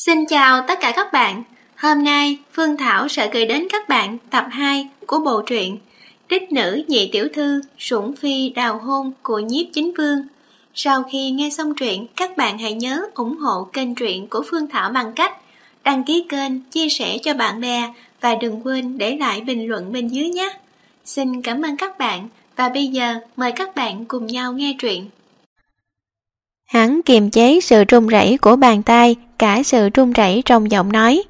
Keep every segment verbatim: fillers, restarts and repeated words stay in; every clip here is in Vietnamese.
Xin chào tất cả các bạn. Hôm nay Phương Thảo sẽ gửi đến các bạn tập hai của bộ truyện Đích nữ nhị tiểu thư Sủng phi đào hôn của Nhiếp Chính Vương. Sau khi nghe xong truyện, các bạn hãy nhớ ủng hộ kênh truyện của Phương Thảo bằng cách đăng ký kênh, chia sẻ cho bạn bè và đừng quên để lại bình luận bên dưới nhé. Xin cảm ơn các bạn và bây giờ mời các bạn cùng nhau nghe truyện. Hắn kiềm chế sự run rẩy của bàn tay, cả sự run rẩy trong giọng nói.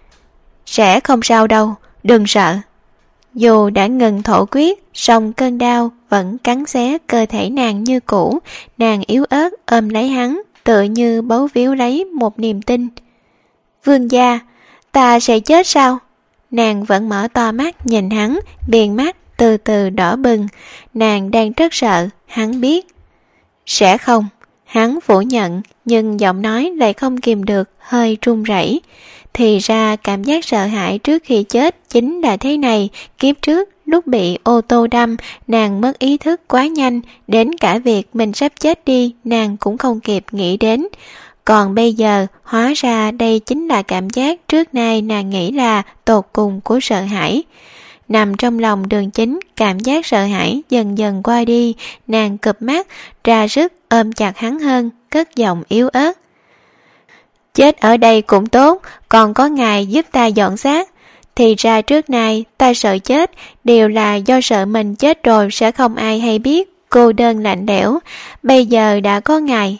Sẽ không sao đâu, đừng sợ. Dù đã ngừng thổ quyết, song cơn đau vẫn cắn xé cơ thể nàng như cũ. Nàng yếu ớt ôm lấy hắn, tựa như bấu víu lấy một niềm tin. Vương gia, ta sẽ chết sao? Nàng vẫn mở to mắt nhìn hắn, viền mắt từ từ đỏ bừng. Nàng đang rất sợ, hắn biết. Sẽ không. Hắn phủ nhận, nhưng giọng nói lại không kìm được, hơi run rẩy. Thì ra cảm giác sợ hãi trước khi chết chính là thế này. Kiếp trước, lúc bị ô tô đâm, nàng mất ý thức quá nhanh, đến cả việc mình sắp chết đi, nàng cũng không kịp nghĩ đến. Còn bây giờ, hóa ra đây chính là cảm giác trước nay nàng nghĩ là tột cùng của sợ hãi. Nằm trong lòng Đường Chính, cảm giác sợ hãi dần dần qua đi, nàng cụp mắt, ra sức ôm chặt hắn hơn, cất giọng yếu ớt. Chết ở đây cũng tốt, còn có ngài giúp ta dọn xác. Thì ra trước nay ta sợ chết, đều là do sợ mình chết rồi sẽ không ai hay biết, cô đơn lạnh lẽo, bây giờ đã có ngài.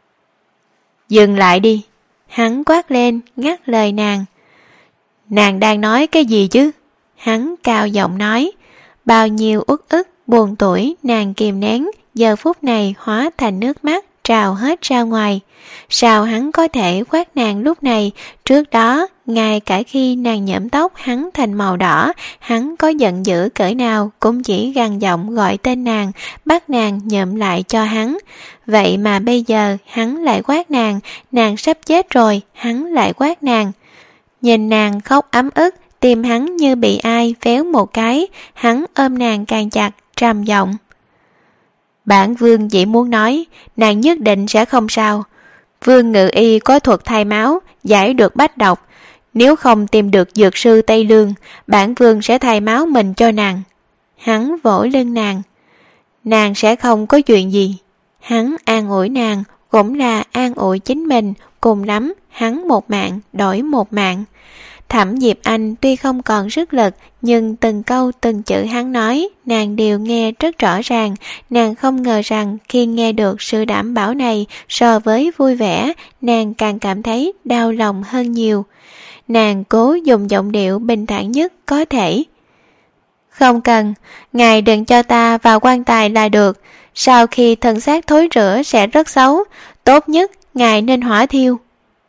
Dừng lại đi, hắn quát lên, ngắt lời nàng. Nàng đang nói cái gì chứ? Hắn cao giọng nói, bao nhiêu uất ức, buồn tủi nàng kìm nén, giờ phút này hóa thành nước mắt trào hết ra ngoài. Sao hắn có thể quát nàng lúc này? Trước đó, ngay cả khi nàng nhuộm tóc hắn thành màu đỏ, hắn có giận dữ cỡ nào cũng chỉ gằn giọng gọi tên nàng, bắt nàng nhuộm lại cho hắn. Vậy mà bây giờ hắn lại quát nàng, nàng sắp chết rồi, hắn lại quát nàng. Nhìn nàng khóc ấm ức, tim hắn như bị ai véo một cái, hắn ôm nàng càng chặt, trầm giọng. Bản vương chỉ muốn nói, nàng nhất định sẽ không sao. Vương Ngự Y có thuật thay máu, giải được bách độc. Nếu không tìm được dược sư Tây Lương, bản vương sẽ thay máu mình cho nàng. Hắn vỗ lưng nàng. Nàng sẽ không có chuyện gì. Hắn an ủi nàng, cũng là an ủi chính mình, cùng lắm, hắn một mạng, đổi một mạng. Thẩm Diệp Anh tuy không còn sức lực, nhưng từng câu từng chữ hắn nói, nàng đều nghe rất rõ ràng. Nàng không ngờ rằng khi nghe được sự đảm bảo này, so với vui vẻ, nàng càng cảm thấy đau lòng hơn nhiều. Nàng cố dùng giọng điệu bình thản nhất có thể. Không cần, ngài đừng cho ta vào quan tài là được. Sau khi thân xác thối rữa sẽ rất xấu, tốt nhất ngài nên hỏa thiêu.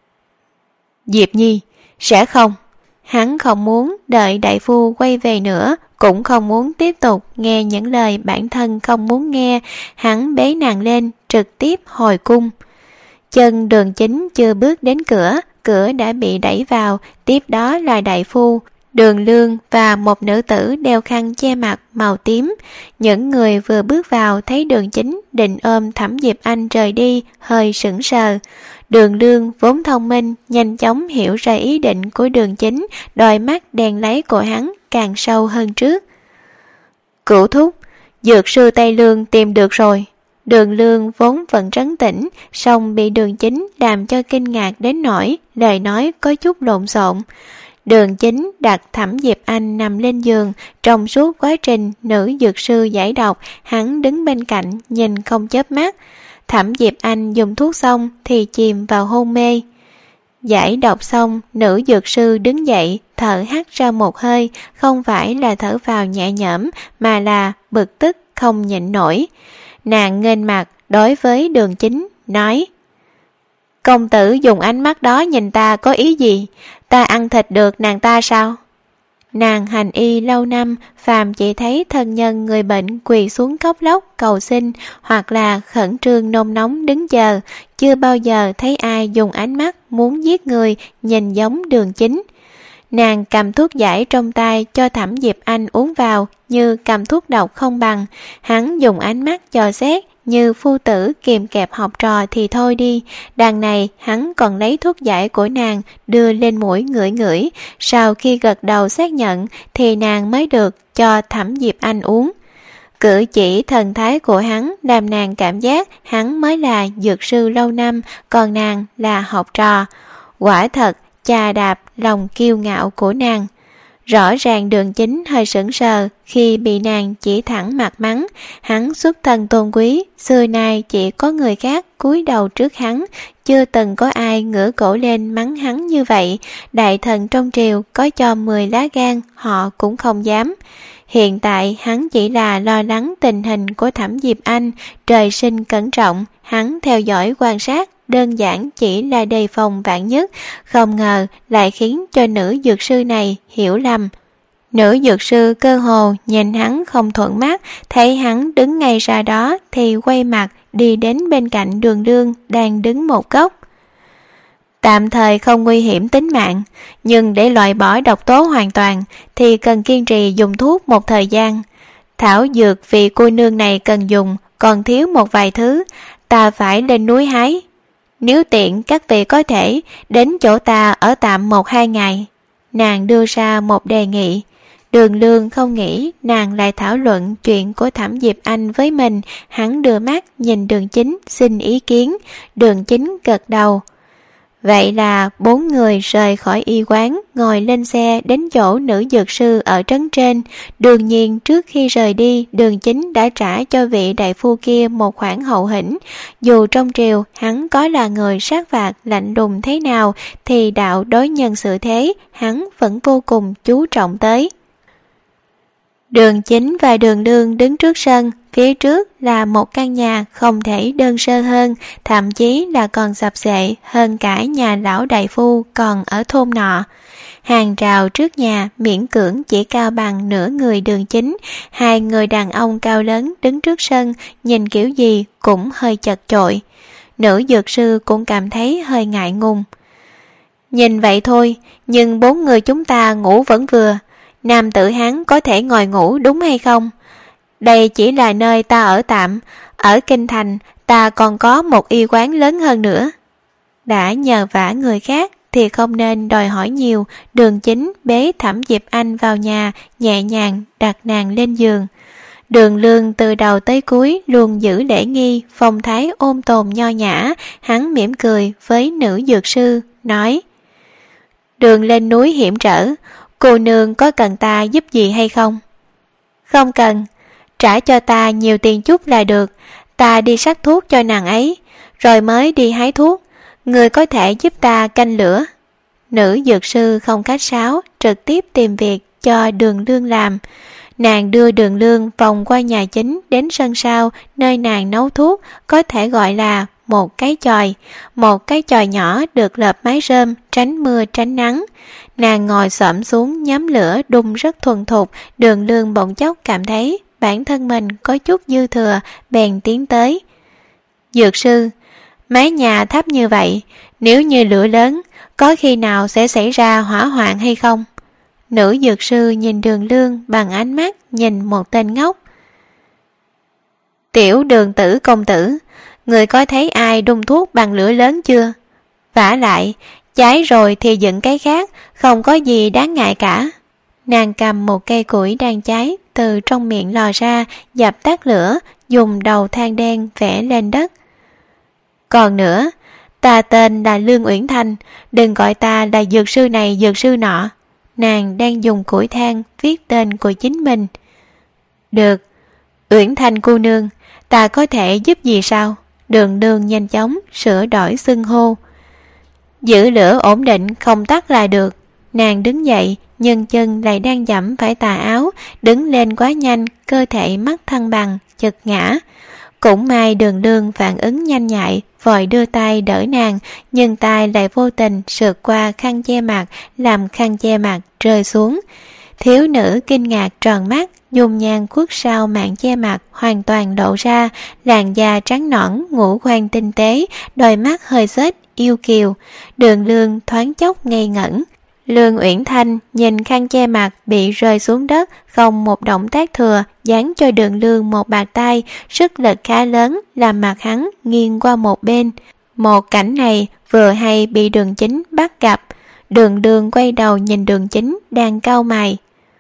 Diệp Nhi, sẽ không. Hắn không muốn đợi đại phu quay về nữa, cũng không muốn tiếp tục nghe những lời bản thân không muốn nghe. Hắn bế nàng lên, trực tiếp hồi cung. Chân Đường Chính chưa bước đến cửa, cửa đã bị đẩy vào, tiếp đó là đại phu, Đường Lương và một nữ tử đeo khăn che mặt màu tím. Những người vừa bước vào thấy Đường Chính định ôm Thẩm Diệp Anh rời đi, hơi sững sờ. Đường Lương vốn thông minh, nhanh chóng hiểu ra ý định của Đường Chính, đôi mắt đèn lấy của hắn càng sâu hơn trước. Cửu thúc, dược sư Tây Lương tìm được rồi. Đường Lương vốn vẫn trấn tĩnh, song bị Đường Chính làm cho kinh ngạc đến nỗi lời nói có chút lộn xộn. Đường Chính đặt Thẩm Diệp Anh nằm lên giường, trong suốt quá trình nữ dược sư giải độc, hắn đứng bên cạnh nhìn không chớp mắt. Thẩm Diệp Anh dùng thuốc xong thì chìm vào hôn mê. Giải độc xong, nữ dược sư đứng dậy, thở hắt ra một hơi, không phải là thở vào nhẹ nhõm, mà là bực tức không nhịn nổi. Nàng nghênh mặt đối với Đường Chính, nói: Công tử dùng ánh mắt đó nhìn ta có ý gì? Ta ăn thịt được nàng ta sao? Nàng hành y lâu năm, phàm chỉ thấy thân nhân người bệnh quỳ xuống khóc lóc cầu xin, hoặc là khẩn trương nôn nóng đứng chờ, chưa bao giờ thấy ai dùng ánh mắt muốn giết người nhìn giống Đường Chính. Nàng cầm thuốc giải trong tay cho Thẩm Diệp Anh uống vào, như cầm thuốc độc không bằng. Hắn dùng ánh mắt dò xét, như phu tử kìm kẹp học trò thì thôi đi, đằng này hắn còn lấy thuốc giải của nàng đưa lên mũi ngửi ngửi, sau khi gật đầu xác nhận thì nàng mới được cho Thẩm Diệp Anh uống. Cử chỉ thần thái của hắn làm nàng cảm giác hắn mới là dược sư lâu năm, còn nàng là học trò. Quả thật chà đạp lòng kiêu ngạo của nàng. Rõ ràng Đường Chính hơi sững sờ khi bị nàng chỉ thẳng mặt mắng. Hắn xuất thân tôn quý, xưa nay chỉ có người khác cúi đầu trước hắn, chưa từng có ai ngửa cổ lên mắng hắn như vậy. Đại thần trong triều có cho mười lá gan họ cũng không dám. Hiện tại hắn chỉ là lo lắng tình hình của Thẩm Diệp Anh, trời sinh cẩn trọng, hắn theo dõi quan sát, đơn giản chỉ là đề phòng vạn nhất, không ngờ lại khiến cho nữ dược sư này hiểu lầm. Nữ dược sư cơ hồ nhìn hắn không thuận mắt, thấy hắn đứng ngay ra đó thì quay mặt đi đến bên cạnh Đường Lương đang đứng một góc. Tạm thời không nguy hiểm tính mạng, nhưng để loại bỏ độc tố hoàn toàn thì cần kiên trì dùng thuốc một thời gian. Thảo dược vì cô nương này cần dùng còn thiếu một vài thứ, ta phải lên núi hái. Nếu tiện các vị có thể đến chỗ ta ở tạm một hai ngày. Nàng đưa ra một đề nghị. Đường Lương không nghĩ nàng lại thảo luận chuyện của Thẩm Diệp Anh với mình. Hắn đưa mắt nhìn Đường Chính xin ý kiến. Đường Chính gật đầu. Vậy là bốn người rời khỏi y quán, ngồi lên xe đến chỗ nữ dược sư ở trấn trên. Đương nhiên trước khi rời đi, Đường Chính đã trả cho vị đại phu kia một khoản hậu hĩnh. Dù trong triều hắn có là người sát phạt lạnh lùng thế nào thì đạo đối nhân xử thế hắn vẫn vô cùng chú trọng tới. Đường Chính và Đường Lương đứng trước sân, phía trước là một căn nhà không thể đơn sơ hơn, thậm chí là còn sập xệ hơn cả nhà lão đại phu còn ở thôn nọ. Hàng rào trước nhà miễn cưỡng chỉ cao bằng nửa người Đường Chính, hai người đàn ông cao lớn đứng trước sân, nhìn kiểu gì cũng hơi chật chội. Nữ dược sư cũng cảm thấy hơi ngại ngùng. Nhìn vậy thôi, nhưng bốn người chúng ta ngủ vẫn vừa. Nam tử Hán có thể ngồi ngủ đúng hay không? Đây chỉ là nơi ta ở tạm, ở Kinh Thành ta còn có một y quán lớn hơn nữa. Đã nhờ vả người khác thì không nên đòi hỏi nhiều. Đường Chính bế Thẩm Diệp Anh vào nhà, nhẹ nhàng đặt nàng lên giường. Đường Lương từ đầu tới cuối luôn giữ lễ nghi, phong thái ôn tồn nho nhã. Hắn mỉm cười với nữ dược sư, nói: Đường lên núi hiểm trở, cô nương có cần ta giúp gì hay không? Không cần, trả cho ta nhiều tiền chút là được, ta đi sắc thuốc cho nàng ấy, rồi mới đi hái thuốc. Người có thể giúp ta canh lửa. Nữ dược sư không khách sáo, trực tiếp tìm việc cho Đường Lương làm. Nàng đưa Đường Lương vòng qua nhà chính đến sân sau, nơi nàng nấu thuốc, có thể gọi là một cái chòi. Một cái chòi nhỏ được lợp mái rơm, tránh mưa tránh nắng. Nàng ngồi xổm xuống nhóm lửa đun rất thuần thục. Đường Lương bỗng chốc cảm thấy bản thân mình có chút dư thừa, bèn tiến tới. Dược sư, mái nhà thấp như vậy, nếu như lửa lớn, có khi nào sẽ xảy ra hỏa hoạn hay không? Nữ dược sư nhìn Đường Lương bằng ánh mắt nhìn một tên ngốc. Tiểu Đường tử công tử, người có thấy ai đun thuốc bằng lửa lớn chưa? Vả lại, cháy rồi thì dựng cái khác, không có gì đáng ngại cả. Nàng cầm một cây củi đang cháy từ trong miệng lò ra, dập tắt lửa, dùng đầu than đen vẽ lên đất. Còn nữa, ta tên là Lương Uyển Thanh, đừng gọi ta là dược sư này dược sư nọ. Nàng đang dùng củi than viết tên của chính mình. Được, Uyển Thanh cô nương, ta có thể giúp gì sao? Đường Lương nhanh chóng sửa đổi xưng hô. Giữ lửa ổn định không tắt là được. Nàng đứng dậy, nhưng chân lại đang dẫm phải tà áo, đứng lên quá nhanh, cơ thể mất thăng bằng, chật ngã. Cũng may Đường Lương phản ứng nhanh nhạy, vội đưa tay đỡ nàng, nhưng tay lại vô tình sượt qua khăn che mặt, làm khăn che mặt rơi xuống. Thiếu nữ kinh ngạc tròn mắt, dung nhan khuất sau màn che mặt hoàn toàn lộ ra, làn da trắng nõn, ngũ quan tinh tế, đôi mắt hơi xếch yêu kiều. Đường Lương thoáng chốc ngây ngẩn, Lương Uyển Thanh nhìn khăn che mặt bị rơi xuống đất, không một động tác thừa, giáng cho Đường Lương một bạt tay, sức lực khá lớn làm mặt hắn nghiêng qua một bên. Một cảnh này vừa hay bị Đường Chính bắt gặp. Đường Đường quay đầu nhìn Đường Chính đang cau mày.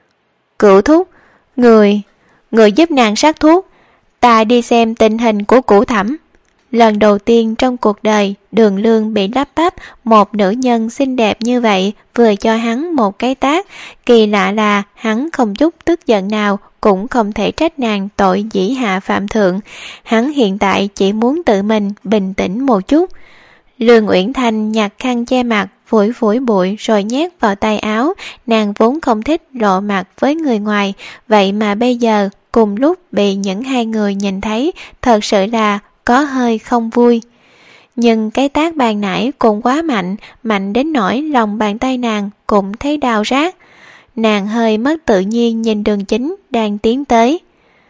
Cửu thúc, người, người giúp nàng sát thuốc, ta đi xem tình hình của Cửu Thẩm. Lần đầu tiên trong cuộc đời Đường Lương bị lắp bắp một nữ nhân xinh đẹp như vậy vừa cho hắn một cái tát. Kỳ lạ là hắn không chút tức giận nào, cũng không thể trách nàng tội dĩ hạ phạm thượng. Hắn hiện tại chỉ muốn tự mình bình tĩnh một chút. Lương Uyển Thanh nhặt khăn che mặt, phủi phủi bụi rồi nhét vào tay áo. Nàng vốn không thích lộ mặt với người ngoài, vậy mà bây giờ cùng lúc bị những hai người nhìn thấy, thật sự là có hơi không vui. Nhưng cái tác ban nãy cũng quá mạnh, mạnh đến nỗi lòng bàn tay nàng cũng thấy đau rát. Nàng hơi mất tự nhiên nhìn Đường Chính đang tiến tới.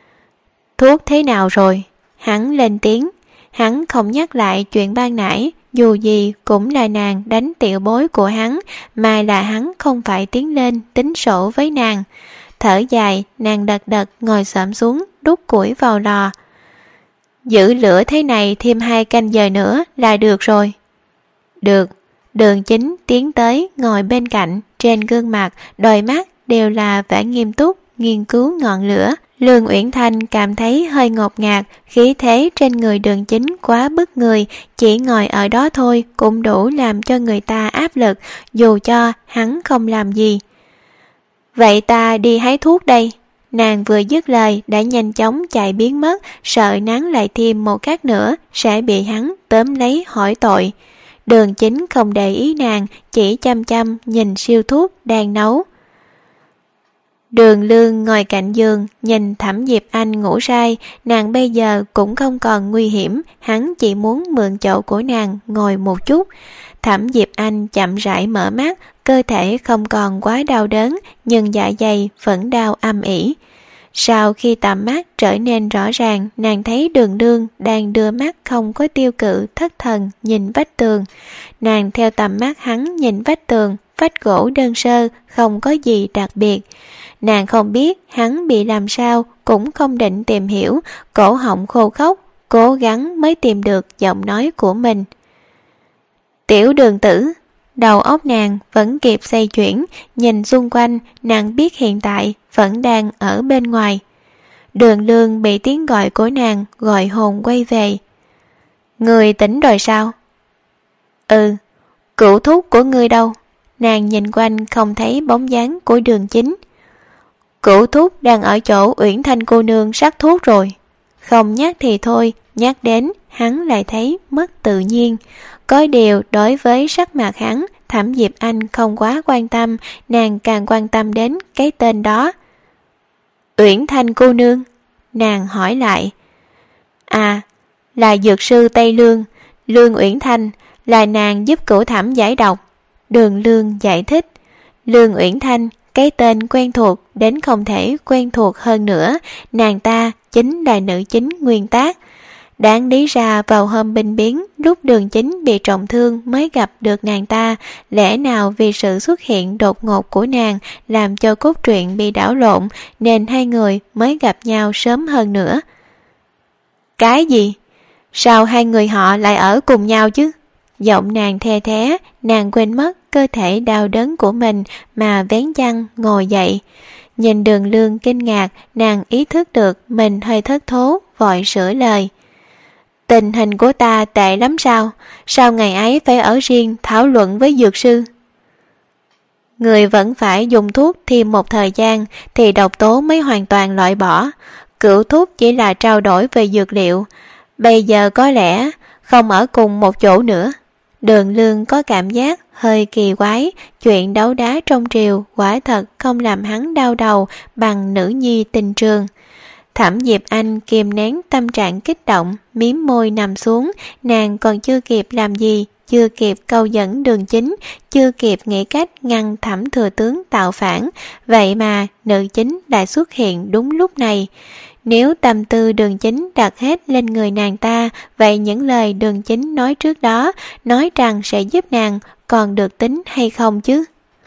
Thuốc thế nào rồi? Hắn lên tiếng. Hắn không nhắc lại chuyện ban nãy, dù gì cũng là nàng đánh tiểu bối của hắn, mà là hắn không phải tiến lên tính sổ với nàng. Thở dài, nàng đật đật ngồi xổm xuống đút củi vào lò. Giữ lửa thế này thêm hai canh giờ nữa là được rồi. Được. Đường Chính tiến tới ngồi bên cạnh, trên gương mặt, đôi mắt đều là vẻ nghiêm túc nghiên cứu ngọn lửa. Lương Uyển Thanh cảm thấy hơi ngột ngạt, khí thế trên người Đường Chính quá bức người, chỉ ngồi ở đó thôi cũng đủ làm cho người ta áp lực, dù cho hắn không làm gì. Vậy ta đi hái thuốc đây. Nàng vừa dứt lời đã nhanh chóng chạy biến mất, sợ nán lại thêm một cát nữa sẽ bị hắn tóm lấy hỏi tội. Đường Chính không để ý nàng, chỉ chăm chăm nhìn siêu thuốc đang nấu. Đường Lương ngồi cạnh giường nhìn Thẩm Diệp Anh ngủ say. Nàng bây giờ cũng không còn nguy hiểm, hắn chỉ muốn mượn chỗ của nàng ngồi một chút. Thẩm Diệp Anh chậm rãi mở mắt, cơ thể không còn quá đau đớn, nhưng dạ dày vẫn đau âm ỉ. Sau khi tầm mắt trở nên rõ ràng, nàng thấy Đường Lương đang đưa mắt không có tiêu cự thất thần nhìn vách tường. Nàng theo tầm mắt hắn nhìn vách tường, vách gỗ đơn sơ, không có gì đặc biệt. Nàng không biết hắn bị làm sao, cũng không định tìm hiểu, cổ họng khô khốc, cố gắng mới tìm được giọng nói của mình. Tiểu Đường tử. Đầu óc nàng vẫn kịp xoay chuyển, nhìn xung quanh, nàng biết hiện tại vẫn đang ở bên ngoài. Đường Lương bị tiếng gọi của nàng gọi hồn quay về. Người tỉnh rồi sao? Ừ. Cửu thúc của ngươi đâu? Nàng nhìn quanh không thấy bóng dáng của Đường Chính. Cửu thúc đang ở chỗ Uyển Thanh cô nương sắc thuốc rồi. Không nhắc thì thôi, nhắc đến hắn lại thấy mất tự nhiên. Có điều đối với sắc mặt hắn, Thẩm Diệp Anh không quá quan tâm, nàng càng quan tâm đến cái tên đó. Uyển Thanh cô nương? Nàng hỏi lại. À, là dược sư Tây Lương, Lương Uyển Thanh, là nàng giúp Cửu Thẩm giải độc. Đường Lương giải thích. Lương Uyển Thanh, cái tên quen thuộc đến không thể quen thuộc hơn nữa, nàng ta chính là nữ chính nguyên tác. Đáng lý ra vào hôm binh biến, lúc Đường Chính bị trọng thương mới gặp được nàng ta, lẽ nào vì sự xuất hiện đột ngột của nàng làm cho cốt truyện bị đảo lộn, nên hai người mới gặp nhau sớm hơn nữa. Cái gì? Sao hai người họ lại ở cùng nhau chứ? Giọng nàng the thé, nàng quên mất cơ thể đau đớn của mình mà vén chăn ngồi dậy. Nhìn Đường Lương kinh ngạc, nàng ý thức được mình hơi thất thố, vội sửa lời. Tình hình của ta tệ lắm sao? Sao ngày ấy phải ở riêng thảo luận với dược sư? Người vẫn phải dùng thuốc thêm một thời gian thì độc tố mới hoàn toàn loại bỏ. Cửu thuốc chỉ là trao đổi về dược liệu. Bây giờ có lẽ không ở cùng một chỗ nữa. Đường Lương có cảm giác hơi kỳ quái, chuyện đấu đá trong triều quả thật không làm hắn đau đầu bằng nữ nhi tình trường. Thẩm Diệp Anh kìm nén tâm trạng kích động, miếm môi nằm xuống, nàng còn chưa kịp làm gì, chưa kịp câu dẫn Đường Chính, chưa kịp nghĩ cách ngăn Thẩm thừa tướng tạo phản, vậy mà nữ chính đã xuất hiện đúng lúc này. Nếu tâm tư Đường Chính đặt hết lên người nàng ta, vậy những lời Đường Chính nói trước đó, nói rằng sẽ giúp nàng, còn được tính hay không chứ?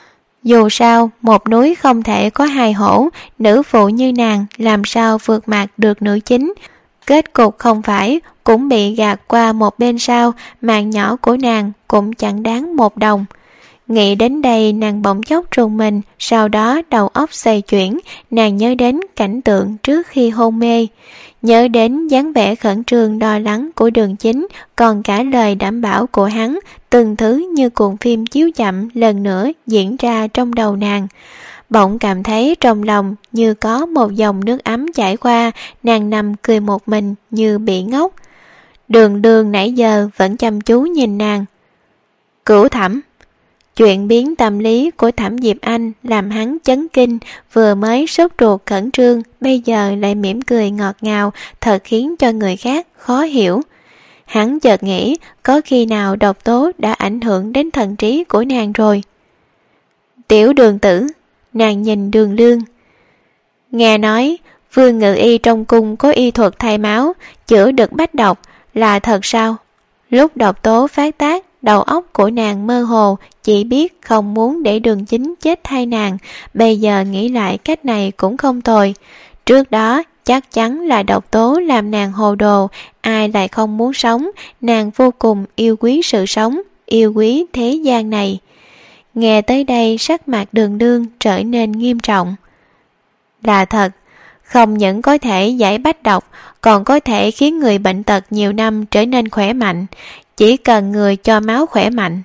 Dù sao, một núi không thể có hai hổ, nữ phụ như nàng làm sao vượt mặt được nữ chính. Kết cục không phải cũng bị gạt qua một bên sao, mạng nhỏ của nàng cũng chẳng đáng một đồng. Nghĩ đến đây nàng bỗng chốc rùng mình, sau đó đầu óc xoay chuyển, nàng nhớ đến cảnh tượng trước khi hôn mê. Nhớ đến dáng vẻ khẩn trương lo lắng của Đường Chính, còn cả lời đảm bảo của hắn, từng thứ như cuộn phim chiếu chậm lần nữa diễn ra trong đầu nàng. Bỗng cảm thấy trong lòng như có một dòng nước ấm chảy qua, nàng nằm cười một mình như bị ngốc. Đường Đường nãy giờ vẫn chăm chú nhìn nàng. Cửu Thẩm. Chuyện biến tâm lý của Thẩm Diệp Anh làm hắn chấn kinh, vừa mới sốt ruột khẩn trương, bây giờ lại mỉm cười ngọt ngào, thật khiến cho người khác khó hiểu. Hắn chợt nghĩ, có khi nào độc tố đã ảnh hưởng đến thần trí của nàng rồi. Tiểu Đường tử, nàng nhìn Đường Lương. Nghe nói, Vương Ngự Y trong cung có y thuật thay máu, chữa được bách độc, là thật sao? Lúc độc tố phát tác, đầu óc của nàng mơ hồ, chỉ biết không muốn để Đường Chính chết thay nàng, bây giờ nghĩ lại cách này cũng không tồi. Trước đó chắc chắn là độc tố làm nàng hồ đồ, ai lại không muốn sống, nàng vô cùng yêu quý sự sống, yêu quý thế gian này. Nghe tới đây sắc mặt Đường Lương trở nên nghiêm trọng. Là thật, không những có thể giải bách độc, còn có thể khiến người bệnh tật nhiều năm trở nên khỏe mạnh, chỉ cần người cho máu khỏe mạnh.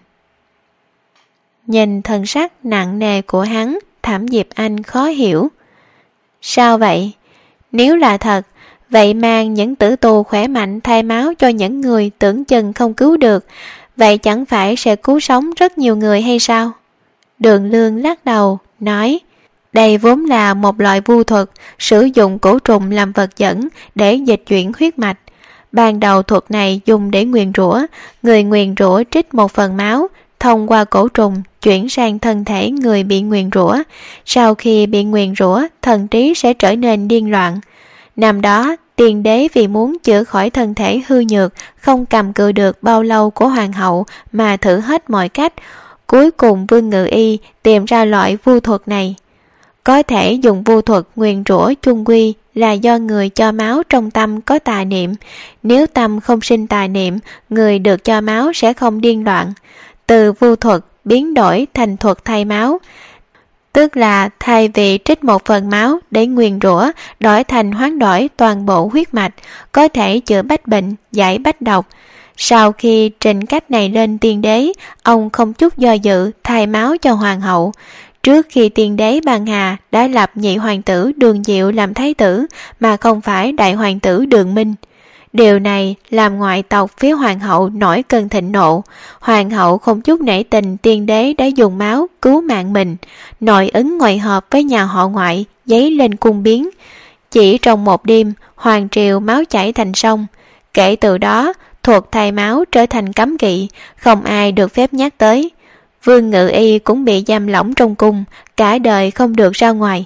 Nhìn thân sắc nặng nề của hắn, Thẩm Diệp Anh khó hiểu. Sao vậy? Nếu là thật, vậy mang những tử tù khỏe mạnh thay máu cho những người tưởng chừng không cứu được, vậy chẳng phải sẽ cứu sống rất nhiều người hay sao? Đường Lương lắc đầu, nói, đây vốn là một loại vu thuật, sử dụng cổ trùng làm vật dẫn để dịch chuyển huyết mạch. Ban đầu thuật này dùng để nguyền rủa, người nguyền rủa trích một phần máu, thông qua cổ trùng chuyển sang thân thể người bị nguyền rủa. Sau khi bị nguyền rủa, thần trí sẽ trở nên điên loạn. Năm đó, Tiên Đế vì muốn chữa khỏi thân thể hư nhược, không cầm cự được bao lâu của hoàng hậu mà thử hết mọi cách. Cuối cùng Vương Ngự Y tìm ra loại vu thuật này. Có thể dùng vu thuật nguyền rủa chung quy là do người cho máu trong tâm có tà niệm. Nếu tâm không sinh tà niệm, người được cho máu sẽ không điên loạn. Từ vu thuật biến đổi thành thuật thay máu, tức là thay vì trích một phần máu để nguyền rủa, đổi thành hoán đổi toàn bộ huyết mạch, có thể chữa bách bệnh, giải bách độc. Sau khi trình cách này lên Tiên Đế, ông không chút do dự thay máu cho hoàng hậu. Trước khi Tiên Đế ban hà đã lập nhị hoàng tử Đường Diệu làm thái tử, mà không phải đại hoàng tử Đường Minh. Điều này làm ngoại tộc phía hoàng hậu nổi cơn thịnh nộ. Hoàng hậu không chút nể tình Tiên Đế đã dùng máu cứu mạng mình. Nội ứng ngoại hợp với nhà họ ngoại dấy lên cung biến. Chỉ trong một đêm, hoàng triều máu chảy thành sông. Kể từ đó, thuật thay máu trở thành cấm kỵ, không ai được phép nhắc tới. Vương Ngự Y cũng bị giam lỏng trong cung, cả đời không được ra ngoài.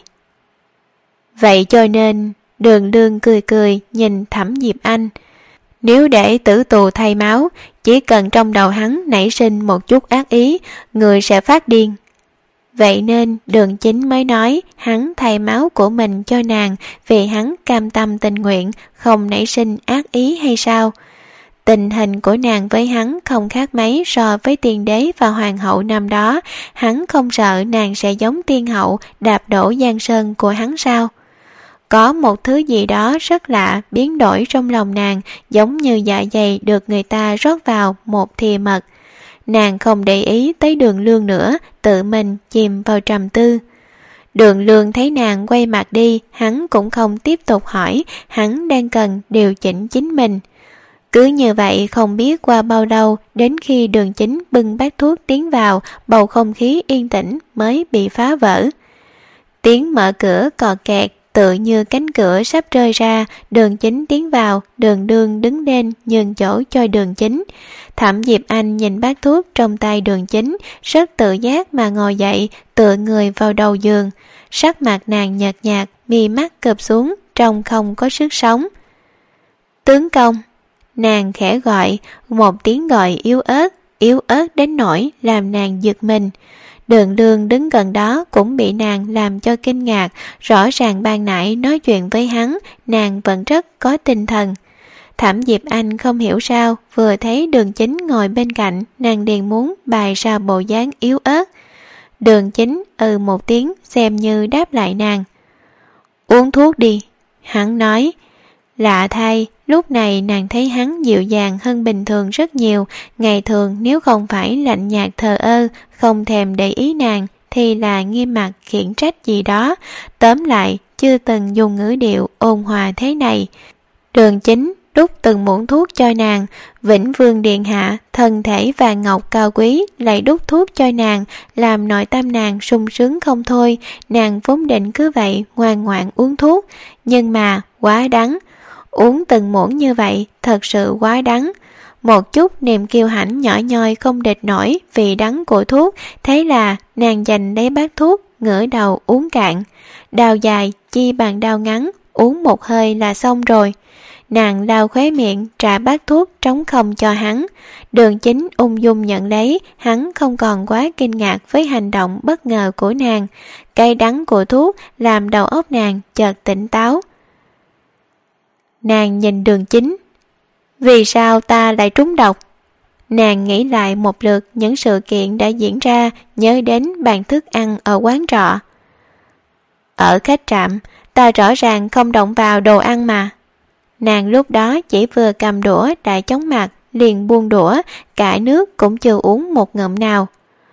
Vậy cho nên, Đường Lương cười cười nhìn Thẩm Diệp Anh. Nếu để tử tù thay máu, chỉ cần trong đầu hắn nảy sinh một chút ác ý, người sẽ phát điên. Vậy nên Đường Chính mới nói hắn thay máu của mình cho nàng vì hắn cam tâm tình nguyện, không nảy sinh ác ý hay sao? Tình hình của nàng với hắn không khác mấy so với Tiên Đế và hoàng hậu năm đó. Hắn không sợ nàng sẽ giống tiên hậu đạp đổ giang sơn của hắn sao? Có một thứ gì đó rất lạ biến đổi trong lòng nàng, giống như dạ dày được người ta rót vào một thìa mật. Nàng không để ý tới Đường Lương nữa, tự mình chìm vào trầm tư. Đường Lương thấy nàng quay mặt đi, hắn cũng không tiếp tục hỏi, hắn đang cần điều chỉnh chính mình. Cứ như vậy không biết qua bao lâu, đến khi Đường Chính bưng bát thuốc tiến vào, bầu không khí yên tĩnh mới bị phá vỡ. Tiếng mở cửa cò kẹt, tự như cánh cửa sắp rơi ra. Đường Chính tiến vào, Đường Lương đứng lên nhường chỗ cho Đường Chính. Thẩm Diệp Anh nhìn bát thuốc trong tay Đường Chính, rất tự giác mà ngồi dậy, tựa người vào đầu giường. Sắc mặt nàng nhợt nhạt, mi mắt cụp xuống, trông không có sức sống. Tướng công. Nàng khẽ gọi, một tiếng gọi yếu ớt, yếu ớt đến nỗi làm nàng giật mình. Đường Lương đứng gần đó cũng bị nàng làm cho kinh ngạc. Rõ ràng ban nãy nói chuyện với hắn, nàng vẫn rất có tinh thần. Thẩm Diệp Anh không hiểu sao, vừa thấy Đường Chính ngồi bên cạnh, nàng liền muốn bày ra bộ dáng yếu ớt. Đường Chính ừ một tiếng xem như đáp lại nàng. Uống thuốc đi, hắn nói. Lạ thay, lúc này nàng thấy hắn dịu dàng hơn bình thường rất nhiều. Ngày thường nếu không phải lạnh nhạt thờ ơ, không thèm để ý nàng, thì là nghiêm mặt khiển trách gì đó. Tóm lại, chưa từng dùng ngữ điệu ôn hòa thế này. Đường Chính đút từng muỗng thuốc cho nàng. Vĩnh Vương điện hạ, thân thể vàng ngọc cao quý, lại đút thuốc cho nàng, làm nội tâm nàng sung sướng không thôi. Nàng vốn định cứ vậy ngoan ngoãn uống thuốc, nhưng mà quá đắng. Uống từng muỗng như vậy thật sự quá đắng. Một chút niềm kiêu hãnh nhỏ nhoi không địch nổi vì đắng của thuốc. Thế là nàng giành lấy bát thuốc, ngửa đầu uống cạn. Đao dài chi bằng đao ngắn, uống một hơi là xong rồi. Nàng lau khóe miệng, trả bát thuốc trống không cho hắn. Đường Chính ung dung nhận lấy, hắn không còn quá kinh ngạc với hành động bất ngờ của nàng. Cái đắng của thuốc làm đầu óc nàng chợt tỉnh táo. Nàng nhìn Đường Chính. Vì sao ta lại trúng độc? Nàng nghĩ lại một lượt những sự kiện đã diễn ra, nhớ đến bàn thức ăn ở quán trọ. Ở khách trạm, ta rõ ràng không động vào đồ ăn mà. Nàng lúc đó chỉ vừa cầm đũa đã chóng mặt, liền buông đũa, cả nước cũng chưa uống một ngụm nào.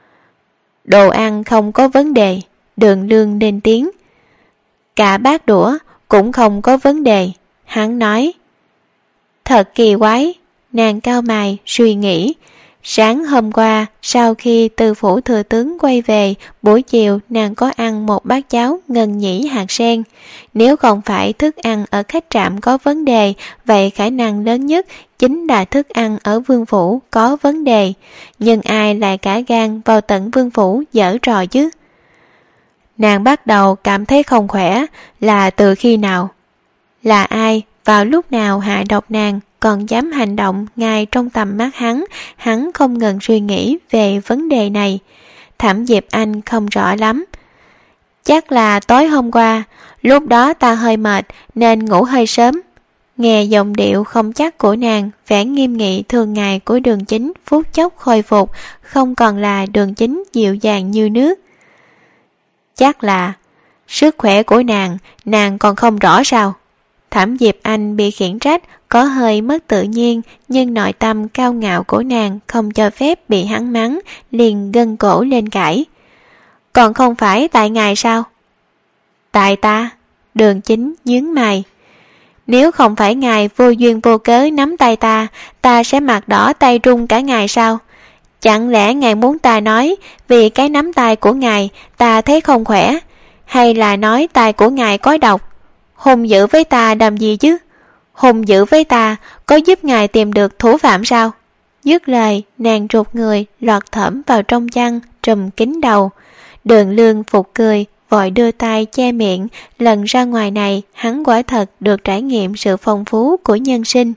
Đồ ăn không có vấn đề, Đường Lương lên tiếng. Cả bát đũa cũng không có vấn đề, hắn nói. Thật kỳ quái, nàng cau mày suy nghĩ. Sáng hôm qua, sau khi từ phủ thừa tướng quay về, buổi chiều nàng có ăn một bát cháo ngân nhĩ hạt sen. Nếu không phải thức ăn ở khách trạm có vấn đề, vậy khả năng lớn nhất chính là thức ăn ở vương phủ có vấn đề. Nhưng ai lại cả gan vào tận vương phủ giở trò chứ? Nàng bắt đầu cảm thấy không khỏe, là từ khi nào? Là ai, vào lúc nào hạ độc nàng, còn dám hành động ngay trong tầm mắt hắn? Hắn không ngừng suy nghĩ về vấn đề này. Thẩm Diệp Anh không rõ lắm. Chắc là tối hôm qua, lúc đó ta hơi mệt nên ngủ hơi sớm. Nghe giọng điệu không chắc của nàng, vẻ nghiêm nghị thường ngày của Đường Chính phút chốc khôi phục, không còn là Đường Chính dịu dàng như nước. Chắc là sức khỏe của nàng, nàng còn không rõ sao? Thẩm Diệp Anh bị khiển trách, có hơi mất tự nhiên, nhưng nội tâm cao ngạo của nàng không cho phép bị hắn mắng, liền gân cổ lên cãi. Còn không phải tại ngài sao? Tại ta? Đường Chính nhướng mày. Nếu không phải ngài vô duyên vô cớ nắm tay ta, ta sẽ mặt đỏ tay run cả ngày sao? Chẳng lẽ ngài muốn ta nói vì cái nắm tay của ngài ta thấy không khỏe, hay là nói tay của ngài có độc? Hung dữ với ta làm gì chứ? Hung dữ với ta có giúp ngài tìm được thủ phạm sao? Dứt lời, nàng rụt người lọt thởm vào trong chăn, trùm kín đầu. Đường Lương phục cười, vội đưa tay che miệng. Lần ra ngoài này, hắn quả thật được trải nghiệm sự phong phú của nhân sinh.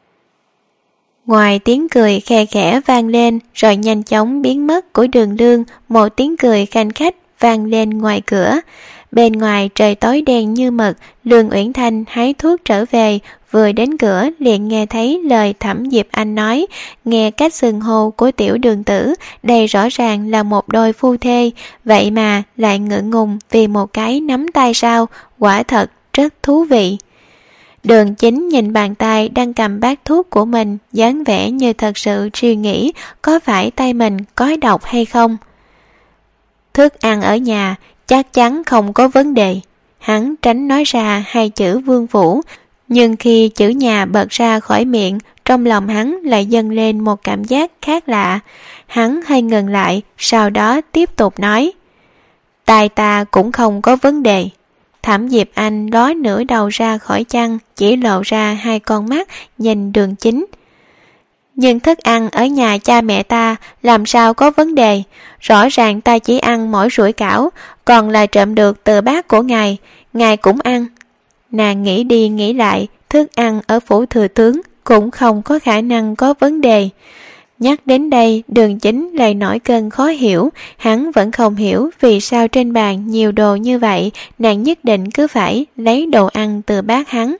Ngoài tiếng cười khe khẽ vang lên rồi nhanh chóng biến mất của Đường Lương, một tiếng cười khanh khách vang lên ngoài cửa. Bên ngoài trời tối đen như mực, Lương Uyển Thanh hái thuốc trở về, vừa đến cửa liền nghe thấy lời Thẩm Diệp Anh nói. Nghe cách xưng hô của tiểu đường tử, đây rõ ràng là một đôi phu thê, vậy mà lại ngượng ngùng vì một cái nắm tay sao, quả thật rất thú vị. Đường Chính nhìn bàn tay đang cầm bát thuốc của mình, dáng vẻ như thật sự suy nghĩ có phải tay mình có độc hay không. Thức ăn ở nhà chắc chắn không có vấn đề. Hắn tránh nói ra hai chữ vương phủ, nhưng khi chữ nhà bật ra khỏi miệng, trong lòng hắn lại dâng lên một cảm giác khác lạ. Hắn hơi ngừng lại, sau đó tiếp tục nói. Tai ta cũng không có vấn đề. Thẩm Diệp Anh ló nửa đầu ra khỏi chăn, chỉ lộ ra hai con mắt nhìn Đường Chính. Nhưng thức ăn ở nhà cha mẹ ta làm sao có vấn đề? Rõ ràng ta chỉ ăn mỗi sủi cảo, còn là trộm được từ bát của ngài, ngài cũng ăn. Nàng nghĩ đi nghĩ lại, thức ăn ở phủ thừa tướng cũng không có khả năng có vấn đề. Nhắc đến đây, Đường Chính lại nổi cơn khó hiểu, hắn vẫn không hiểu vì sao trên bàn nhiều đồ như vậy, nàng nhất định cứ phải lấy đồ ăn từ bát hắn.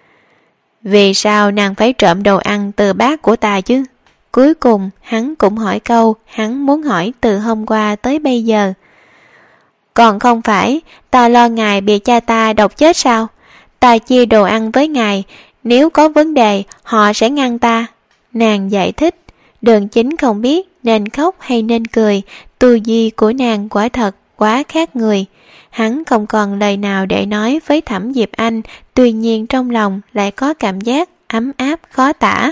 Vì sao nàng phải trộm đồ ăn từ bát của ta chứ? Cuối cùng, hắn cũng hỏi câu hắn muốn hỏi từ hôm qua tới bây giờ. Còn không phải, ta lo ngài bị cha ta độc chết sao? Ta chia đồ ăn với ngài, nếu có vấn đề, họ sẽ ngăn ta. Nàng giải thích. Đường Chính không biết nên khóc hay nên cười, tư duy của nàng quả thật quá khác người. Hắn không còn lời nào để nói với Thẩm Diệp Anh, tuy nhiên trong lòng lại có cảm giác ấm áp khó tả.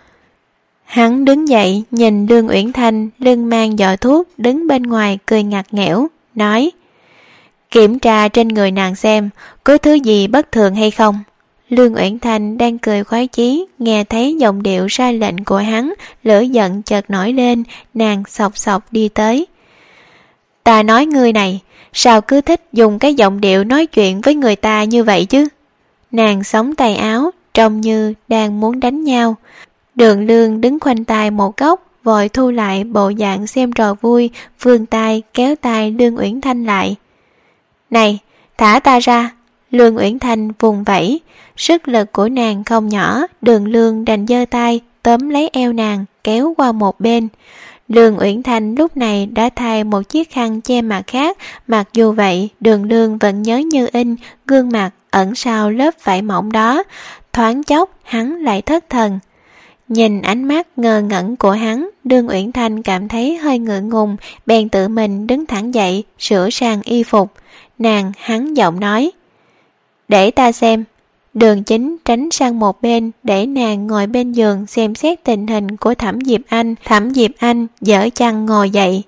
Hắn đứng dậy nhìn Lương Uyển Thanh lưng mang giỏ thuốc đứng bên ngoài cười ngặt nghẽo, nói: Kiểm tra trên người nàng xem, có thứ gì bất thường hay không? Lương Uyển Thanh đang cười khoái chí, nghe thấy giọng điệu ra lệnh của hắn, lửa giận chợt nổi lên, nàng sọc sọc đi tới. Ta nói ngươi này, sao cứ thích dùng cái giọng điệu nói chuyện với người ta như vậy chứ? Nàng xóng tay áo, trông như đang muốn đánh nhau. Đường Lương đứng khoanh tay một góc, vội thu lại bộ dạng xem trò vui, vươn tay kéo tay Lương Uyển Thanh lại. Này, thả ta ra! Lương Uyển Thanh vùng vẫy, sức lực của nàng không nhỏ, Đường Lương đành giơ tay tóm lấy eo nàng kéo qua một bên. Lương Uyển Thanh lúc này đã thay một chiếc khăn che mặt khác, mặc dù vậy Đường Lương vẫn nhớ như in gương mặt ẩn sau lớp vải mỏng đó. Thoáng chốc hắn lại thất thần. Nhìn ánh mắt ngơ ngẩn của hắn, Lương Uyển Thanh cảm thấy hơi ngượng ngùng, bèn tự mình đứng thẳng dậy sửa sang y phục. Nàng hắn giọng nói: Để ta xem. Đường Chính tránh sang một bên để nàng ngồi bên giường xem xét tình hình của Thẩm Diệp Anh. Thẩm Diệp Anh dở chăn ngồi dậy.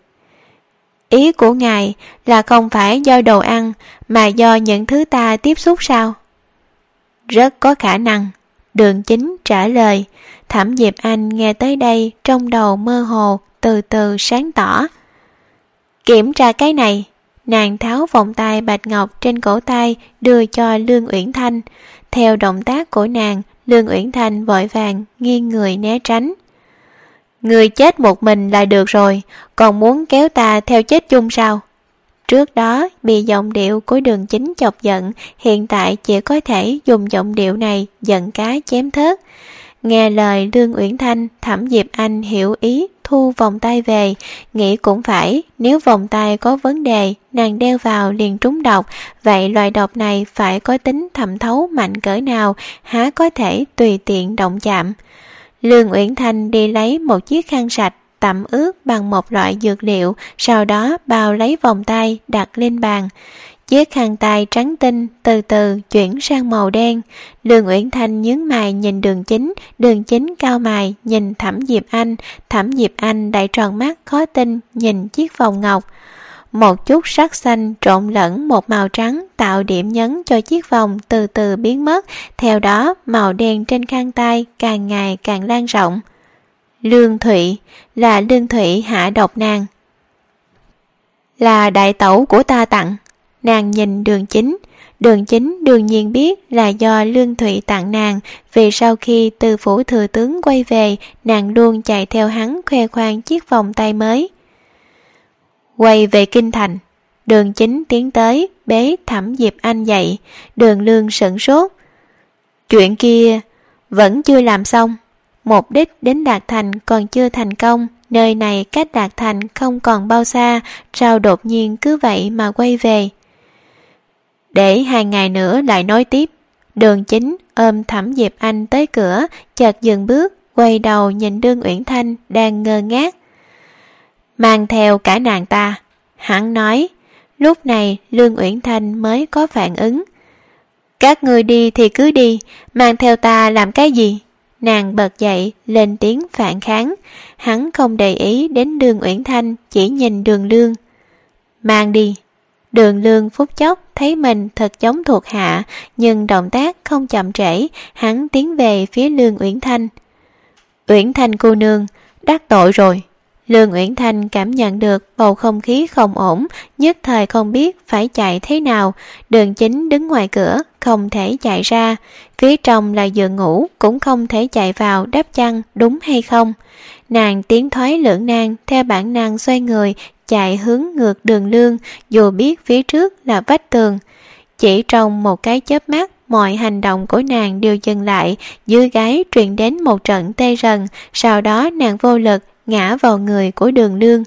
Ý của ngài là không phải do đồ ăn mà do những thứ ta tiếp xúc sao? Rất có khả năng, Đường Chính trả lời. Thẩm Diệp Anh nghe tới đây trong đầu mơ hồ, từ từ sáng tỏ. Kiểm tra cái này. Nàng tháo vòng tay bạch ngọc trên cổ tay đưa cho Lương Uyển Thanh. Theo động tác của nàng, Lương Uyển Thanh vội vàng nghiêng người né tránh. Người chết một mình là được rồi, còn muốn kéo ta theo chết chung sao? Trước đó bị giọng điệu của Đường Chính chọc giận, hiện tại chỉ có thể dùng giọng điệu này giận cá chém thớt. Nghe lời Lương Uyển Thanh, Thẩm Diệp Anh hiểu ý thu vòng tay về, nghĩ cũng phải, nếu vòng tay có vấn đề, nàng đeo vào liền trúng độc, vậy loại độc này phải có tính thẩm thấu mạnh cỡ nào, há có thể tùy tiện động chạm. Lương Uyển Thanh đi lấy một chiếc khăn sạch, tẩm ướt bằng một loại dược liệu, sau đó bao lấy vòng tay đặt lên bàn. Chiếc khăn tay trắng tinh từ từ chuyển sang màu đen. Lương Uyển Thanh nhướng mày nhìn Đường Chính, Đường Chính cao mày nhìn Thẩm Diệp Anh, Thẩm Diệp Anh đại tròn mắt khó tin nhìn chiếc vòng ngọc. Một chút sắc xanh trộn lẫn một màu trắng tạo điểm nhấn cho chiếc vòng từ từ biến mất, theo đó màu đen trên khăn tay càng ngày càng lan rộng. Lương Thụy, là Lương Thụy hạ độc nàng. Là đại tẩu của ta tặng. Nàng nhìn Đường Chính. Đường Chính đương nhiên biết là do Lương Thụy tặng nàng, vì sau khi từ phủ thừa tướng quay về, nàng luôn chạy theo hắn khoe khoang chiếc vòng tay mới. Quay về kinh thành, Đường Chính tiến tới bế Thẩm Diệp Anh dậy. Đường Lương sửng sốt. Chuyện kia vẫn chưa làm xong, mục đích đến Đạt Thành còn chưa thành công, nơi này cách Đạt Thành không còn bao xa, sao đột nhiên cứ vậy mà quay về? Để hai ngày nữa lại nói tiếp. Đường Chính ôm Thẩm Diệp Anh tới cửa, chợt dừng bước, quay đầu nhìn Lương Uyển Thanh đang ngơ ngác. Mang theo cả nàng ta, hắn nói. Lúc này Lương Uyển Thanh mới có phản ứng. Các ngươi đi thì cứ đi, mang theo ta làm cái gì? Nàng bật dậy lên tiếng phản kháng. Hắn không để ý đến Lương Uyển Thanh, chỉ nhìn Đường Lương. Mang đi. Đường Lương phút chốc thấy mình thật giống thuộc hạ, nhưng động tác không chậm trễ, hắn tiến về phía Lương Uyển Thanh. Uyển Thanh cô nương, đắc tội rồi. Lương Uyển Thanh cảm nhận được bầu không khí không ổn, nhất thời không biết phải chạy thế nào. Đường Chính đứng ngoài cửa, không thể chạy ra. Phía trong là giường ngủ, cũng không thể chạy vào đắp chăn, đúng hay không? nàng tiến thoái lưỡng nan, theo bản năng xoay người, chạy hướng ngược Đường Lương, dù biết phía trước là vách tường. Chỉ trong một cái chớp mắt, mọi hành động của nàng đều dừng lại, dưới gáy truyền đến một trận tê rần, sau đó nàng vô lực ngã vào người của Đường Lương.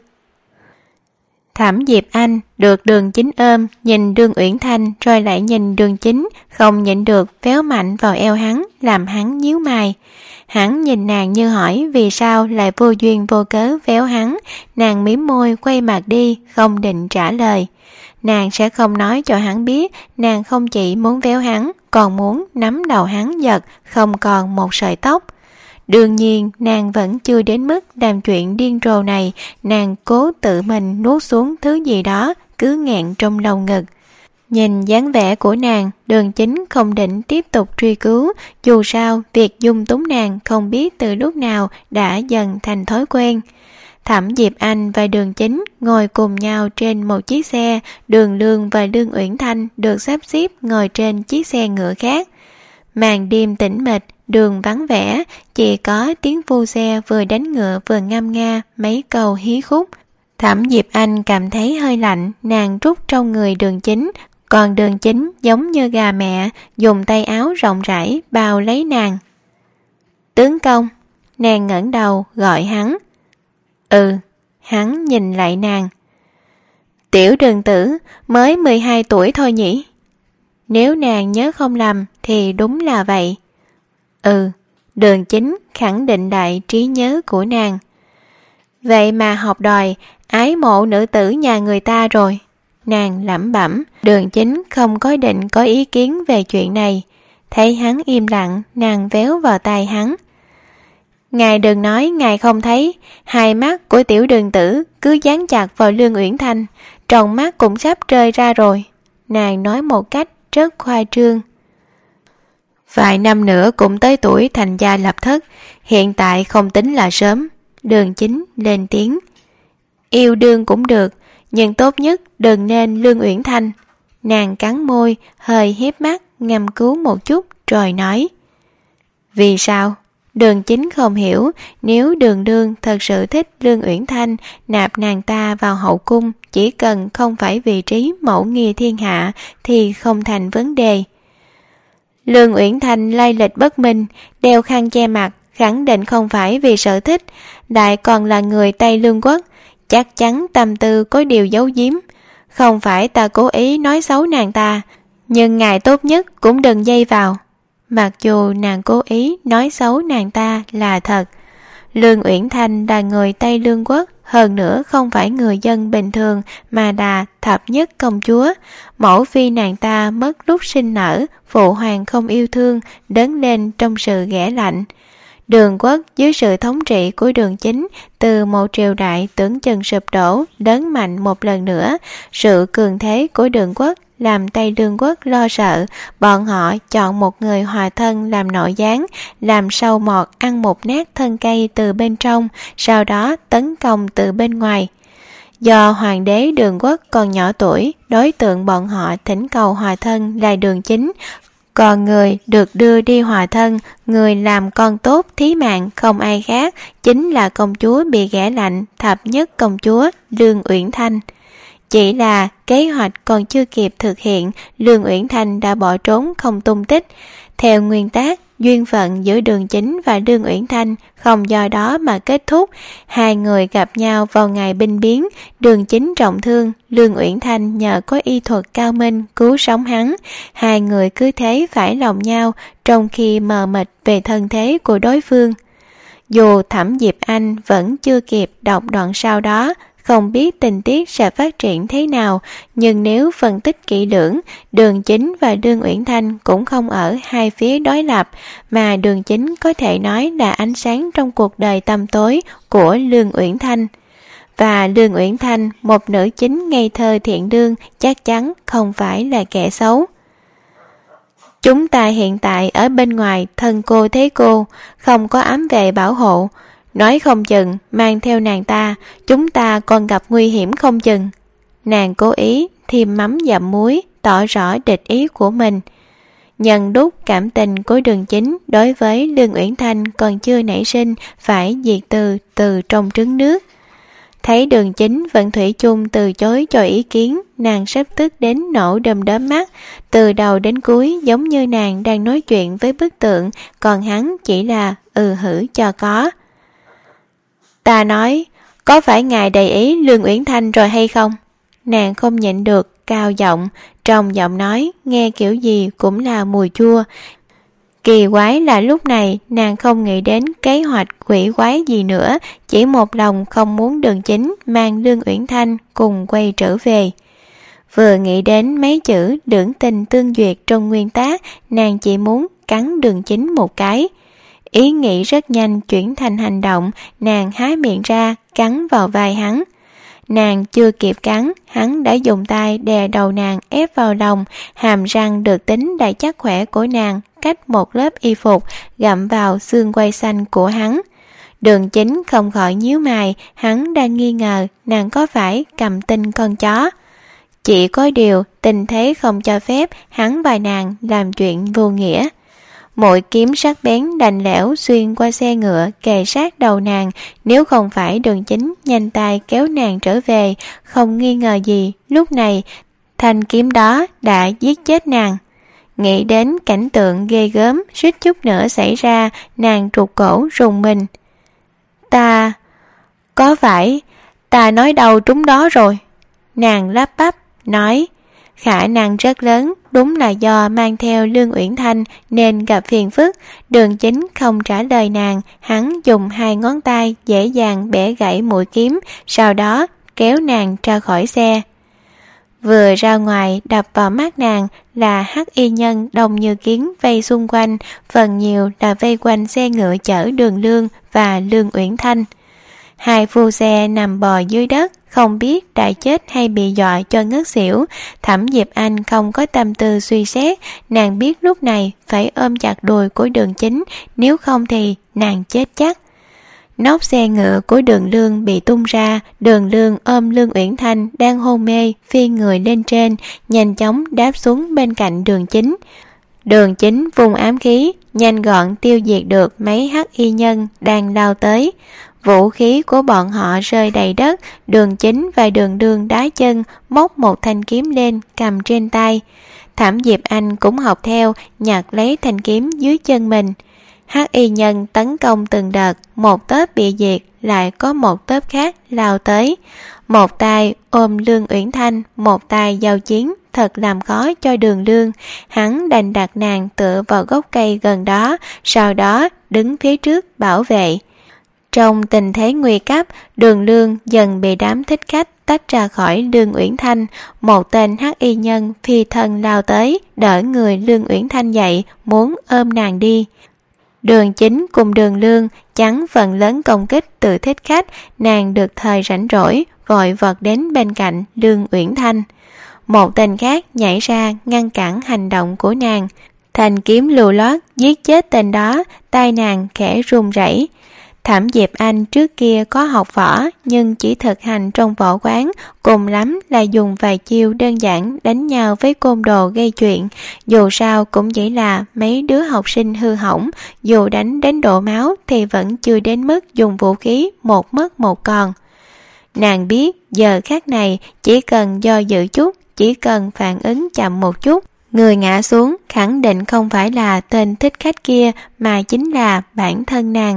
Thẩm Diệp Anh được Đường Chính ôm, nhìn Đường Uyển Thanh rồi lại nhìn Đường Chính, không nhịn được véo mạnh vào eo hắn, làm hắn nhíu mày. Hắn nhìn nàng như hỏi vì sao lại vô duyên vô cớ véo hắn, nàng mím môi quay mặt đi, không định trả lời. Nàng sẽ không nói cho hắn biết, nàng không chỉ muốn véo hắn, còn muốn nắm đầu hắn giật, không còn một sợi tóc. Đương nhiên, nàng vẫn chưa đến mức làm chuyện điên rồ này, nàng cố tự mình nuốt xuống thứ gì đó, cứ nghẹn trong lồng ngực. Nhìn dáng vẻ của nàng, Đường Chính không định tiếp tục truy cứu, dù sao việc dung túng nàng không biết từ lúc nào đã dần thành thói quen. Thẩm Diệp Anh và Đường Chính ngồi cùng nhau trên một chiếc xe, Đường Lương và Đường Uyển Thanh được sắp xếp ngồi trên chiếc xe ngựa khác. Màn đêm tĩnh mịch, đường vắng vẻ, chỉ có tiếng phu xe vừa đánh ngựa vừa ngâm nga mấy câu hí khúc. Thẩm Diệp Anh cảm thấy hơi lạnh, nàng rút trong người Đường Chính, còn Đường Chính giống như gà mẹ, dùng tay áo rộng rãi bao lấy nàng. Tướng công, nàng ngẩng đầu gọi hắn. Ừ, hắn nhìn lại nàng. Tiểu Đường tử mới mười hai tuổi thôi nhỉ? Nếu nàng nhớ không lầm thì đúng là vậy. Ừ, Đường Chính khẳng định đại trí nhớ của nàng. Vậy mà học đòi ái mộ nữ tử nhà người ta rồi. Nàng lẩm bẩm. Đường Chính không có định có ý kiến về chuyện này. Thấy hắn im lặng, nàng véo vào tai hắn. Ngài đừng nói ngài không thấy, hai mắt của tiểu Đường tử cứ dán chặt vào Lương Uyển Thanh, trong mắt cũng sắp rơi ra rồi. Nàng nói một cách rất khoa trương. Vài năm nữa cũng tới tuổi thành gia lập thất, hiện tại không tính là sớm. Đường Chính lên tiếng. Yêu đương cũng được, nhưng tốt nhất đừng nên Lương Uyển Thanh. Nàng cắn môi, hơi hiếp mắt, ngâm cứu một chút rồi nói. Vì sao? Đường Chính không hiểu, nếu Đường Đương thật sự thích Lương Uyển Thanh, nạp nàng ta vào hậu cung, chỉ cần không phải vị trí mẫu nghi thiên hạ thì không thành vấn đề. Lương Uyển Thanh lai lịch bất minh, đeo khăn che mặt, khẳng định không phải vì sở thích, lại còn là người Tây Lương quốc, chắc chắn tâm tư có điều giấu giếm. Không phải ta cố ý nói xấu nàng ta, nhưng ngài tốt nhất cũng đừng dây vào. Mặc dù nàng cố ý nói xấu nàng ta là thật. Lương Uyển Thanh là người Tây Lương quốc, hơn nữa không phải người dân bình thường mà là thập nhất công chúa. Mẫu phi nàng ta mất lúc sinh nở, phụ hoàng không yêu thương, lớn lên trong sự ghẻ lạnh. Đường quốc dưới sự thống trị của Đường Chính, từ một triều đại tưởng chừng sụp đổ, lớn mạnh một lần nữa. Sự cường thế của Đường quốc làm Tây Lương quốc lo sợ, bọn họ chọn một người hòa thân làm nội gián, làm sâu mọt ăn một nát thân cây từ bên trong, sau đó tấn công từ bên ngoài. Do hoàng đế Đường quốc còn nhỏ tuổi, đối tượng bọn họ thỉnh cầu hòa thân là Đường Chính, còn người được đưa đi hòa thân, người làm con tốt thí mạng không ai khác, chính là công chúa bị ghẻ lạnh, thập nhất công chúa Lương Uyển Thanh. Chỉ là kế hoạch còn chưa kịp thực hiện, Lương Uyển Thanh đã bỏ trốn không tung tích. Theo nguyên tắc, duyên phận giữa Đường Chính và Lương Uyển Thanh không do đó mà kết thúc. Hai người gặp nhau vào ngày binh biến, Đường Chính trọng thương, Lương Uyển Thanh nhờ có y thuật cao minh cứu sống hắn. Hai người cứ thế phải lòng nhau, trong khi mờ mịt về thân thế của đối phương. Dù Thẩm Diệp Anh vẫn chưa kịp đọc đoạn sau đó, không biết tình tiết sẽ phát triển thế nào, nhưng nếu phân tích kỹ lưỡng, Đường Chính và Lương Uyển Thanh cũng không ở hai phía đối lập, mà Đường Chính có thể nói là ánh sáng trong cuộc đời tăm tối của Lương Uyển Thanh. Và Lương Uyển Thanh, một nữ chính ngây thơ thiện lương, chắc chắn không phải là kẻ xấu. Chúng ta hiện tại ở bên ngoài thân cô thế cô, không có ám vệ bảo hộ. Nói không chừng, mang theo nàng ta, chúng ta còn gặp nguy hiểm không chừng. Nàng cố ý thêm mắm dặm muối, tỏ rõ địch ý của mình. Nhân đúc cảm tình của Đường Chính đối với Lương Uyển Thanh còn chưa nảy sinh, phải diệt từ từ trong trứng nước. Thấy Đường Chính vẫn thủy chung từ chối cho ý kiến, nàng sắp tức đến nổ đom đóm mắt, từ đầu đến cuối giống như nàng đang nói chuyện với bức tượng, còn hắn chỉ là ừ hử cho có. Ta nói, có phải ngài đầy ý Lương Uyển Thanh rồi hay không? Nàng không nhịn được, cao giọng, trong giọng nói nghe kiểu gì cũng là mùi chua. Kỳ quái là lúc này nàng không nghĩ đến kế hoạch quỷ quái gì nữa, chỉ một lòng không muốn Đường Chính mang Lương Uyển Thanh cùng quay trở về. Vừa nghĩ đến mấy chữ lưỡng tình tương duyệt trong nguyên tác, nàng chỉ muốn cắn Đường Chính một cái. Ý nghĩ rất nhanh chuyển thành hành động, nàng há miệng ra cắn vào vai hắn. Nàng chưa kịp cắn, hắn đã dùng tay đè đầu nàng ép vào lòng, hàm răng được tính đại chắc khỏe của nàng cách một lớp y phục gặm vào xương quai xanh của hắn. Đường Chính không khỏi nhíu mày, hắn đang nghi ngờ nàng có phải cầm tinh con chó. Chỉ có điều tình thế không cho phép hắn và nàng làm chuyện vô nghĩa. Mũi kiếm sắc bén đành lẽo xuyên qua xe ngựa kề sát đầu nàng, nếu không phải Đường Chính nhanh tay kéo nàng trở về, không nghi ngờ gì lúc này thanh kiếm đó đã giết chết nàng. Nghĩ đến cảnh tượng ghê gớm suýt chút nữa xảy ra, nàng trụt cổ rùng mình. Ta... có phải ta nói đâu trúng đó rồi? Nàng lắp bắp nói, khả năng rất lớn, đúng là do mang theo Lương Uyển Thanh nên gặp phiền phức. Đường Chính không trả lời nàng, hắn dùng hai ngón tay dễ dàng bẻ gãy mũi kiếm, sau đó kéo nàng ra khỏi xe. Vừa ra ngoài, đập vào mắt nàng là hắc y nhân đông như kiến vây xung quanh, phần nhiều là vây quanh xe ngựa chở Đường Lương và Lương Uyển Thanh. Hai phu xe nằm bò dưới đất, không biết đã chết hay bị dọa cho ngất xỉu. Thẩm Diệp Anh không có tâm tư suy xét, nàng biết lúc này phải ôm chặt đùi của Đường Chính, nếu không thì nàng chết chắc. Nóc xe ngựa của Đường Lương bị tung ra, Đường Lương ôm Lương Uyển Thanh đang hôn mê, phi người lên trên, nhanh chóng đáp xuống bên cạnh Đường Chính. Đường Chính vùng ám khí, nhanh gọn tiêu diệt được mấy hắc y nhân đang lao tới. Vũ khí của bọn họ rơi đầy đất, Đường Chính và Đường Lương đá chân, móc một thanh kiếm lên cầm trên tay. Thẩm Diệp Anh cũng học theo, nhặt lấy thanh kiếm dưới chân mình. Hắc y nhân tấn công từng đợt, một tớp bị diệt, lại có một tớp khác lao tới. Một tay ôm Lương Uyển Thanh, một tay giao chiến, thật làm khó cho Đường Lương. Hắn đành đặt nàng tựa vào gốc cây gần đó, sau đó đứng phía trước bảo vệ. Trong tình thế nguy cấp, Đường Lương dần bị đám thích khách tách ra khỏi Lương Uyển Thanh. Một tên hắc y nhân phi thân lao tới, đỡ người Lương Uyển Thanh dậy, muốn ôm nàng đi. Đường Chính cùng Đường Lương chắn phần lớn công kích từ thích khách, nàng được thời rảnh rỗi, vội vọt đến bên cạnh Lương Uyển Thanh. Một tên khác nhảy ra ngăn cản hành động của nàng. Thanh kiếm lù lót giết chết tên đó, tay nàng khẽ run rẩy. Thẩm Diệp Anh trước kia có học võ nhưng chỉ thực hành trong võ quán, cùng lắm là dùng vài chiêu đơn giản đánh nhau với côn đồ gây chuyện. Dù sao cũng chỉ là mấy đứa học sinh hư hỏng, dù đánh đến đổ máu thì vẫn chưa đến mức dùng vũ khí một mất một còn. Nàng biết giờ khắc này chỉ cần do dự chút, chỉ cần phản ứng chậm một chút, người ngã xuống khẳng định không phải là tên thích khách kia mà chính là bản thân nàng.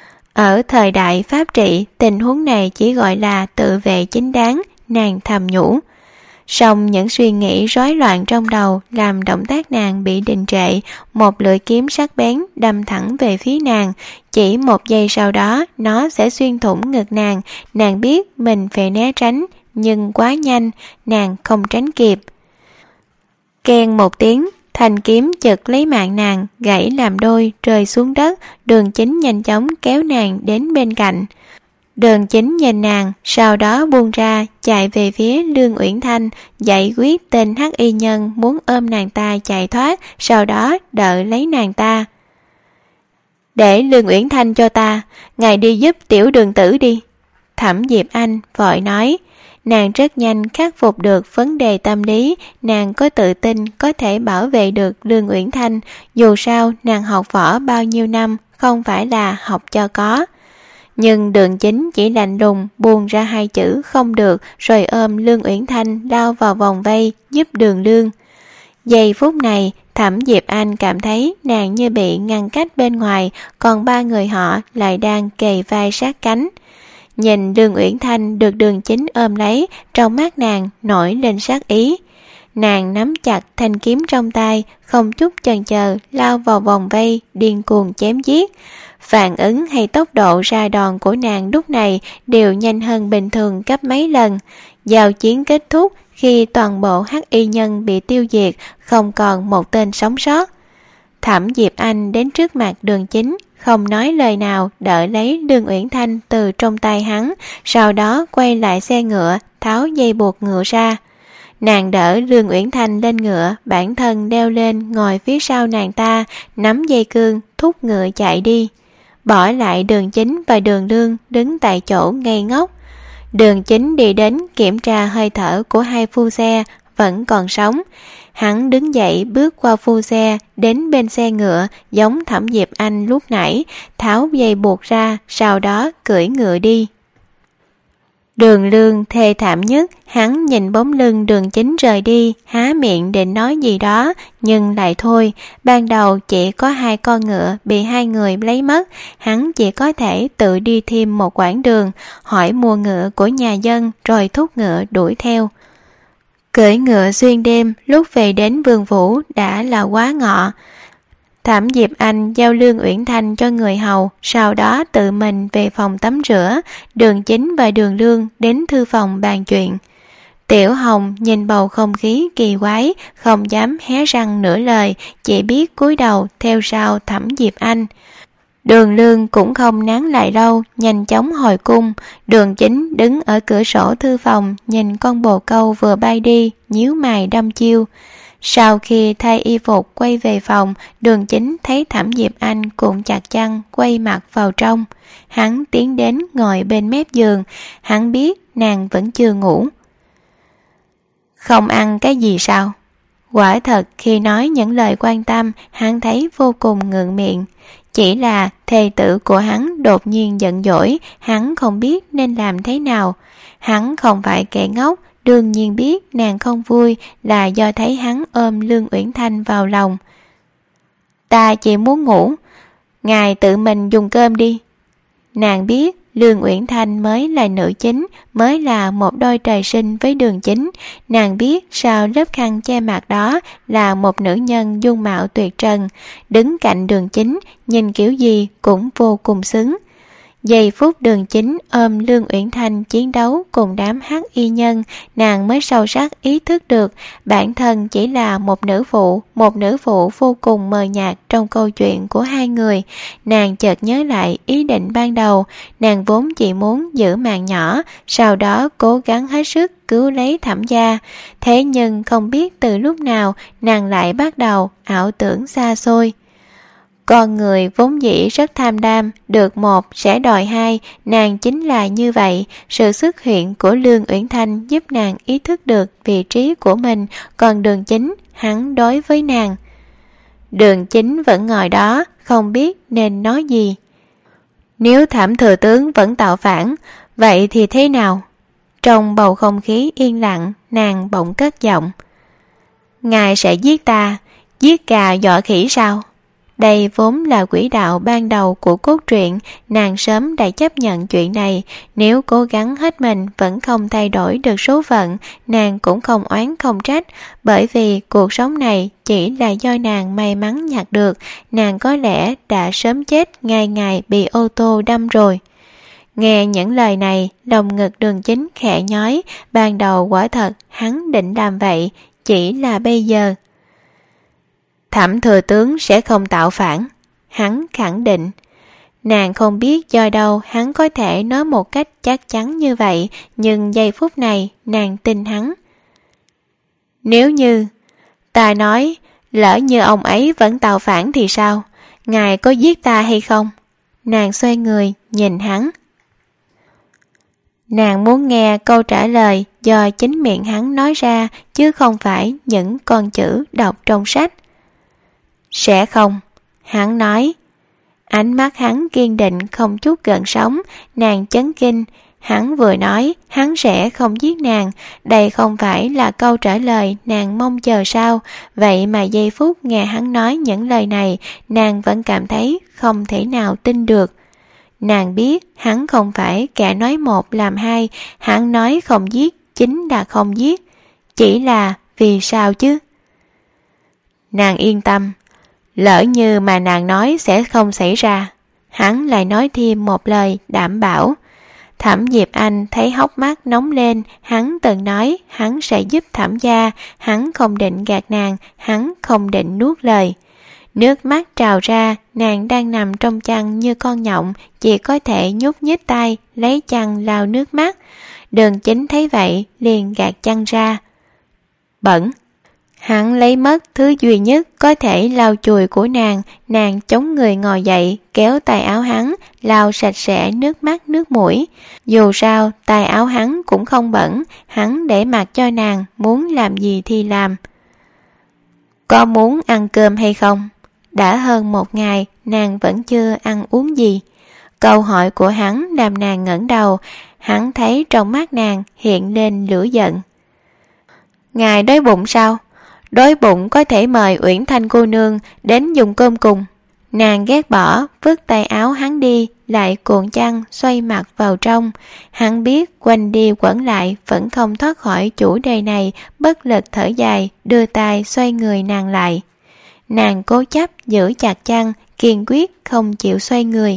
Ở thời đại pháp trị, tình huống này chỉ gọi là tự vệ chính đáng, nàng thầm nhủ. Song những suy nghĩ rối loạn trong đầu làm động tác nàng bị đình trệ, một lưỡi kiếm sắc bén đâm thẳng về phía nàng. Chỉ một giây sau đó nó sẽ xuyên thủng ngực nàng, nàng biết mình phải né tránh, nhưng quá nhanh, nàng không tránh kịp. Keng một tiếng, thanh kiếm chực lấy mạng nàng, gãy làm đôi, rơi xuống đất. Đường Chính nhanh chóng kéo nàng đến bên cạnh. Đường Chính nhìn nàng, sau đó buông ra, chạy về phía Lương Uyển Thanh, dạy quyết tên hắc y nhân muốn ôm nàng ta chạy thoát, sau đó đợi lấy nàng ta. Để Lương Uyển Thanh cho ta, ngài đi giúp tiểu đường tử đi. Thẩm Diệp Anh vội nói. nàng rất nhanh khắc phục được vấn đề tâm lý, nàng có tự tin có thể bảo vệ được Lương Uyển Thanh, dù sao nàng học võ bao nhiêu năm, không phải là học cho có. Nhưng Đường Chính chỉ lạnh lùng buông ra hai chữ không được, rồi ôm Lương Uyển Thanh lao vào vòng vây giúp Đường Lương. Giây phút này, Thẩm Diệp Anh cảm thấy nàng như bị ngăn cách bên ngoài, còn ba người họ lại đang kề vai sát cánh. Nhìn Lương Uyển Thanh được Đường Chính ôm lấy, trong mắt nàng nổi lên sát ý. Nàng nắm chặt thanh kiếm trong tay, không chút chần chờ lao vào vòng vây, điên cuồng chém giết. Phản ứng hay tốc độ ra đòn của nàng lúc này đều nhanh hơn bình thường gấp mấy lần. Giao chiến kết thúc khi toàn bộ hắc y nhân bị tiêu diệt, không còn một tên sống sót. Thẩm Diệp Anh đến trước mặt Đường Chính, không nói lời nào, đỡ lấy Lương Uyển Thanh từ trong tay hắn, sau đó quay lại xe ngựa, tháo dây buộc ngựa ra. Nàng đỡ Lương Uyển Thanh lên ngựa, bản thân leo lên ngồi phía sau nàng ta, nắm dây cương, thúc ngựa chạy đi. Bỏ lại Đường Chính và Đường Lương đứng tại chỗ ngây ngốc. Đường Chính đi đến kiểm tra hơi thở của hai phu xe, vẫn còn sống. Hắn đứng dậy bước qua phu xe, đến bên xe ngựa, giống Thẩm Diệp Anh lúc nãy, tháo dây buộc ra, sau đó cưỡi ngựa đi. Đường Lương thê thảm nhất, hắn nhìn bóng lưng Đường Chính rời đi, há miệng định nói gì đó, nhưng lại thôi. Ban đầu chỉ có hai con ngựa bị hai người lấy mất, hắn chỉ có thể tự đi thêm một quãng đường, hỏi mua ngựa của nhà dân rồi thúc ngựa đuổi theo. Cưỡi ngựa xuyên đêm, lúc về đến Vương Vũ đã là quá ngọ. Thẩm Diệp Anh giao Lương Uyển Thanh cho người hầu, sau đó tự mình về phòng tắm rửa. Đường Chính và Đường Lương đến thư phòng bàn chuyện. Tiểu Hồng nhìn bầu không khí kỳ quái, không dám hé răng nửa lời, chỉ biết cúi đầu theo sau Thẩm Diệp Anh. Đường Lương cũng không nán lại lâu, nhanh chóng hồi cung. Đường Chính đứng ở cửa sổ thư phòng, nhìn con bồ câu vừa bay đi, nhíu mày đăm chiêu. Sau khi thay y phục quay về phòng, Đường Chính thấy Thẩm Diệp Anh cuộn chặt chăn quay mặt vào trong. Hắn tiến đến ngồi bên mép giường, hắn biết nàng vẫn chưa ngủ. Không ăn cái gì sao? Quả thật khi nói những lời quan tâm, hắn thấy vô cùng ngượng miệng. Chỉ là thê tử của hắn đột nhiên giận dỗi, hắn không biết nên làm thế nào. Hắn không phải kẻ ngốc, đương nhiên biết nàng không vui là do thấy hắn ôm Lương Uyển Thanh vào lòng. Ta chỉ muốn ngủ, ngài tự mình dùng cơm đi. Nàng biết Lương Uyển Thanh mới là nữ chính, mới là một đôi trời sinh với Đường Chính. Nàng biết sau lớp khăn che mặt đó là một nữ nhân dung mạo tuyệt trần, đứng cạnh Đường Chính, nhìn kiểu gì cũng vô cùng xứng. Giây phút Đường Chính ôm Lương Uyển Thanh chiến đấu cùng đám hắc y nhân, nàng mới sâu sắc ý thức được bản thân chỉ là một nữ phụ, một nữ phụ vô cùng mờ nhạt trong câu chuyện của hai người. Nàng chợt nhớ lại ý định ban đầu, nàng vốn chỉ muốn giữ mạng nhỏ, sau đó cố gắng hết sức cứu lấy Thẩm gia. Thế nhưng không biết từ lúc nào nàng lại bắt đầu ảo tưởng xa xôi. Con người vốn dĩ rất tham lam, được một sẽ đòi hai, nàng chính là như vậy. Sự xuất hiện của Lương Uyển Thanh giúp nàng ý thức được vị trí của mình, còn Đường Chính, hắn đối với nàng. Đường Chính vẫn ngồi đó, không biết nên nói gì. Nếu Thẩm thừa tướng vẫn tạo phản, vậy thì thế nào? Trong bầu không khí yên lặng, nàng bỗng cất giọng. Ngài sẽ giết ta, giết gà dọa khỉ sao? Đây vốn là quỹ đạo ban đầu của cốt truyện, nàng sớm đã chấp nhận chuyện này. Nếu cố gắng hết mình vẫn không thay đổi được số phận, nàng cũng không oán không trách, bởi vì cuộc sống này chỉ là do nàng may mắn nhặt được, nàng có lẽ đã sớm chết ngày ngày bị ô tô đâm rồi. Nghe những lời này, lòng ngực Đường Chính khẽ nhói, ban đầu quả thật hắn định làm vậy, chỉ là bây giờ. Thẩm thừa tướng sẽ không tạo phản, hắn khẳng định. Nàng không biết do đâu hắn có thể nói một cách chắc chắn như vậy, nhưng giây phút này nàng tin hắn. Nếu như ta nói lỡ như ông ấy vẫn tạo phản thì sao? Ngài có giết ta hay không? Nàng xoay người nhìn hắn. Nàng muốn nghe câu trả lời do chính miệng hắn nói ra, chứ không phải những con chữ đọc trong sách. Sẽ không, hắn nói. Ánh mắt hắn kiên định không chút gợn sóng. Nàng chấn kinh. Hắn vừa nói hắn sẽ không giết nàng. Đây không phải là câu trả lời nàng mong chờ sao? Vậy mà giây phút nghe hắn nói những lời này, nàng vẫn cảm thấy không thể nào tin được. Nàng biết hắn không phải kẻ nói một làm hai. Hắn nói không giết chính là không giết. Chỉ là vì sao chứ? Nàng yên tâm. Lỡ như mà nàng nói sẽ không xảy ra, hắn lại nói thêm một lời đảm bảo. Thẩm Diệp Anh thấy hốc mắt nóng lên. Hắn từng nói hắn sẽ giúp Thẩm gia. Hắn không định gạt nàng. Hắn không định nuốt lời. Nước mắt trào ra. Nàng đang nằm trong chăn như con nhộng, chỉ có thể nhúc nhích tay lấy chăn lau nước mắt. Đường Chính thấy vậy liền gạt chăn ra. Bẩn. Hắn lấy mất thứ duy nhất có thể lau chùi của nàng. Nàng chống người ngồi dậy, kéo tay áo hắn, lau sạch sẽ nước mắt nước mũi. Dù sao tay áo hắn cũng không bẩn. Hắn để mặc cho nàng muốn làm gì thì làm. Có muốn ăn cơm hay không? Đã hơn một ngày nàng vẫn chưa ăn uống gì. Câu hỏi của hắn làm nàng ngẩng đầu. Hắn thấy trong mắt nàng hiện lên lửa giận. Ngài đói bụng sao? Đói bụng có thể mời Uyển Thanh cô nương đến dùng cơm cùng. Nàng ghét bỏ, vứt tay áo hắn đi, lại cuộn chăn xoay mặt vào trong. Hắn biết quanh đi quẩn lại vẫn không thoát khỏi chủ đề này, bất lực thở dài, đưa tay xoay người nàng lại. Nàng cố chấp giữ chặt chăn, kiên quyết không chịu xoay người.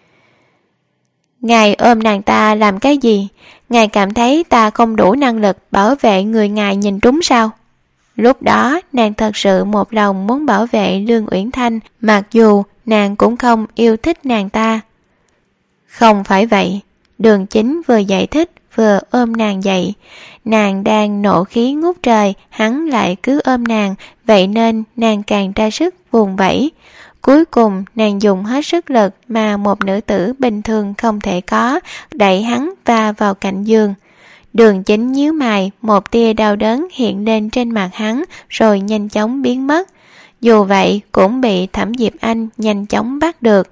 Ngài ôm nàng ta làm cái gì? Ngài cảm thấy ta không đủ năng lực bảo vệ người ngài nhìn trúng sao? Lúc đó nàng thật sự một lòng muốn bảo vệ Lương Uyển Thanh, mặc dù nàng cũng không yêu thích nàng ta. Không phải vậy. Đường Chính vừa giải thích vừa ôm nàng dậy. Nàng đang nộ khí ngút trời, hắn lại cứ ôm nàng, vậy nên nàng càng ra sức vùng vẫy. Cuối cùng nàng dùng hết sức lực mà một nữ tử bình thường không thể có, đẩy hắn va vào cạnh giường. Đường Chính nhíu mày, một tia đau đớn hiện lên trên mặt hắn rồi nhanh chóng biến mất. Dù vậy cũng bị Thẩm Diệp Anh nhanh chóng bắt được.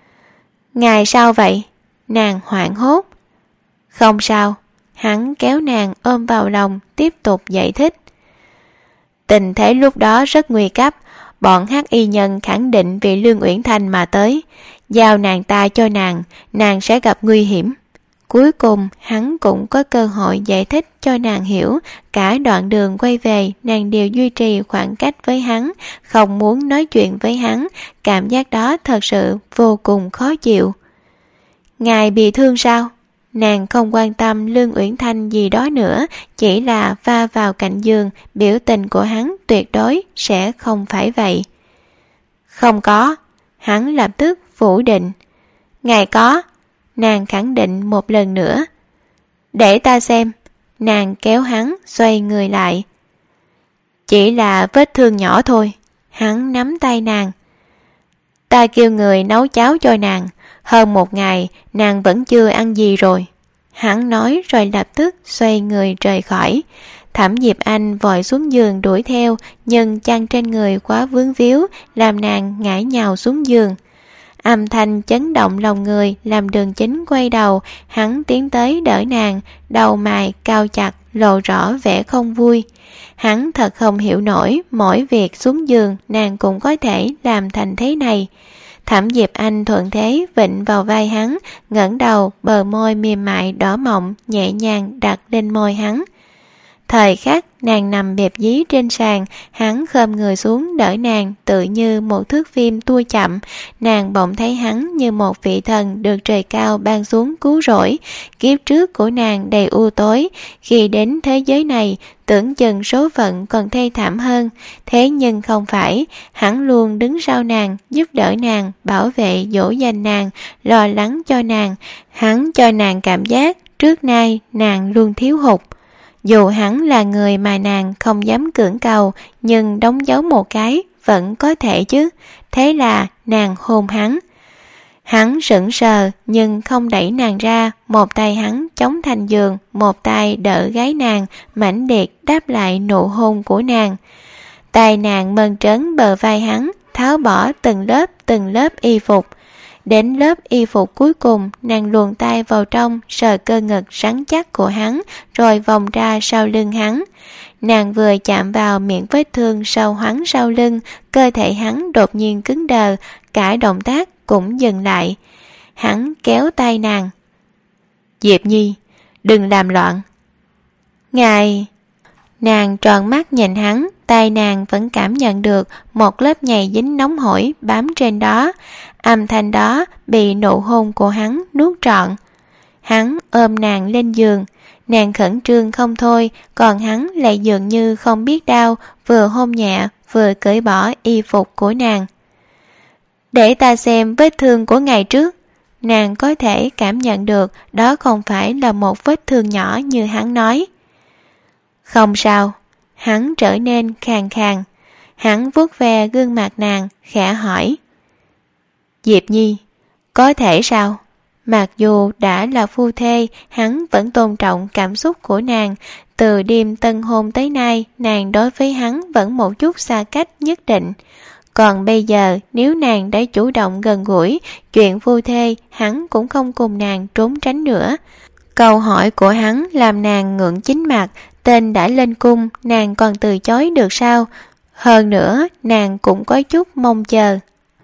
Ngài sao vậy? Nàng hoảng hốt. Không sao. Hắn kéo nàng ôm vào lòng, tiếp tục giải thích. Tình thế lúc đó rất nguy cấp. Bọn hắc y nhân khẳng định vì Lương Uyển Thanh mà tới. Giao nàng ta cho nàng, nàng sẽ gặp nguy hiểm. Cuối cùng hắn cũng có cơ hội giải thích cho nàng hiểu. Cả đoạn đường quay về nàng đều duy trì khoảng cách với hắn, không muốn nói chuyện với hắn. Cảm giác đó thật sự vô cùng khó chịu. Ngài bị thương sao? Nàng không quan tâm Lương Uyển Thanh gì đó nữa, chỉ là va vào cạnh giường. Biểu tình của hắn tuyệt đối sẽ không phải vậy. Không có. Hắn lập tức phủ định. Ngài có. Nàng khẳng định một lần nữa. Để ta xem. Nàng kéo hắn xoay người lại. Chỉ là vết thương nhỏ thôi. Hắn nắm tay nàng. Ta kêu người nấu cháo cho nàng. Hơn một ngày nàng vẫn chưa ăn gì rồi. Hắn nói rồi lập tức xoay người rời khỏi. Thẩm Diệp Anh vội xuống giường đuổi theo, nhưng chăn trên người quá vướng víu, làm nàng ngã nhào xuống giường. Âm thanh chấn động lòng người làm Đường Chính quay đầu. Hắn tiến tới đỡ nàng, đầu mày cao chặt, lộ rõ vẻ không vui. Hắn thật không hiểu nổi mỗi việc xuống giường nàng cũng có thể làm thành thế này. Thẩm Diệp Anh thuận thế vịnh vào vai hắn, ngẩng đầu, bờ môi mềm mại đỏ mọng nhẹ nhàng đặt lên môi hắn. Thời khắc nàng nằm bẹp dí trên sàn, hắn khom người xuống đỡ nàng tự như một thước phim tua chậm. Nàng bỗng thấy hắn như một vị thần được trời cao ban xuống cứu rỗi. Kiếp trước của nàng đầy u tối, khi đến thế giới này tưởng chừng số phận còn thê thảm hơn. Thế nhưng không phải, hắn luôn đứng sau nàng, giúp đỡ nàng, bảo vệ dỗ dành nàng, lo lắng cho nàng. Hắn cho nàng cảm giác trước nay nàng luôn thiếu hụt. Dù hắn là người mà nàng không dám cưỡng cầu, nhưng đóng dấu một cái vẫn có thể chứ. Thế là nàng hôn hắn. Hắn sững sờ nhưng không đẩy nàng ra, một tay hắn chống thành giường, một tay đỡ gái nàng, mãnh liệt đáp lại nụ hôn của nàng. Tay nàng mơn trớn bờ vai hắn, tháo bỏ từng lớp từng lớp y phục. Đến lớp y phục cuối cùng, nàng luồn tay vào trong, sờ cơ ngực rắn chắc của hắn, rồi vòng ra sau lưng hắn. Nàng vừa chạm vào miệng vết thương sâu hoắm sau lưng, cơ thể hắn đột nhiên cứng đờ, cả động tác cũng dừng lại. Hắn kéo tay nàng. Diệp Nhi, đừng làm loạn. Ngài... Nàng tròn mắt nhìn hắn, tay nàng vẫn cảm nhận được một lớp nhầy dính nóng hổi bám trên đó. Âm thanh đó bị nụ hôn của hắn nuốt trọn. Hắn ôm nàng lên giường, nàng khẩn trương không thôi, còn hắn lại dường như không biết đau, vừa hôn nhẹ vừa cởi bỏ y phục của nàng. Để ta xem vết thương của ngày trước. Nàng có thể cảm nhận được đó không phải là một vết thương nhỏ như hắn nói. Không sao. Hắn trở nên khàn khàn. Hắn vuốt ve gương mặt nàng, khẽ hỏi. Diệp Nhi, có thể sao? Mặc dù đã là phu thê, hắn vẫn tôn trọng cảm xúc của nàng. Từ đêm tân hôn tới nay, nàng đối với hắn vẫn một chút xa cách nhất định. Còn bây giờ, nếu nàng đã chủ động gần gũi, chuyện phu thê, hắn cũng không cùng nàng trốn tránh nữa. Câu hỏi của hắn làm nàng ngượng chính mặt, tên đã lên cung, nàng còn từ chối được sao? Hơn nữa, nàng cũng có chút mong chờ.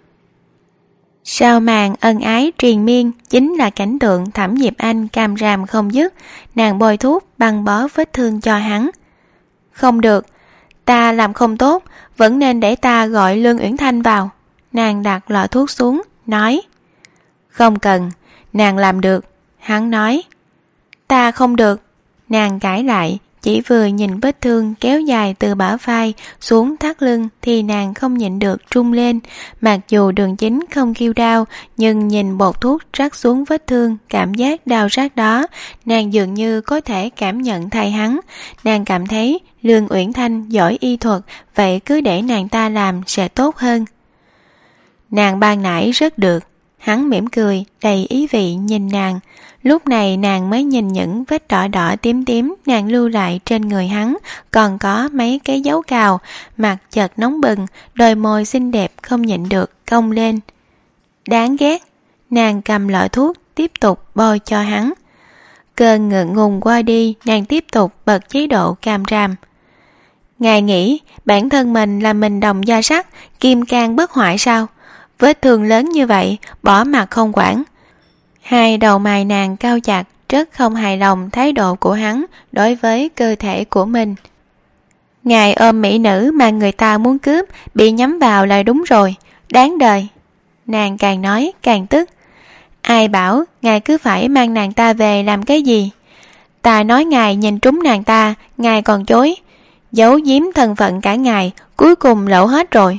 Sau màn ân ái triền miên chính là cảnh tượng Thẩm Diệp Anh càm ràm không dứt. Nàng bôi thuốc băng bó vết thương cho hắn. Không được, ta làm không tốt, vẫn nên để ta gọi Lương Uyển Thanh vào. Nàng đặt lọ thuốc xuống, nói. Không cần, nàng làm được. Hắn nói. Ta không được. Nàng cãi lại, chỉ vừa nhìn vết thương kéo dài từ bả vai xuống thắt lưng thì nàng không nhịn được trung lên. Mặc dù Đường Chính không kêu đau, nhưng nhìn bột thuốc rắc xuống vết thương, cảm giác đau rát đó, nàng dường như có thể cảm nhận thay hắn. Nàng cảm thấy Lương Uyển Thanh giỏi y thuật, vậy cứ để nàng ta làm sẽ tốt hơn. Nàng ban nãy rất được. Hắn mỉm cười, đầy ý vị nhìn nàng. Lúc này nàng mới nhìn những vết đỏ đỏ tím tím nàng lưu lại trên người hắn, còn có mấy cái dấu cào, mặt chợt nóng bừng, đôi môi xinh đẹp không nhịn được cong lên. Đáng ghét. Nàng cầm lọ thuốc tiếp tục bôi cho hắn. Cơn ngượng ngùng qua đi, nàng tiếp tục bật chế độ càm ràm. Ngài nghĩ bản thân mình là mình đồng gia sắt, kim cang bất hoại sao? Vết thương lớn như vậy, bỏ mặt không quản. Hai đầu mày nàng cau chặt, rất không hài lòng thái độ của hắn đối với cơ thể của mình. Ngài ôm mỹ nữ mà người ta muốn cướp, bị nhắm vào là đúng rồi, đáng đời. Nàng càng nói càng tức. Ai bảo ngài cứ phải mang nàng ta về làm cái gì? Ta nói ngài nhìn trúng nàng ta, ngài còn chối. Giấu giếm thân phận cả ngày, cuối cùng lộ hết rồi.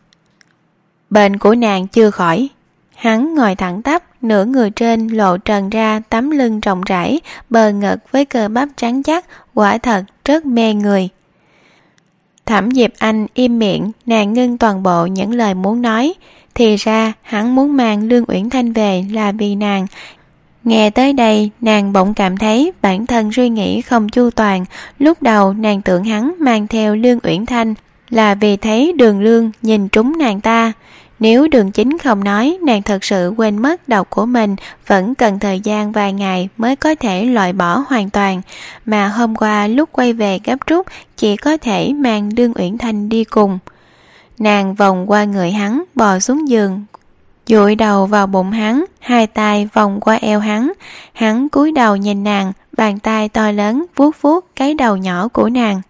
Bệnh của nàng chưa khỏi. Hắn ngồi thẳng tắp, nửa người trên lộ trần ra tấm lưng rộng rãi, bờ ngực với cơ bắp trắng chắc, quả thật rất mê người. Thẩm Diệp Anh im miệng, nàng ngưng toàn bộ những lời muốn nói. Thì ra hắn muốn mang Lương Uyển Thanh về là vì nàng. Nghe tới đây, nàng bỗng cảm thấy bản thân suy nghĩ không chu toàn. Lúc đầu nàng tưởng hắn mang theo Lương Uyển Thanh là vì thấy Đường Lương nhìn trúng nàng ta. Nếu Đường Chính không nói, nàng thật sự quên mất độc của mình, vẫn cần thời gian vài ngày mới có thể loại bỏ hoàn toàn. Mà hôm qua lúc quay về gấp rút, chỉ có thể mang Lương Uyển Thanh đi cùng. Nàng vòng qua người hắn, bò xuống giường, dụi đầu vào bụng hắn, hai tay vòng qua eo hắn. Hắn cúi đầu nhìn nàng, bàn tay to lớn vuốt vuốt cái đầu nhỏ của nàng.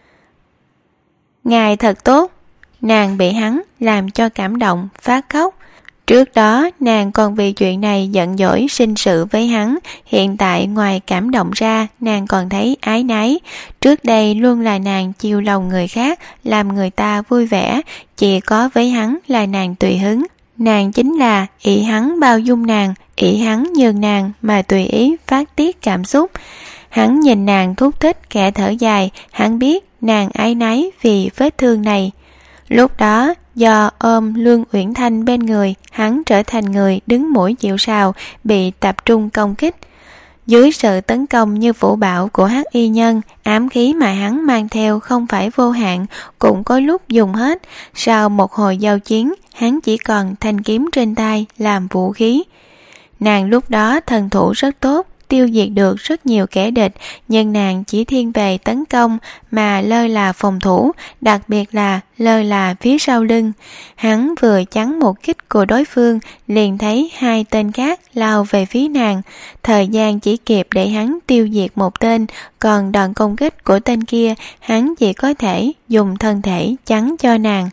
Ngài thật tốt. Nàng bị hắn làm cho cảm động, phát khóc. Trước đó nàng còn vì chuyện này giận dỗi sinh sự với hắn. Hiện tại ngoài cảm động ra, nàng còn thấy ái náy. Trước đây luôn là nàng chiều lòng người khác, làm người ta vui vẻ. Chỉ có với hắn là nàng tùy hứng. Nàng chính là ỷ hắn bao dung nàng, ỷ hắn nhường nàng mà tùy ý phát tiết cảm xúc. Hắn nhìn nàng thúc thích khẽ thở dài, hắn biết nàng ái náy vì vết thương này. Lúc đó Do ôm Lương Uyển Thanh bên người, hắn trở thành người đứng mũi chịu sào, bị tập trung công kích. Dưới sự tấn công như vũ bão của hắc y nhân, ám khí mà hắn mang theo không phải vô hạn, cũng có lúc dùng hết. Sau một hồi giao chiến, hắn chỉ còn thanh kiếm trên tay làm vũ khí. Nàng lúc đó thần thủ rất tốt, tiêu diệt được rất nhiều kẻ địch, nhưng nàng chỉ thiên về tấn công mà lơ là phòng thủ, đặc biệt là lơ là phía sau lưng. Hắn vừa chắn một kích của đối phương, liền thấy hai tên khác lao về phía nàng. Thời gian chỉ kịp để hắn tiêu diệt một tên, còn đòn công kích của tên kia, hắn chỉ có thể dùng thân thể chắn cho nàng.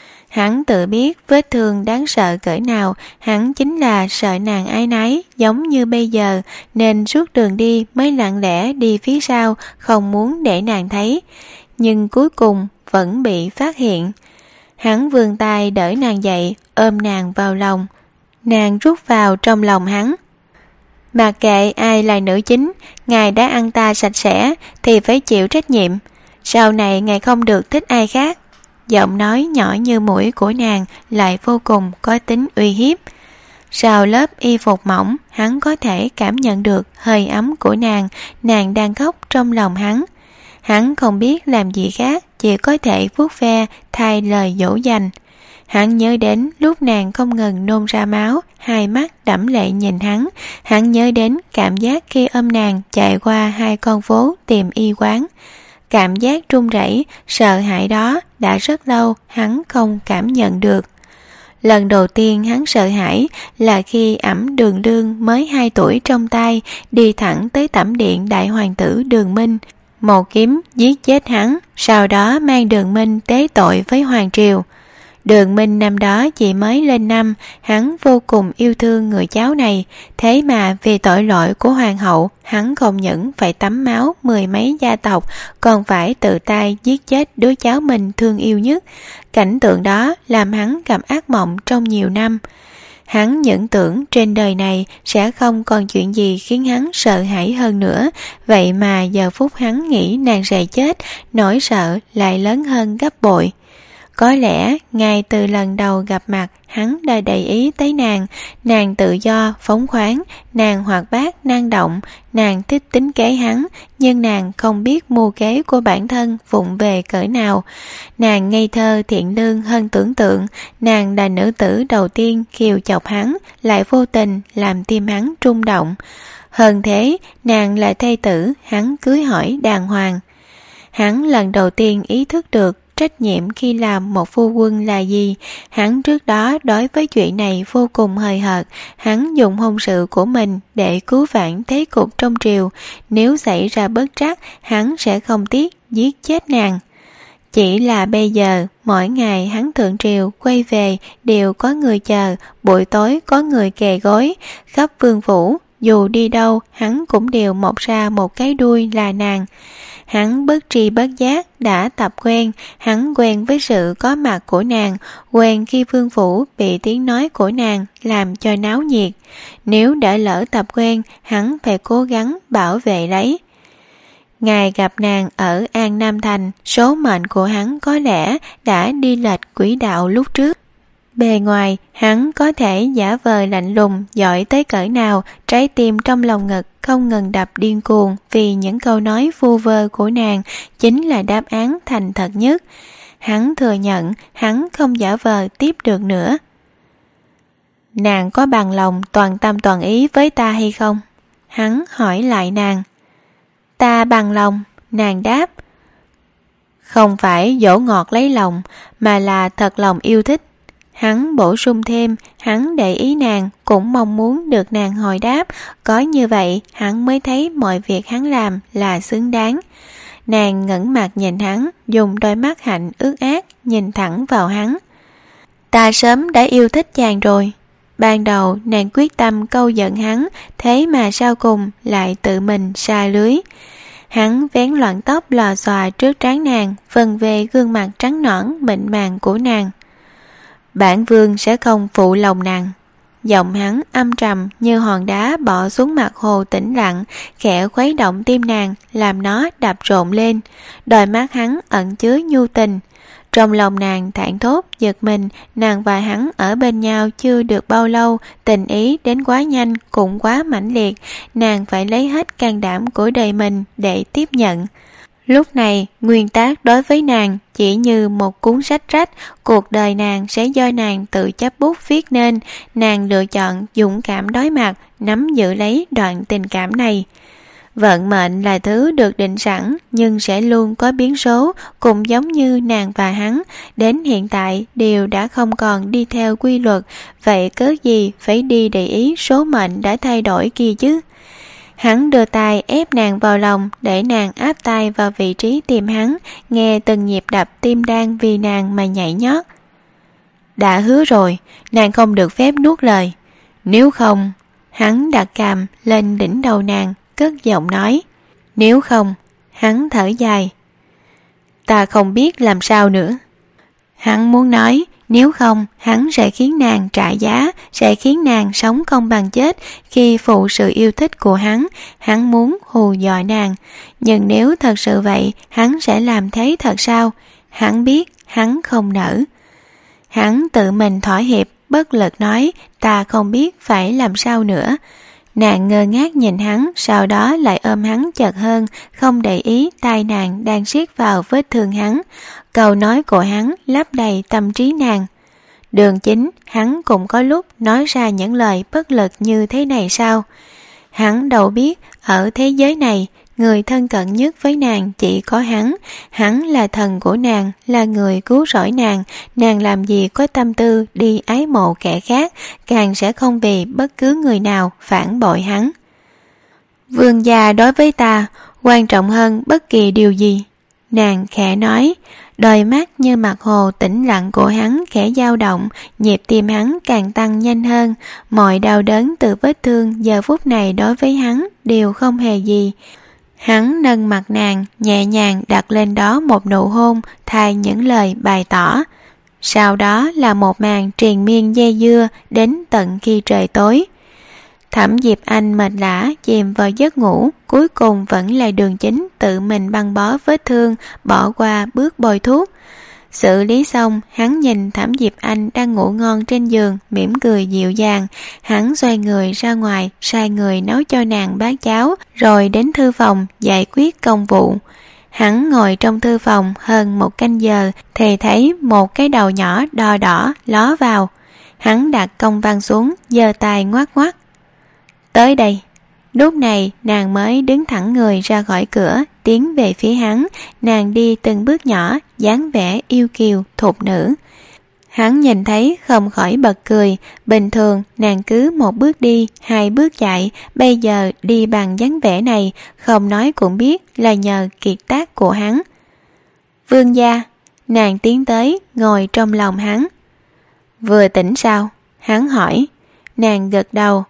Hắn tự biết vết thương đáng sợ cỡ nào, hắn chính là sợ nàng ái náy giống như bây giờ, nên suốt đường đi mới lặng lẽ đi phía sau, không muốn để nàng thấy. Nhưng cuối cùng vẫn bị phát hiện. Hắn vươn tay đỡ nàng dậy, ôm nàng vào lòng. Nàng rút vào trong lòng hắn. Mặc kệ ai là nữ chính, ngài đã ăn ta sạch sẽ thì phải chịu trách nhiệm. Sau này ngài không được thích ai khác. Giọng nói nhỏ như mũi của nàng lại vô cùng có tính uy hiếp. Sau lớp y phục mỏng, hắn có thể cảm nhận được hơi ấm của nàng, nàng đang khóc trong lòng hắn. Hắn không biết làm gì khác, chỉ có thể vuốt ve thay lời dỗ dành. Hắn nhớ đến lúc nàng không ngừng nôn ra máu, hai mắt đẫm lệ nhìn hắn. Hắn nhớ đến cảm giác khi ôm nàng chạy qua hai con phố tìm y quán. Cảm giác run rẩy, sợ hãi đó đã rất lâu hắn không cảm nhận được. Lần đầu tiên hắn sợ hãi là khi ẵm Đường Lương mới hai tuổi trong tay, đi thẳng tới tẩm điện đại hoàng tử Đường Minh, một kiếm giết chết hắn, sau đó mang Đường Minh tế tội với hoàng triều. Đường Minh năm đó chỉ mới lên năm, hắn vô cùng yêu thương người cháu này, thế mà vì tội lỗi của hoàng hậu, hắn không những phải tắm máu mười mấy gia tộc, còn phải tự tay giết chết đứa cháu mình thương yêu nhất. Cảnh tượng đó làm hắn gặp ác mộng trong nhiều năm. Hắn những tưởng trên đời này sẽ không còn chuyện gì khiến hắn sợ hãi hơn nữa, vậy mà giờ phút hắn nghĩ nàng sẽ chết, nỗi sợ lại lớn hơn gấp bội. Có lẽ ngay từ lần đầu gặp mặt, hắn đã để ý tới nàng. Nàng tự do, phóng khoáng, nàng hoạt bát, năng động, nàng thích tính kế hắn, nhưng nàng không biết mưu kế của bản thân vụng về cỡ nào. Nàng ngây thơ thiện lương hơn tưởng tượng, nàng là nữ tử đầu tiên khiêu chọc hắn, lại vô tình làm tim hắn rung động. Hơn thế, nàng là thê tử hắn cưới hỏi đàng hoàng. Hắn lần đầu tiên ý thức được trách nhiệm khi làm một phu quân là gì. Hắn trước đó đối với chuyện này vô cùng hời hợt. Hắn dùng hôn sự của mình để cứu vãn thế cục trong triều. Nếu xảy ra bất trắc, hắn sẽ không tiếc giết chết nàng. Chỉ là bây giờ, mỗi ngày hắn thượng triều quay về đều có người chờ, buổi tối có người kề gối, khắp vương phủ. Dù đi đâu, hắn cũng đều mọc ra một cái đuôi là nàng. Hắn bất tri bất giác đã tập quen, hắn quen với sự có mặt của nàng, quen khi vương phủ bị tiếng nói của nàng làm cho náo nhiệt. Nếu đã lỡ tập quen, hắn phải cố gắng bảo vệ lấy. Ngày gặp nàng ở An Nam Thành, số mệnh của hắn có lẽ đã đi lệch quỹ đạo lúc trước. Bề ngoài, hắn có thể giả vờ lạnh lùng, giỏi tới cỡ nào, trái tim trong lòng ngực không ngừng đập điên cuồng vì những câu nói vu vơ của nàng chính là đáp án thành thật nhất. Hắn thừa nhận, hắn không giả vờ tiếp được nữa. Nàng có bằng lòng toàn tâm toàn ý với ta hay không? Hắn hỏi lại nàng. Ta bằng lòng, nàng đáp. Không phải dỗ ngọt lấy lòng, mà là thật lòng yêu thích. Hắn bổ sung thêm, hắn để ý nàng, cũng mong muốn được nàng hồi đáp, có như vậy hắn mới thấy mọi việc hắn làm là xứng đáng. Nàng ngẩng mặt nhìn hắn, dùng đôi mắt hạnh ướt át nhìn thẳng vào hắn. Ta sớm đã yêu thích chàng rồi. Ban đầu nàng quyết tâm câu giận hắn, thế mà sau cùng lại tự mình sa lưới. Hắn vén loạn tóc lò xòa trước trán nàng, vần về gương mặt trắng nõn mịn màng của nàng. Bản vương sẽ không phụ lòng nàng. Giọng hắn âm trầm như hòn đá bỏ xuống mặt hồ tĩnh lặng, khẽ khuấy động tim nàng, làm nó đập rộn lên. Đôi mắt hắn ẩn chứa nhu tình. Trong lòng nàng thảng thốt giật mình, nàng và hắn ở bên nhau chưa được bao lâu, tình ý đến quá nhanh cũng quá mãnh liệt, nàng phải lấy hết can đảm của đời mình để tiếp nhận. Lúc này, nguyên tắc đối với nàng chỉ như một cuốn sách rách, cuộc đời nàng sẽ do nàng tự chấp bút viết nên, nàng lựa chọn dũng cảm đối mặt, nắm giữ lấy đoạn tình cảm này. Vận mệnh là thứ được định sẵn nhưng sẽ luôn có biến số, cũng giống như nàng và hắn, đến hiện tại đều đã không còn đi theo quy luật, vậy cớ gì phải đi để ý số mệnh đã thay đổi kia chứ? Hắn đưa tay ép nàng vào lòng để nàng áp tay vào vị trí tim hắn, nghe từng nhịp đập tim đang vì nàng mà nhảy nhót. Đã hứa rồi, nàng không được phép nuốt lời. Nếu không, hắn đặt cằm lên đỉnh đầu nàng, cất giọng nói. Nếu không, hắn thở dài. Ta không biết làm sao nữa. Hắn muốn nói, nếu không, hắn sẽ khiến nàng trả giá, sẽ khiến nàng sống không bằng chết khi phụ sự yêu thích của hắn. Hắn muốn hù dọa nàng, nhưng nếu thật sự vậy, hắn sẽ làm thế thật sao? Hắn biết, hắn không nỡ. Hắn tự mình thỏa hiệp, bất lực nói, ta không biết phải làm sao nữa. Nàng ngơ ngác nhìn hắn, sau đó lại ôm hắn chặt hơn, không để ý tay nàng đang siết vào vết thương hắn. Câu nói của hắn lấp đầy tâm trí nàng. Đường Chính, hắn cũng có lúc nói ra những lời bất lực như thế này sao? Hắn đâu biết, ở thế giới này, người thân cận nhất với nàng chỉ có hắn. Hắn là thần của nàng, là người cứu rỗi nàng. Nàng làm gì có tâm tư đi ái mộ kẻ khác, càng sẽ không vì bất cứ người nào phản bội hắn. Vương gia đối với ta quan trọng hơn bất kỳ điều gì, nàng khẽ nói. Đôi mắt như mặt hồ tĩnh lặng của hắn khẽ dao động, nhịp tim hắn càng tăng nhanh hơn. Mọi đau đớn từ vết thương giờ phút này đối với hắn đều không hề gì. Hắn nâng mặt nàng, nhẹ nhàng đặt lên đó một nụ hôn, thay những lời bày tỏ. Sau đó là một màn triền miên dây dưa đến tận khi trời tối. Thẩm Diệp Anh mệt lả chìm vào giấc ngủ, cuối cùng vẫn là Đường Chính tự mình băng bó vết thương, bỏ qua bước bôi thuốc. Xử lý xong, hắn nhìn Thẩm Diệp Anh đang ngủ ngon trên giường, mỉm cười dịu dàng. Hắn xoay người ra ngoài, sai người nấu cho nàng bát cháo, rồi đến thư phòng giải quyết công vụ. Hắn ngồi trong thư phòng hơn một canh giờ thì thấy một cái đầu nhỏ đỏ đỏ ló vào. Hắn đặt công văn xuống, giơ tay ngoắc ngoắc. Tới đây. Lúc này nàng mới đứng thẳng người ra khỏi cửa, tiến về phía hắn. Nàng đi từng bước nhỏ, dáng vẻ yêu kiều, thục nữ. Hắn nhìn thấy không khỏi bật cười. Bình thường nàng cứ một bước đi, hai bước chạy, bây giờ đi bằng dáng vẻ này, không nói cũng biết là nhờ kiệt tác của hắn. Vương gia. Nàng tiến tới, ngồi trong lòng hắn. Vừa tỉnh sao? Hắn hỏi. Nàng gật đầu.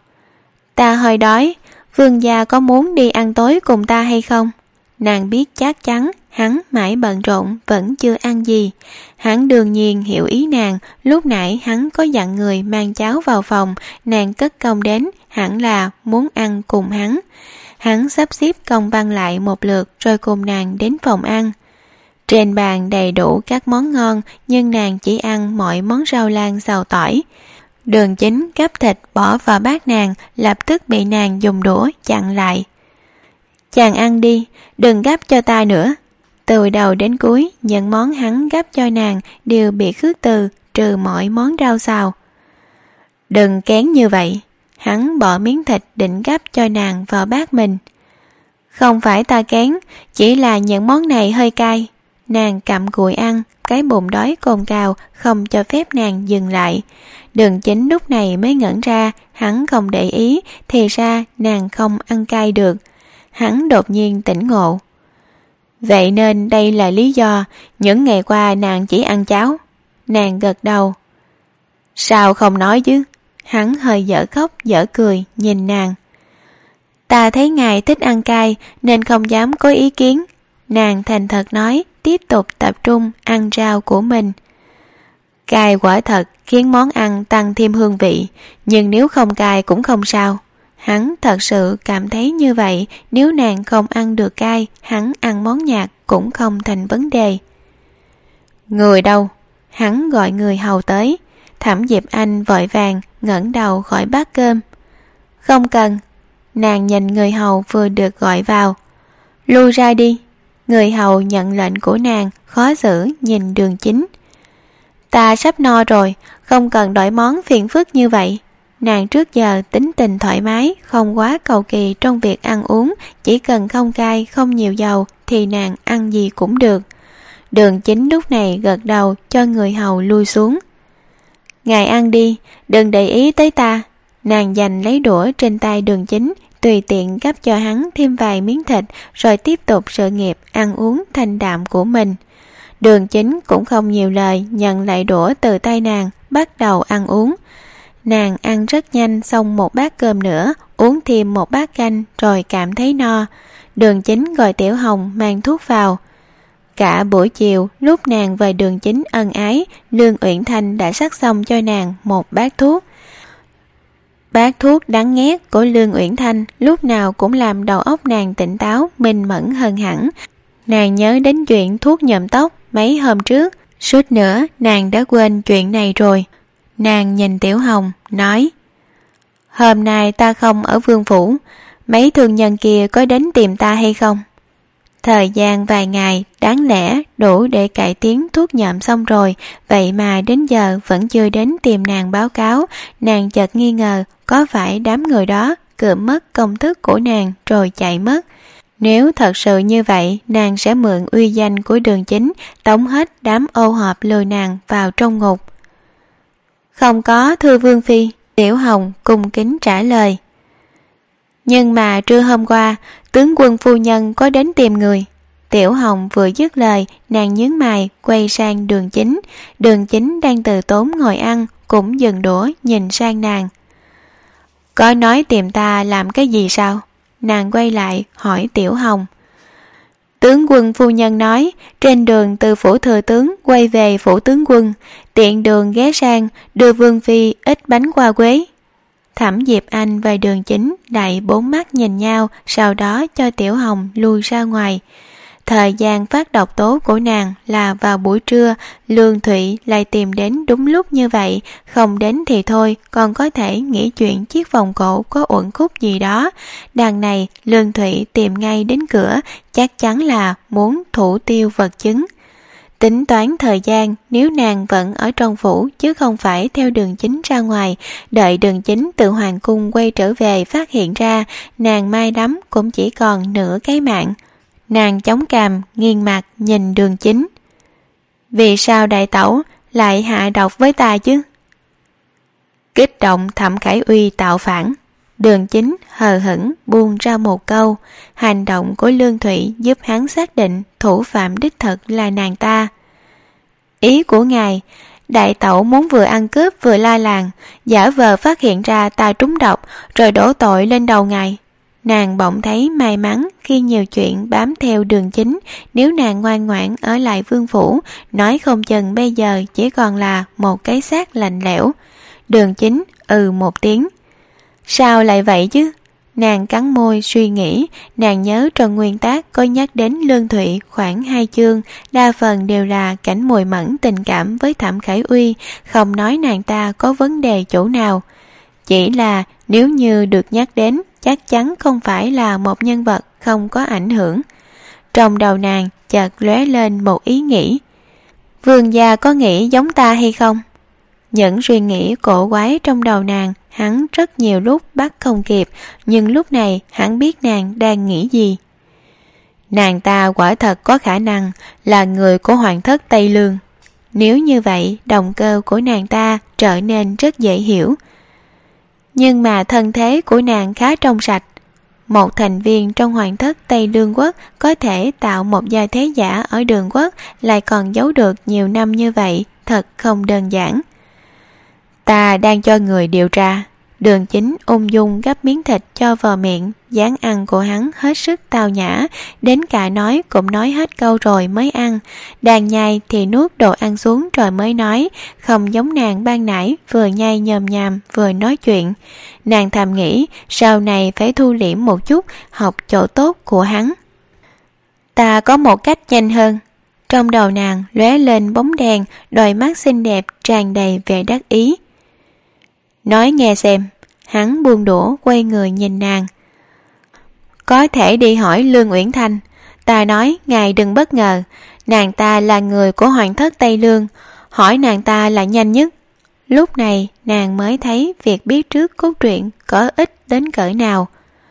Ta hơi đói, vương gia có muốn đi ăn tối cùng ta hay không? Nàng biết chắc chắn hắn mãi bận rộn vẫn chưa ăn gì. Hắn đương nhiên hiểu ý nàng, lúc nãy hắn có dặn người mang cháo vào phòng, nàng cất công đến, hẳn là muốn ăn cùng hắn. Hắn sắp xếp công văn lại một lượt rồi cùng nàng đến phòng ăn. Trên bàn đầy đủ các món ngon, nhưng nàng chỉ ăn mọi món rau lang xào tỏi. Đường Chính gắp thịt bỏ vào bát nàng, lập tức bị nàng dùng đũa chặn lại. Chàng ăn đi, đừng gắp cho ta nữa. Từ đầu đến cuối, những món hắn gắp cho nàng đều bị khước từ, trừ mọi món rau xào. Đừng kén như vậy. Hắn bỏ miếng thịt định gắp cho nàng vào bát mình. Không phải ta kén, chỉ là những món này hơi cay. Nàng cặm cụi ăn, cái bụng đói cồn cào không cho phép nàng dừng lại. Đường Chính lúc này mới ngẩn ra, hắn không để ý, thì ra nàng không ăn cay được. Hắn đột nhiên tỉnh ngộ. Vậy nên đây là lý do những ngày qua nàng chỉ ăn cháo. Nàng gật đầu. Sao không nói chứ? Hắn hơi dở khóc dở cười nhìn nàng. Ta thấy ngài thích ăn cay nên không dám có ý kiến. Nàng thành thật nói, tiếp tục tập trung ăn rau của mình. Cay quả thật khiến món ăn tăng thêm hương vị, nhưng nếu không cay cũng không sao. Hắn thật sự cảm thấy như vậy, nếu nàng không ăn được cay, hắn ăn món nhạt cũng không thành vấn đề. Người đâu? Hắn gọi người hầu tới. Thẩm Diệp Anh vội vàng ngẩng đầu gọi bát cơm. Không cần. Nàng nhìn người hầu vừa được gọi vào. Lui ra đi. Người hầu nhận lệnh của nàng, khó xử nhìn Đường Chính. Ta sắp no rồi, không cần đổi món phiền phức như vậy. Nàng trước giờ tính tình thoải mái, không quá cầu kỳ trong việc ăn uống, chỉ cần không cay, không nhiều dầu thì nàng ăn gì cũng được. Đường Chính lúc này gật đầu cho người hầu lui xuống. Ngài ăn đi, đừng để ý tới ta. Nàng giành lấy đũa trên tay Đường Chính, tùy tiện gắp cho hắn thêm vài miếng thịt, rồi tiếp tục sự nghiệp ăn uống thanh đạm của mình. Đường Chính cũng không nhiều lời, nhận lại đũa từ tay nàng, bắt đầu ăn uống. Nàng ăn rất nhanh, xong một bát cơm nữa, uống thêm một bát canh rồi cảm thấy no. Đường Chính gọi Tiểu Hồng mang thuốc vào. Cả buổi chiều, lúc nàng về Đường Chính ân ái, Lương Uyển Thanh đã sắc xong cho nàng một bát thuốc. Bát thuốc đắng nghét của Lương Uyển Thanh lúc nào cũng làm đầu óc nàng tỉnh táo, minh mẫn hơn hẳn. Nàng nhớ đến chuyện thuốc nhuộm tóc mấy hôm trước, suýt nữa nàng đã quên chuyện này rồi. Nàng nhìn Tiểu Hồng, nói: Hôm nay ta không ở vương phủ, mấy thương nhân kia có đến tìm ta hay không? Thời gian vài ngày đáng lẽ đủ để cải tiến thuốc nhuộm xong rồi, vậy mà đến giờ vẫn chưa đến tìm nàng báo cáo. Nàng chợt nghi ngờ có phải đám người đó cướp mất công thức của nàng rồi chạy mất. Nếu thật sự như vậy, nàng sẽ mượn uy danh của Đường Chính, tống hết đám ô hợp lừa nàng vào trong ngục. Không có, thưa Vương Phi. Tiểu Hồng cung kính trả lời. Nhưng mà trưa hôm qua, tướng quân phu nhân có đến tìm người. Tiểu Hồng vừa dứt lời, nàng nhướng mày quay sang Đường Chính. Đường Chính đang từ tốn ngồi ăn, cũng dừng đũa nhìn sang nàng. Có nói tìm ta làm cái gì sao? Nàng quay lại hỏi Tiểu Hồng. Tướng quân phu nhân nói, trên đường từ phủ thừa tướng quay về phủ tướng quân, tiện đường ghé sang đưa Vương Phi ít bánh qua quế. Thẩm Diệp Anh và Đường Chính lại bốn mắt nhìn nhau, sau đó cho Tiểu Hồng lui ra ngoài. Thời gian phát độc tố của nàng là vào buổi trưa, Lương Thụy lại tìm đến đúng lúc như vậy, không đến thì thôi, còn có thể nghĩ chuyện chiếc vòng cổ có uẩn khúc gì đó. Đằng này Lương Thụy tìm ngay đến cửa, chắc chắn là muốn thủ tiêu vật chứng. Tính toán thời gian, nếu nàng vẫn ở trong phủ chứ không phải theo Đường Chính ra ngoài, đợi Đường Chính từ hoàng cung quay trở về phát hiện ra, nàng may lắm cũng chỉ còn nửa cái mạng. Nàng chống cằm, nghiêng mặt nhìn Đường Chính. Vì sao đại tẩu lại hạ độc với ta chứ? Kích động Thẩm Khải Uy tạo phản. Đường Chính hờ hững buông ra một câu. Hành động của Lương Thụy giúp hắn xác định thủ phạm đích thực là nàng ta. Ý của ngài, đại tẩu muốn vừa ăn cướp vừa la làng, giả vờ phát hiện ra ta trúng độc rồi đổ tội lên đầu ngài. Nàng bỗng thấy may mắn khi nhiều chuyện bám theo Đường Chính. Nếu nàng ngoan ngoãn ở lại vương phủ, nói không chừng bây giờ chỉ còn là một cái xác lạnh lẽo. Đường Chính ừ một tiếng. Sao lại vậy chứ? Nàng cắn môi suy nghĩ. Nàng nhớ Trần Nguyên Tác có nhắc đến Lương Thụy khoảng hai chương, đa phần đều là cảnh mùi mẫn tình cảm với Thẩm Khải Uy, không nói nàng ta có vấn đề chỗ nào. Chỉ là nếu như được nhắc đến, chắc chắn không phải là một nhân vật không có ảnh hưởng. Trong đầu nàng chợt lóe lên một ý nghĩ. Vương gia có nghĩ giống ta hay không? Những suy nghĩ cổ quái trong đầu nàng, hắn rất nhiều lúc bắt không kịp, nhưng lúc này hắn biết nàng đang nghĩ gì. Nàng ta quả thật có khả năng là người của hoàng thất Tây Lương. Nếu như vậy, động cơ của nàng ta trở nên rất dễ hiểu. Nhưng mà thân thế của nàng khá trong sạch. Một thành viên trong hoàng thất Tây Lương quốc có thể tạo một gia thế giả ở Đường quốc, lại còn giấu được nhiều năm như vậy, thật không đơn giản. Ta đang cho người điều tra. Đường Chính ung dung gắp miếng thịt cho vào miệng, dáng ăn của hắn hết sức tao nhã, đến cả nói cũng nói hết câu rồi mới ăn. Đang nhai thì nuốt đồ ăn xuống rồi mới nói, không giống nàng ban nãy vừa nhai nhòm nhàm vừa nói chuyện. Nàng thầm nghĩ sau này phải thu liễm một chút, học chỗ tốt của hắn. Ta có một cách nhanh hơn. trong đầu nàng lóe lên bóng đèn, đôi mắt xinh đẹp tràn đầy vẻ đắc ý. Nói nghe xem. Hắn buông đũa quay người nhìn nàng. Có thể đi hỏi Lương Uyển Thanh. Ta nói ngài đừng bất ngờ, nàng ta là người của hoàng thất Tây Lương, hỏi nàng ta là nhanh nhất. Lúc này nàng mới thấy việc biết trước cốt truyện có ích đến cỡ nào.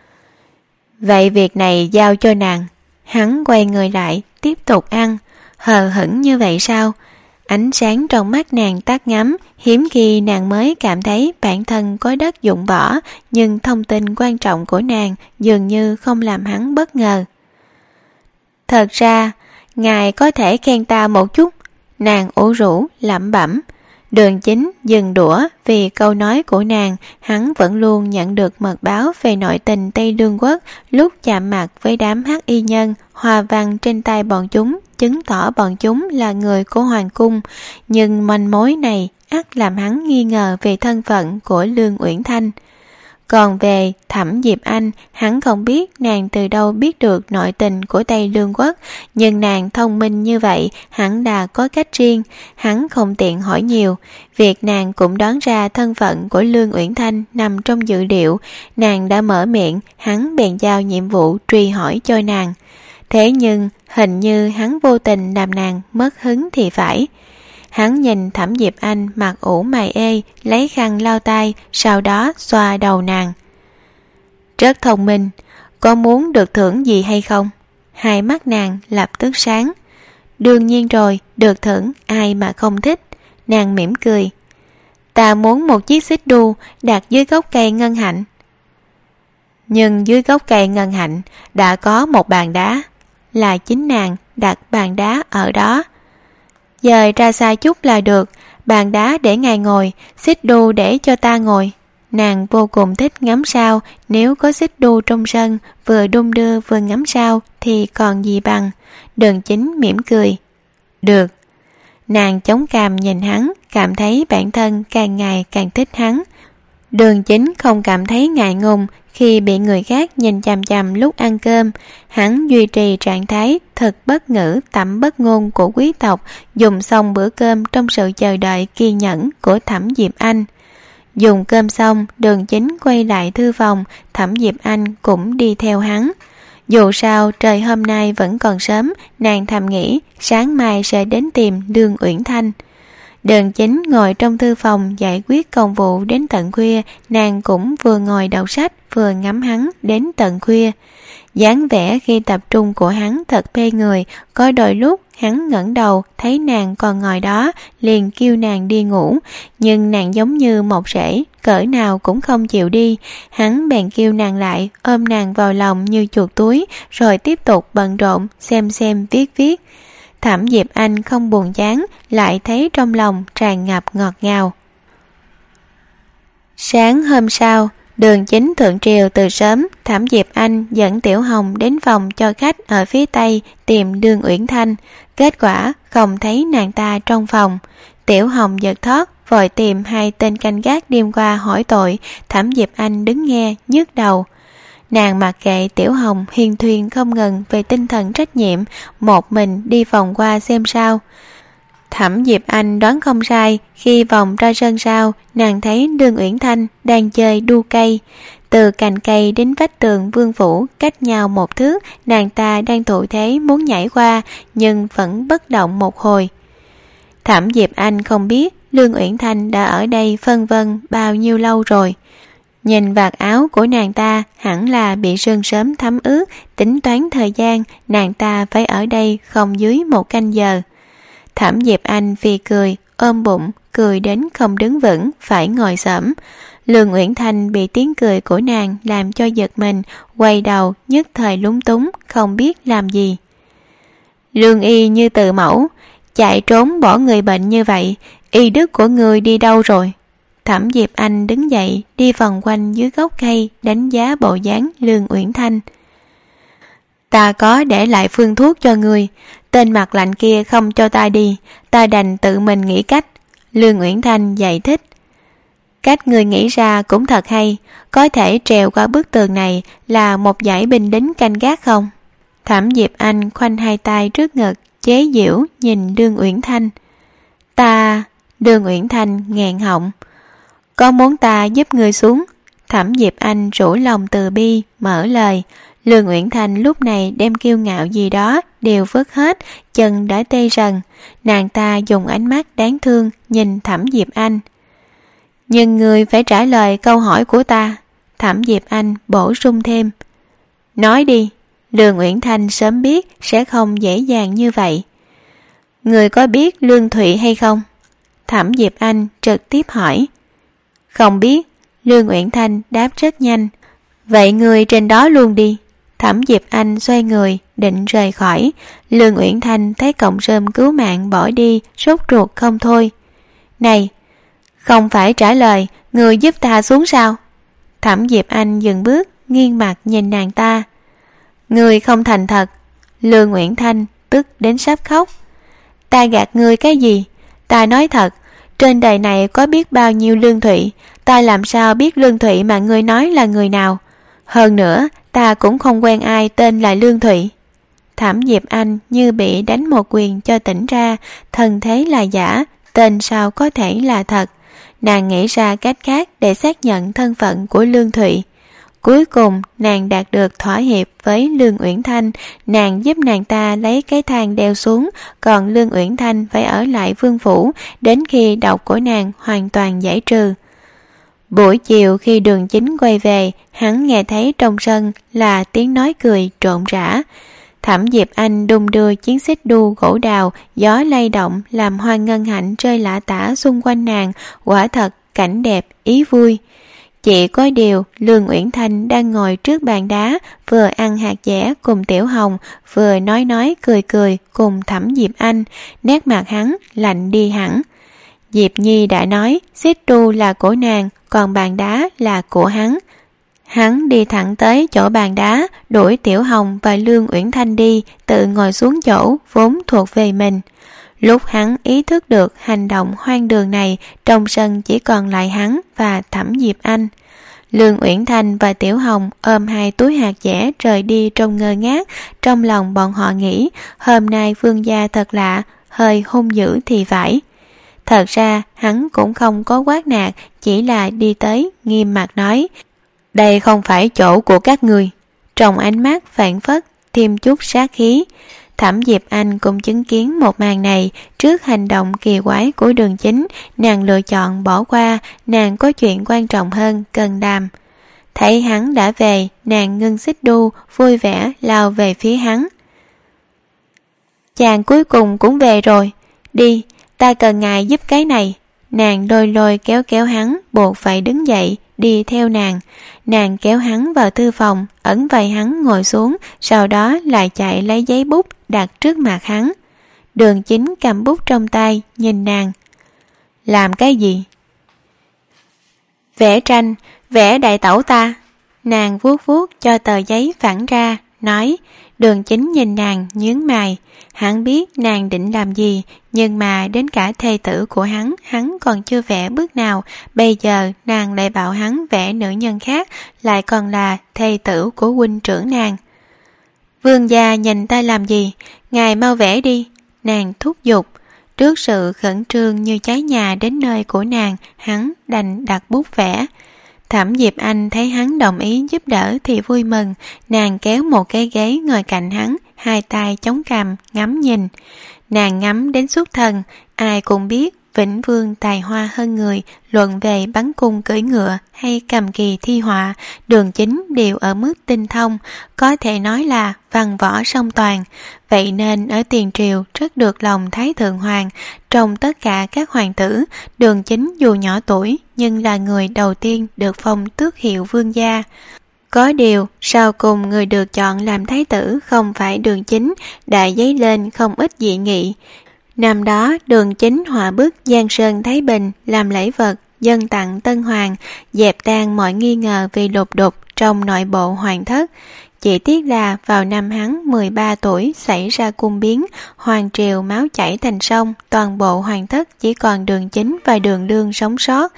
Vậy việc này giao cho nàng. Hắn quay người lại tiếp tục ăn. Hờ hững như vậy sao? Ánh sáng trong mắt nàng tắt ngắm, hiếm khi nàng mới cảm thấy bản thân có đất dụng bỏ, nhưng thông tin quan trọng của nàng dường như không làm hắn bất ngờ. Thật ra, ngài có thể khen ta một chút. Nàng ủ rũ lẩm bẩm. Đường Chính dừng đũa vì câu nói của nàng. Hắn vẫn luôn nhận được mật báo về nội tình Tây Lương Quốc lúc chạm mặt với đám hắc y nhân. Hoa văn trên tay bọn chúng chứng tỏ bọn chúng là người của hoàng cung, nhưng manh mối này ắt làm hắn nghi ngờ về thân phận của Lương Uyển Thanh. Còn về Thẩm Diệp Anh, hắn không biết nàng từ đâu biết được nội tình của Tây Lương Quốc, nhưng nàng thông minh như vậy, hắn đã có cách riêng, hắn không tiện hỏi nhiều. Việc nàng cũng đoán ra thân phận của Lương Uyển Thanh nằm trong dự liệu, nàng đã mở miệng, hắn bèn giao nhiệm vụ truy hỏi cho nàng. Thế nhưng hình như hắn vô tình làm nàng mất hứng thì phải. Hắn nhìn Thẩm Diệp Anh mặt ủ mày ê, lấy khăn lau tay, sau đó xoa đầu nàng. Rất thông minh, có muốn được thưởng gì hay không? Hai mắt nàng lập tức sáng. Đương nhiên rồi, được thưởng ai mà không thích. Nàng mỉm cười. Ta muốn một chiếc xích đu đặt dưới gốc cây ngân hạnh. Nhưng dưới gốc cây ngân hạnh đã có một bàn đá, là chính nàng đặt bàn đá ở đó. Dời ra xa chút là được, bàn đá để ngài ngồi, xích đu để cho ta ngồi. Nàng vô cùng thích ngắm sao, nếu có xích đu trong sân, vừa đung đưa vừa ngắm sao thì còn gì bằng. Đường Chính mỉm cười. Được. Nàng chống cằm nhìn hắn, cảm thấy bản thân càng ngày càng thích hắn. Đường Chính không cảm thấy ngại ngùng khi bị người khác nhìn chằm chằm lúc ăn cơm. Hắn duy trì trạng thái thật bất ngữ tẩm bất ngôn của quý tộc, dùng xong bữa cơm trong sự chờ đợi kiên nhẫn của Thẩm Diệp Anh. Dùng cơm xong, Đường Chính quay lại thư phòng, Thẩm Diệp Anh cũng đi theo hắn. Dù sao trời hôm nay vẫn còn sớm, nàng thầm nghĩ sáng mai sẽ đến tìm Lương Uyển Thanh. Đường Chính ngồi trong thư phòng giải quyết công vụ đến tận khuya, nàng cũng vừa ngồi đọc sách vừa ngắm hắn đến tận khuya. Dáng vẻ khi tập trung của hắn thật mê người, có đôi lúc hắn ngẩng đầu thấy nàng còn ngồi đó, liền kêu nàng đi ngủ, nhưng nàng giống như một rễ, cỡ nào cũng không chịu đi. Hắn bèn kêu nàng lại, ôm nàng vào lòng như chuột túi, rồi tiếp tục bận rộn xem xem viết viết. Thẩm Diệp Anh không buồn chán, lại thấy trong lòng tràn ngập ngọt ngào. Sáng hôm sau, Đường Chính thượng triều từ sớm, Thẩm Diệp Anh dẫn Tiểu Hồng đến phòng cho khách ở phía tây tìm Lương Uyển Thanh. Kết quả không thấy nàng ta trong phòng. Tiểu Hồng giật thót, vội tìm hai tên canh gác đêm qua hỏi tội. Thẩm Diệp Anh đứng nghe nhức đầu. Nàng mặc kệ Tiểu Hồng hiền thuyền không ngừng về tinh thần trách nhiệm, một mình đi vòng qua xem sao. Thẩm Diệp Anh đoán không sai, khi vòng ra sân sau, nàng thấy Lương Uyển Thanh đang chơi đu cây. Từ cành cây đến vách tường vương phủ cách nhau một thước, nàng ta đang thủ thế muốn nhảy qua, nhưng vẫn bất động một hồi. Thẩm Diệp Anh không biết Lương Uyển Thanh đã ở đây phân vân bao nhiêu lâu rồi. Nhìn vạt áo của nàng ta hẳn là bị sương sớm thấm ướt, tính toán thời gian nàng ta phải ở đây không dưới một canh giờ. Thẩm Diệp Anh phì cười, ôm bụng, cười đến không đứng vững, phải ngồi xổm. Lương Uyển Thanh bị tiếng cười của nàng làm cho giật mình, quay đầu nhất thời lúng túng, không biết làm gì. Lương y như từ mẫu, chạy trốn bỏ người bệnh như vậy, y đức của người đi đâu rồi? Thẩm Diệp Anh đứng dậy, đi vòng quanh dưới gốc cây, đánh giá bộ dáng Lương Uyển Thanh. Ta có để lại phương thuốc cho người, tên mặt lạnh kia không cho ta đi, ta đành tự mình nghĩ cách. Lương Uyển Thanh giải thích. Cách người nghĩ ra cũng thật hay, có thể trèo qua bức tường này là một dải binh lính canh gác không? Thẩm Diệp Anh khoanh hai tay trước ngực, chế giễu nhìn Lương Uyển Thanh. Ta... Lương Uyển Thanh nghẹn họng. Có muốn ta giúp người xuống? Thẩm Diệp Anh rủ lòng từ bi mở lời. Lương Uyển Thanh lúc này đem kiêu ngạo gì đó đều vứt hết, chân đã tê rần. Nàng ta dùng ánh mắt đáng thương nhìn Thẩm Diệp Anh. Nhưng người phải trả lời câu hỏi của ta. Thẩm Diệp Anh bổ sung thêm. Nói đi. Lương Uyển Thanh sớm biết sẽ không dễ dàng như vậy. Người có biết Lương Thụy hay không? Thẩm Diệp Anh trực tiếp hỏi. Không biết. Lương Uyển Thanh đáp rất nhanh. Vậy người trên đó luôn đi. Thẩm Diệp Anh xoay người định rời khỏi. Lương Uyển Thanh thấy cọng rơm cứu mạng bỏ đi, sốt ruột không thôi. Này, không phải trả lời, người giúp ta xuống sao? Thẩm Diệp Anh dừng bước, nghiêng mặt nhìn nàng ta. Người không thành thật. Lương Uyển Thanh tức đến sắp khóc. Ta gạt ngươi cái gì? Ta nói thật, trên đời này có biết bao nhiêu Lương Thụy, ta làm sao biết Lương Thụy mà ngươi nói là người nào? Hơn nữa, ta cũng không quen ai tên là Lương Thụy. Thẩm Diệp Anh như bị đánh một quyền cho tỉnh ra, thân thế là giả, tên sao có thể là thật. Nàng nghĩ ra cách khác để xác nhận thân phận của Lương Thụy. Cuối cùng nàng đạt được thỏa hiệp với Lương Uyển Thanh. Nàng giúp nàng ta lấy cái thang đeo xuống, còn Lương Uyển Thanh phải ở lại vương phủ đến khi độc của nàng hoàn toàn giải trừ. Buổi chiều khi Đường Chính quay về, hắn nghe thấy trong sân là tiếng nói cười trộn rã. Thẩm Diệp Anh đung đưa chiếc xích đu gỗ đào, gió lay động làm hoa ngân hạnh rơi lả tả xung quanh nàng, quả thật cảnh đẹp ý vui. Chỉ có điều Lương Uyển Thanh đang ngồi trước bàn đá, vừa ăn hạt dẻ cùng Tiểu Hồng, vừa nói nói cười cười cùng Thẩm Diệp Anh, nét mặt hắn lạnh đi hẳn. Diệp Nhi đã nói xích đu là của nàng, còn bàn đá là của hắn. Hắn đi thẳng tới chỗ bàn đá, đuổi Tiểu Hồng và Lương Uyển Thanh đi, tự ngồi xuống chỗ vốn thuộc về mình. Lúc hắn ý thức được hành động hoang đường này, trong sân chỉ còn lại hắn và Thẩm Diệp Anh. Lương Uyển Thanh và Tiểu Hồng ôm hai túi hạt dẻ rời đi trong ngơ ngác. Trong lòng bọn họ nghĩ hôm nay Vương gia thật lạ, hơi hung dữ thì phải. Thật ra hắn cũng không có quát nạt, chỉ là đi tới nghiêm mặt nói: đây không phải chỗ của các người. Trong ánh mắt phảng phất thêm chút sát khí. Thẩm Diệp Anh cũng chứng kiến một màn này. Trước hành động kỳ quái của Đường Chính, nàng lựa chọn bỏ qua, nàng có chuyện quan trọng hơn cần đàm. Thấy hắn đã về, nàng ngưng xích đu, vui vẻ lao về phía hắn. Chàng cuối cùng cũng về rồi. Đi, ta cần ngài giúp cái này. Nàng lôi lôi kéo kéo hắn, buộc phải đứng dậy, đi theo nàng. Nàng kéo hắn vào thư phòng, ẩn vai hắn ngồi xuống, sau đó lại chạy lấy giấy bút đặt trước mặt hắn. Đường Chính cầm bút trong tay, nhìn nàng. Làm cái gì? Vẽ tranh, vẽ đại tẩu ta. Nàng vuốt vuốt cho tờ giấy phẳng ra, nói. Đường Chính nhìn nàng nhướng mày. Hắn biết nàng định làm gì, nhưng mà đến cả thê tử của hắn, hắn còn chưa vẽ bước nào. Bây giờ nàng lại bảo hắn vẽ nữ nhân khác, lại còn là thê tử của huynh trưởng nàng. Vương gia nhìn ta làm gì? Ngài mau vẽ đi. Nàng thúc giục. Trước sự khẩn trương như cháy nhà đến nơi của nàng, hắn đành đặt bút vẽ. Thẩm Diệp Anh thấy hắn đồng ý giúp đỡ thì vui mừng. Nàng kéo một cái ghế ngồi cạnh hắn, hai tay chống cằm ngắm nhìn. Nàng ngắm đến xuất thần. Ai cũng biết Vĩnh Vương tài hoa hơn người, luận về bắn cung cưỡi ngựa hay cầm kỳ thi họa, Đường Chính đều ở mức tinh thông, có thể nói là văn võ song toàn. Vậy nên ở tiền triều rất được lòng Thái Thượng Hoàng. Trong tất cả các hoàng tử, Đường Chính dù nhỏ tuổi nhưng là người đầu tiên được phong tước hiệu vương gia. Có điều, sau cùng người được chọn làm thái tử không phải Đường Chính, đã dấy lên không ít dị nghị. Năm đó, Đường Chính họa bức Giang Sơn Thái Bình làm lễ vật, dâng tặng Tân Hoàng, dẹp tan mọi nghi ngờ về lục đục trong nội bộ hoàng thất. Chỉ tiếc là vào năm hắn mười ba tuổi xảy ra cung biến, hoàng triều máu chảy thành sông, toàn bộ hoàng thất chỉ còn Đường Chính và Đường Lương sống sót.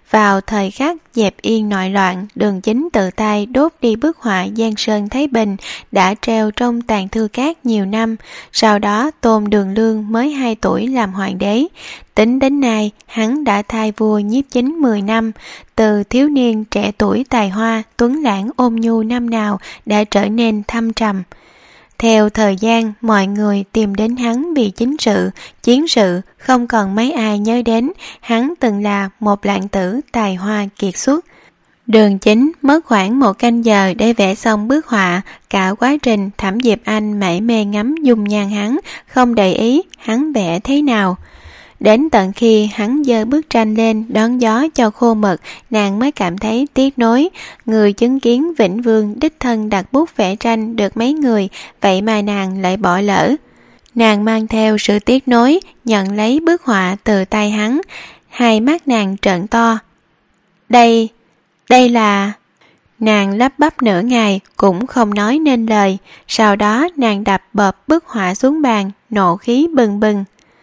Vào thời khắc dẹp yên nội loạn, Đường Chính tự tay đốt đi bức họa Giang Sơn Thái Bình đã treo trong tàn thư cát nhiều năm. Sau đó Tôn Đường Lương mới hai tuổi làm hoàng đế. Tính đến nay, hắn đã thay vua Nhiếp Chính mười năm. Từ thiếu niên trẻ tuổi tài hoa, tuấn lãng ôn nhu năm nào đã trở nên thâm trầm. Theo thời gian, mọi người tìm đến hắn vì chính sự, chiến sự, không còn mấy ai nhớ đến, hắn từng là một lãng tử tài hoa kiệt xuất. Đường Chính mất khoảng một canh giờ để vẽ xong bức họa, cả quá trình Thẩm Diệp Anh mải mê ngắm dung nhan hắn, không để ý hắn vẽ thế nào. Đến tận khi hắn giơ bức tranh lên đón gió cho khô mực, nàng mới cảm thấy tiếc nối. Người chứng kiến Vĩnh Vương đích thân đặt bút vẽ tranh được mấy người, vậy mà nàng lại bỏ lỡ. Nàng mang theo sự tiếc nối, nhận lấy bức họa từ tay hắn. Hai mắt nàng trợn to. Đây, đây là... Nàng lắp bắp nửa ngày cũng không nói nên lời. Sau đó nàng đập bợp bức họa xuống bàn, nộ khí bừng bừng.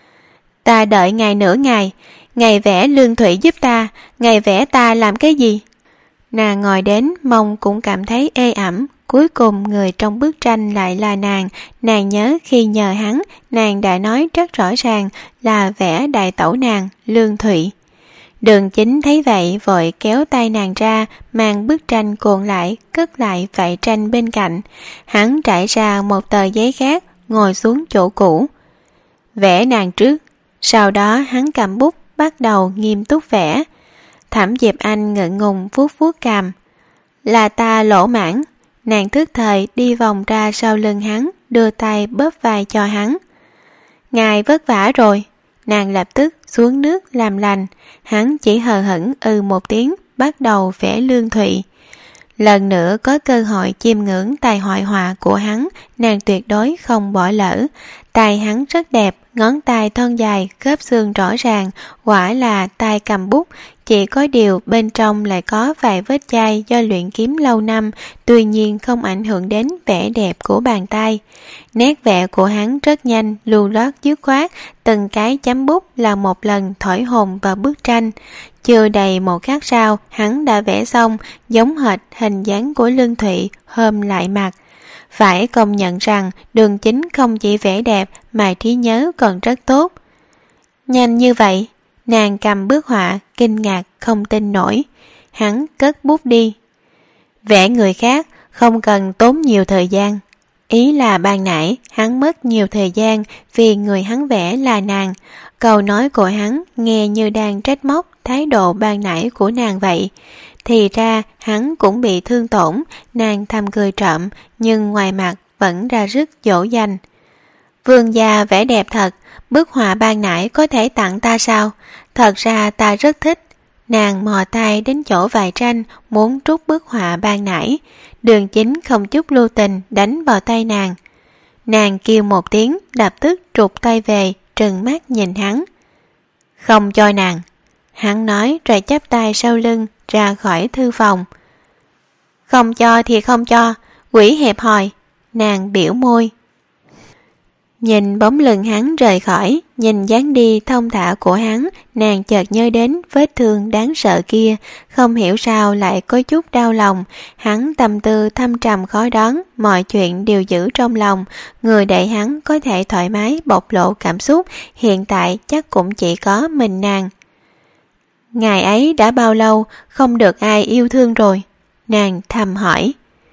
Ta đợi ngày nửa ngày, ngày vẽ Lương Thụy giúp ta, ngày vẽ ta làm cái gì? Nàng ngồi đến mông cũng cảm thấy ê ẩm, cuối cùng người trong bức tranh lại là nàng. Nàng nhớ khi nhờ hắn, nàng đã nói rất rõ ràng là vẽ đại tẩu nàng, Lương Thụy. Đường Chính thấy vậy vội kéo tay nàng ra, mang bức tranh cuộn lại, cất lại vải tranh bên cạnh. Hắn trải ra một tờ giấy khác, ngồi xuống chỗ cũ. Vẽ nàng trước. Sau đó hắn cầm bút bắt đầu nghiêm túc vẽ. Thẩm Diệp Anh ngượng ngùng vuốt vuốt cằm. Là ta lỗ mãn. Nàng thức thời đi vòng ra sau lưng hắn, đưa tay bóp vai cho hắn. Ngài vất vả rồi. Nàng lập tức xuống nước làm lành. Hắn chỉ hờ hững ừ một tiếng, bắt đầu vẽ Lương Thụy. Lần nữa có cơ hội chiêm ngưỡng tài hội họa của hắn, nàng tuyệt đối không bỏ lỡ. Tay hắn rất đẹp, ngón tay thon dài, khớp xương rõ ràng, quả là tay cầm bút. Chỉ có điều bên trong lại có vài vết chai do luyện kiếm lâu năm, tuy nhiên không ảnh hưởng đến vẻ đẹp của bàn tay. Nét vẽ của hắn rất nhanh, lưu loát dứt khoát, từng cái chấm bút là một lần thổi hồn vào bức tranh. Chưa đầy một khắc sau, hắn đã vẽ xong, giống hệt hình dáng của Lương Thụy, hôm lại mặt. Phải công nhận rằng Đường Chính không chỉ vẽ đẹp mà trí nhớ còn rất tốt. Nhanh như vậy, nàng cầm bức họa, kinh ngạc không tin nổi. Hắn cất bút đi. Vẽ người khác không cần tốn nhiều thời gian. Ý là ban nãy hắn mất nhiều thời gian vì người hắn vẽ là nàng. Câu nói của hắn nghe như đang trách móc thái độ ban nãy của nàng vậy. Thì ra hắn cũng bị thương tổn, nàng thầm cười trộm, nhưng ngoài mặt vẫn ra sức dỗ dành. Vương gia vẽ đẹp thật, bức họa ban nãy có thể tặng ta sao? Thật ra ta rất thích. Nàng mò tay đến chỗ vải tranh, muốn trút bức họa ban nãy. Đường Chính không chút lưu tình đánh vào tay nàng. Nàng kêu một tiếng, lập tức trục tay về, trừng mắt nhìn hắn. Không cho nàng. Hắn nói rồi chắp tay sau lưng, ra khỏi thư phòng. Không cho thì không cho, quỷ hẹp hòi. Nàng biểu môi. Nhìn bóng lưng hắn rời khỏi, nhìn dáng đi thông thả của hắn, nàng chợt nhớ đến vết thương đáng sợ kia, không hiểu sao lại có chút đau lòng. Hắn tâm tư thâm trầm khó đoán, mọi chuyện đều giữ trong lòng. Người để hắn có thể thoải mái bộc lộ cảm xúc, hiện tại chắc cũng chỉ có mình nàng. Ngày ấy đã bao lâu không được ai yêu thương rồi? Nàng thầm hỏi.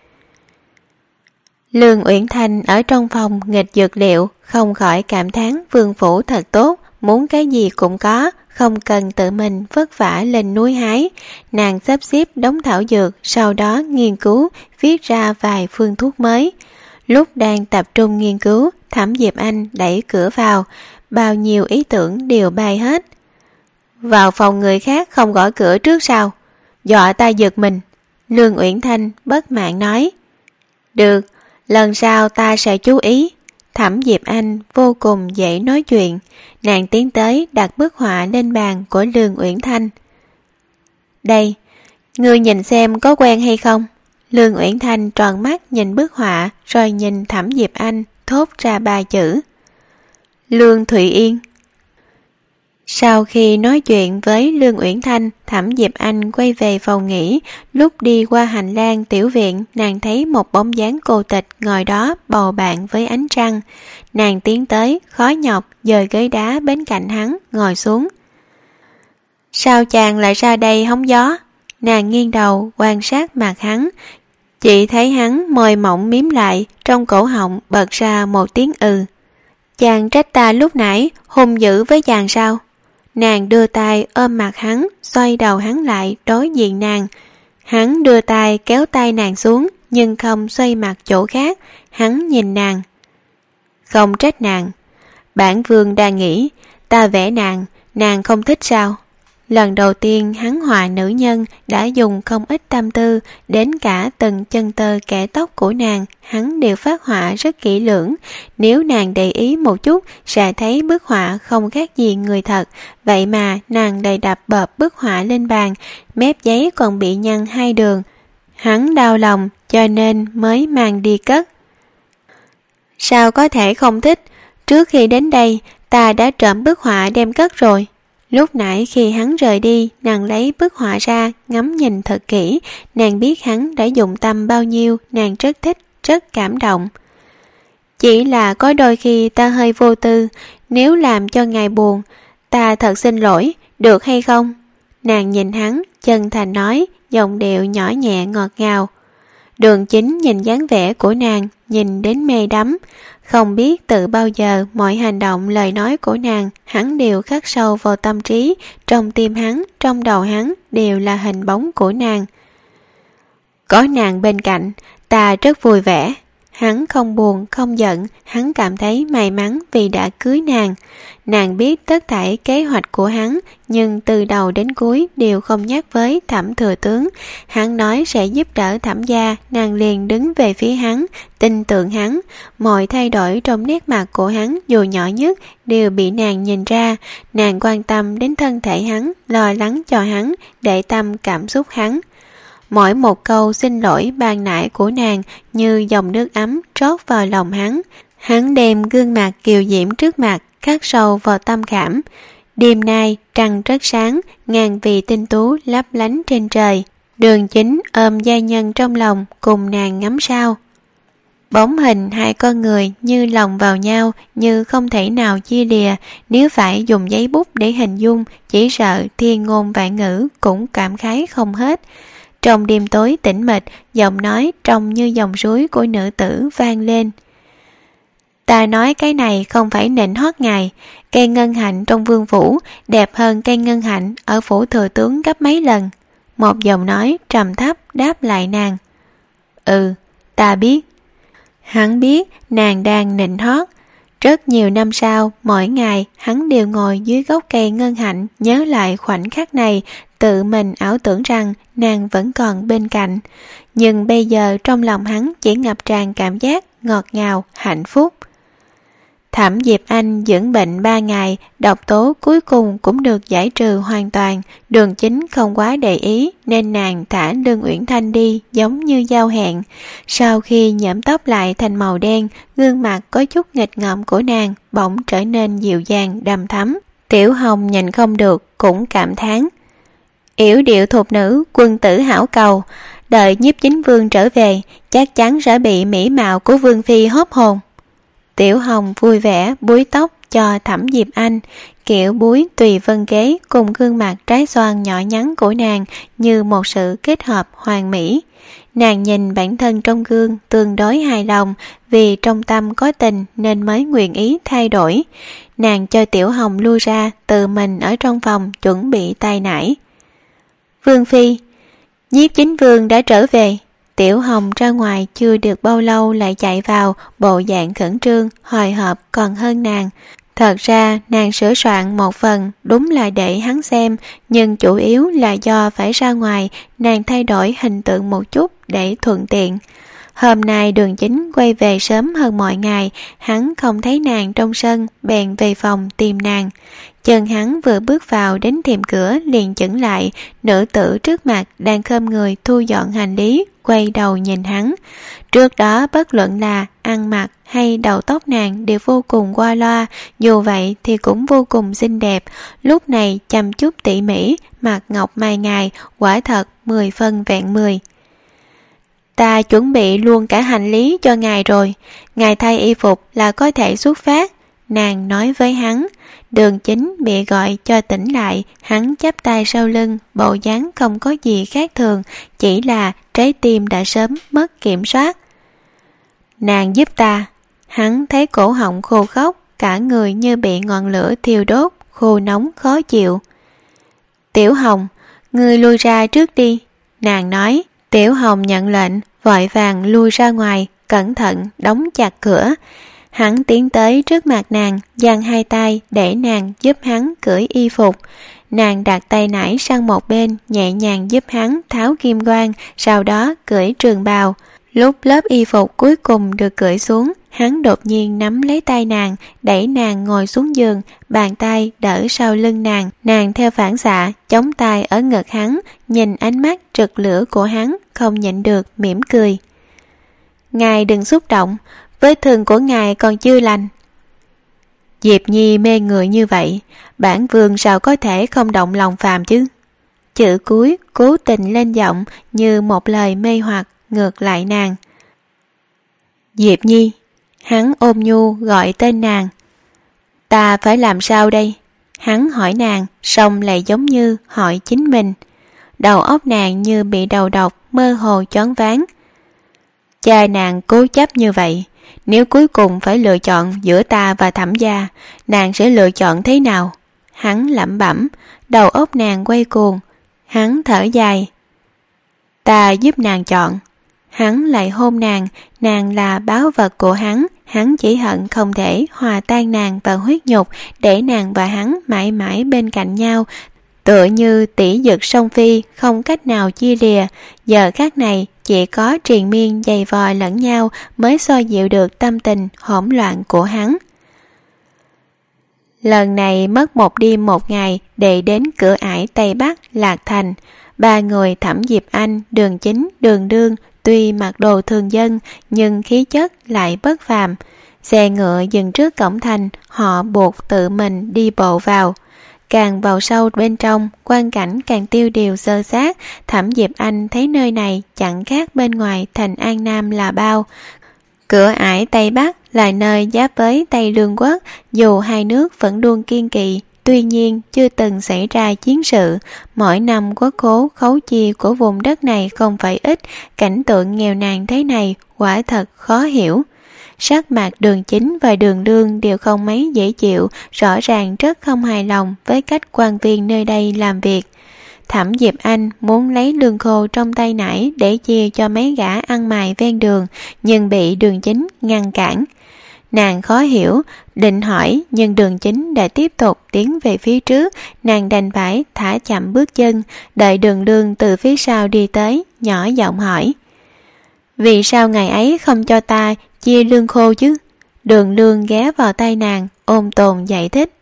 Lương Uyển Thanh ở trong phòng nghịch dược liệu, không khỏi cảm thán vương phủ thật tốt, muốn cái gì cũng có, không cần tự mình vất vả lên núi hái. Nàng sắp xếp đống thảo dược, sau đó nghiên cứu, viết ra vài phương thuốc mới. Lúc đang tập trung nghiên cứu, Thẩm Diệp Anh đẩy cửa vào, bao nhiêu ý tưởng đều bay hết. Vào phòng người khác không gõ cửa trước sao? Dọa ta giật mình. Lương Uyển Thanh bất mãn nói. Được, lần sau ta sẽ chú ý. Thẩm Diệp Anh vô cùng dễ nói chuyện. Nàng tiến tới đặt bức họa lên bàn của Lương Uyển Thanh. Đây, ngươi nhìn xem có quen hay không? Lương Uyển Thanh tròn mắt nhìn bức họa, rồi nhìn Thẩm Diệp Anh, thốt ra ba chữ. Lương Thụy Yên. Sau khi nói chuyện với Lương Uyển Thanh, Thẩm Diệp Anh quay về phòng nghỉ. Lúc đi qua hành lang tiểu viện, nàng thấy một bóng dáng cô tịch ngồi đó bầu bạn với ánh trăng. Nàng tiến tới, khó nhọc dời ghế đá bên cạnh hắn, ngồi xuống. Sao chàng lại ra đây hóng gió? Nàng nghiêng đầu quan sát mặt hắn, chỉ thấy hắn môi mỏng mím lại, trong cổ họng bật ra một tiếng ừ. Chàng trách ta lúc nãy hung dữ với chàng sao? Nàng đưa tay ôm mặt hắn, xoay đầu hắn lại đối diện nàng. Hắn đưa tay kéo tay nàng xuống, nhưng không xoay mặt chỗ khác. Hắn nhìn nàng. Không trách nàng. Bản vương đang nghĩ, ta vẽ nàng, nàng không thích sao? Lần đầu tiên hắn họa nữ nhân đã dùng không ít tâm tư, đến cả từng chân tơ kẽ tóc của nàng hắn đều phát họa rất kỹ lưỡng. Nếu nàng để ý một chút sẽ thấy bức họa không khác gì người thật. Vậy mà nàng đầy đập bợp bức họa lên bàn, mép giấy còn bị nhăn hai đường. Hắn đau lòng cho nên mới mang đi cất. Sao có thể không thích? Trước khi đến đây ta đã trộm bức họa đem cất rồi. Lúc nãy khi hắn rời đi, nàng lấy bức họa ra, ngắm nhìn thật kỹ. Nàng biết hắn đã dụng tâm bao nhiêu, nàng rất thích, rất cảm động. Chỉ là có đôi khi ta hơi vô tư, nếu làm cho ngài buồn, ta thật xin lỗi, được hay không? Nàng nhìn hắn, chân thành nói, giọng điệu nhỏ nhẹ ngọt ngào. Đường Chính nhìn dáng vẻ của nàng, nhìn đến mê đắm. Không biết từ bao giờ mọi hành động lời nói của nàng hắn đều khắc sâu vào tâm trí, trong tim hắn, trong đầu hắn đều là hình bóng của nàng. Có nàng bên cạnh, ta rất vui vẻ. Hắn không buồn, không giận, hắn cảm thấy may mắn vì đã cưới nàng. Nàng biết tất thảy kế hoạch của hắn, nhưng từ đầu đến cuối đều không nhắc với Thẩm thừa tướng. Hắn nói sẽ giúp đỡ Thẩm gia, nàng liền đứng về phía hắn, tin tưởng hắn. Mọi thay đổi trong nét mặt của hắn dù nhỏ nhất đều bị nàng nhìn ra. Nàng quan tâm đến thân thể hắn, lo lắng cho hắn, để tâm cảm xúc hắn. Mỗi một câu xin lỗi ban nãy của nàng như dòng nước ấm trót vào lòng hắn. Hắn đem gương mặt kiều diễm trước mặt khắc sâu vào tâm khảm. Đêm nay trăng rất sáng, ngàn vì tinh tú lấp lánh trên trời. Đường Chính ôm gia nhân trong lòng cùng nàng ngắm sao. Bóng hình hai con người như lồng vào nhau, như không thể nào chia lìa. Nếu phải dùng giấy bút để hình dung, chỉ sợ thiên ngôn vạn ngữ cũng cảm khái không hết. Trong đêm tối tĩnh mịch, giọng nói trông như dòng suối của nữ tử vang lên. Ta nói cái này không phải nịnh hót ngài. Cây ngân hạnh trong vương phủ đẹp hơn cây ngân hạnh ở phủ thừa tướng gấp mấy lần. Một giọng nói trầm thấp đáp lại nàng. Ừ, ta biết. Hắn biết nàng đang nịnh hót. Rất nhiều năm sau, mỗi ngày hắn đều ngồi dưới gốc cây ngân hạnh nhớ lại khoảnh khắc này, tự mình ảo tưởng rằng nàng vẫn còn bên cạnh. Nhưng bây giờ trong lòng hắn chỉ ngập tràn cảm giác ngọt ngào, hạnh phúc. Thẩm Diệp Anh dưỡng bệnh ba ngày, độc tố cuối cùng cũng được giải trừ hoàn toàn. Đường Chính không quá để ý nên nàng thả Lương Uyển Thanh đi giống như giao hẹn. Sau khi nhuộm tóc lại thành màu đen, gương mặt có chút nghịch ngợm của nàng bỗng trở nên dịu dàng đầm thắm. Tiểu Hồng nhìn không được cũng cảm thán. Yểu điệu thục nữ, quân tử hảo cầu, đợi Nhiếp Chính Vương trở về, chắc chắn sẽ bị mỹ mạo của Vương Phi hốt hồn. Tiểu Hồng vui vẻ búi tóc cho Thẩm Diệp Anh, kiểu búi tùy vân kế cùng gương mặt trái xoan nhỏ nhắn của nàng như một sự kết hợp hoàn mỹ. Nàng nhìn bản thân trong gương tương đối hài lòng, vì trong tâm có tình nên mới nguyện ý thay đổi. Nàng cho Tiểu Hồng lui ra, tự mình ở trong phòng chuẩn bị tay nải. Vương Phi, Nhiếp Chính Vương đã trở về. Tiểu Hồng ra ngoài chưa được bao lâu lại chạy vào, bộ dạng khẩn trương, hồi hộp còn hơn nàng. Thật ra nàng sửa soạn một phần đúng là để hắn xem, nhưng chủ yếu là do phải ra ngoài, nàng thay đổi hình tượng một chút để thuận tiện. Hôm nay Đường Chính quay về sớm hơn mọi ngày, hắn không thấy nàng trong sân, bèn về phòng tìm nàng. Chân hắn vừa bước vào đến thềm cửa liền chững lại, nữ tử trước mặt đang khom người thu dọn hành lý, quay đầu nhìn hắn. Trước đó bất luận là ăn mặc hay đầu tóc nàng đều vô cùng qua loa, dù vậy thì cũng vô cùng xinh đẹp. Lúc này chăm chút tỉ mỉ, mặt ngọc mai ngài, quả thật mười phân vẹn mười. Ta chuẩn bị luôn cả hành lý cho ngài rồi, ngài thay y phục là có thể xuất phát, nàng nói với hắn. Đường Chính bị gọi cho tỉnh lại, hắn chắp tay sau lưng, bộ dáng không có gì khác thường, chỉ là trái tim đã sớm mất kiểm soát. Nàng giúp ta. Hắn thấy cổ họng khô khốc, cả người như bị ngọn lửa thiêu đốt, khô nóng khó chịu. Tiểu Hồng, ngươi lui ra trước đi, nàng nói. Tiểu Hồng nhận lệnh, vội vàng lui ra ngoài, cẩn thận đóng chặt cửa. Hắn tiến tới trước mặt nàng, giang hai tay để nàng giúp hắn cởi y phục. Nàng đặt tay nải sang một bên, nhẹ nhàng giúp hắn tháo kim quan, sau đó cởi trường bào. Lúc lớp y phục cuối cùng được cởi xuống, hắn đột nhiên nắm lấy tay nàng, đẩy nàng ngồi xuống giường, bàn tay đỡ sau lưng nàng. Nàng theo phản xạ, chống tay ở ngực hắn, nhìn ánh mắt rực lửa của hắn, không nhịn được mỉm cười. Ngài đừng xúc động, vết thương của ngài còn chưa lành. Diệp Nhi mê người như vậy, bản vương sao có thể không động lòng phàm chứ? Chữ cuối cố tình lên giọng như một lời mê hoặc ngược lại nàng. Diệp Nhi, hắn ôm nhu gọi tên nàng. Ta phải làm sao đây? Hắn hỏi nàng, xong lại giống như hỏi chính mình. Đầu óc nàng như bị đầu độc, mơ hồ choáng váng. Cha nàng cố chấp như vậy, nếu cuối cùng phải lựa chọn giữa ta và Thẩm gia, nàng sẽ lựa chọn thế nào? Hắn lẩm bẩm, đầu óc nàng quay cuồng. Hắn thở dài. Ta giúp nàng chọn. Hắn lại hôn nàng, nàng là báu vật của hắn, hắn chỉ hận không thể hòa tan nàng vào huyết nhục, để nàng và hắn mãi mãi bên cạnh nhau, tựa như tỷ dực song phi không cách nào chia lìa. Giờ khắc này chỉ có triền miên giày vò lẫn nhau mới xoa dịu được tâm tình hỗn loạn của hắn. Lần này mất một đêm một ngày để đến cửa ải Tây Bắc Lạc Thành. Ba người Thẩm Diệp Anh, Đường Chính, Đường Đương tuy mặc đồ thường dân nhưng khí chất lại bất phàm. Xe ngựa dừng trước cổng thành, họ buộc tự mình đi bộ vào. Càng vào sâu bên trong, quang cảnh càng tiêu điều sơ sát. Thẩm Diệp Anh thấy nơi này chẳng khác bên ngoài thành An Nam là bao. Cửa ải Tây Bắc là nơi giáp với Tây Lương Quốc, dù hai nước vẫn luôn kiên kỵ, tuy nhiên chưa từng xảy ra chiến sự. Mỗi năm quốc khố khấu chia của vùng đất này không phải ít, cảnh tượng nghèo nàn thế này quả thật khó hiểu. Sắc mặt Đường Chính và Đường Đương đều không mấy dễ chịu, rõ ràng rất không hài lòng với cách quan viên nơi đây làm việc. Thẩm Diệp Anh muốn lấy lương khô trong tay nải để chia cho mấy gã ăn mày ven đường, nhưng bị Đường Chính ngăn cản. Nàng khó hiểu, định hỏi nhưng Đường Chính đã tiếp tục tiến về phía trước, nàng đành phải thả chậm bước chân, đợi Đường Đương từ phía sau đi tới, nhỏ giọng hỏi. Vì sao ngày ấy không cho ta chia lương khô chứ? Đường Lương ghé vào tay nàng, ôm tồn giải thích.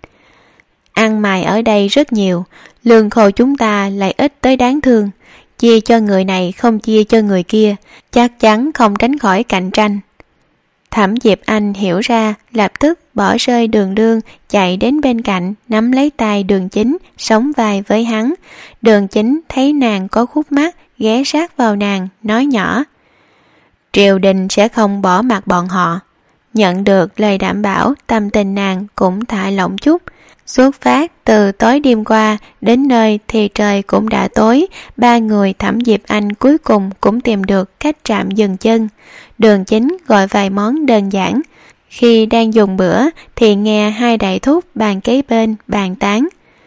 Ăn mày ở đây rất nhiều, lương khô chúng ta lại ít tới đáng thương. Chia cho người này không chia cho người kia, chắc chắn không tránh khỏi cạnh tranh. Thẩm Diệp Anh hiểu ra, lập tức bỏ rơi Đường Lương, chạy đến bên cạnh, nắm lấy tay Đường Chính, sóng vai với hắn. Đường Chính thấy nàng có khúc mắc, ghé sát vào nàng, nói nhỏ. Triều đình sẽ không bỏ mặc bọn họ. Nhận được lời đảm bảo, tâm tình nàng cũng thả lỏng chút. Xuất phát từ tối đêm qua đến nơi thì trời cũng đã tối. Ba người Thẩm Diệp Anh cuối cùng cũng tìm được cách trạm dừng chân. Đường Chính gọi vài món đơn giản. Khi đang dùng bữa thì nghe hai đại thúc bàn kế bên bàn tán.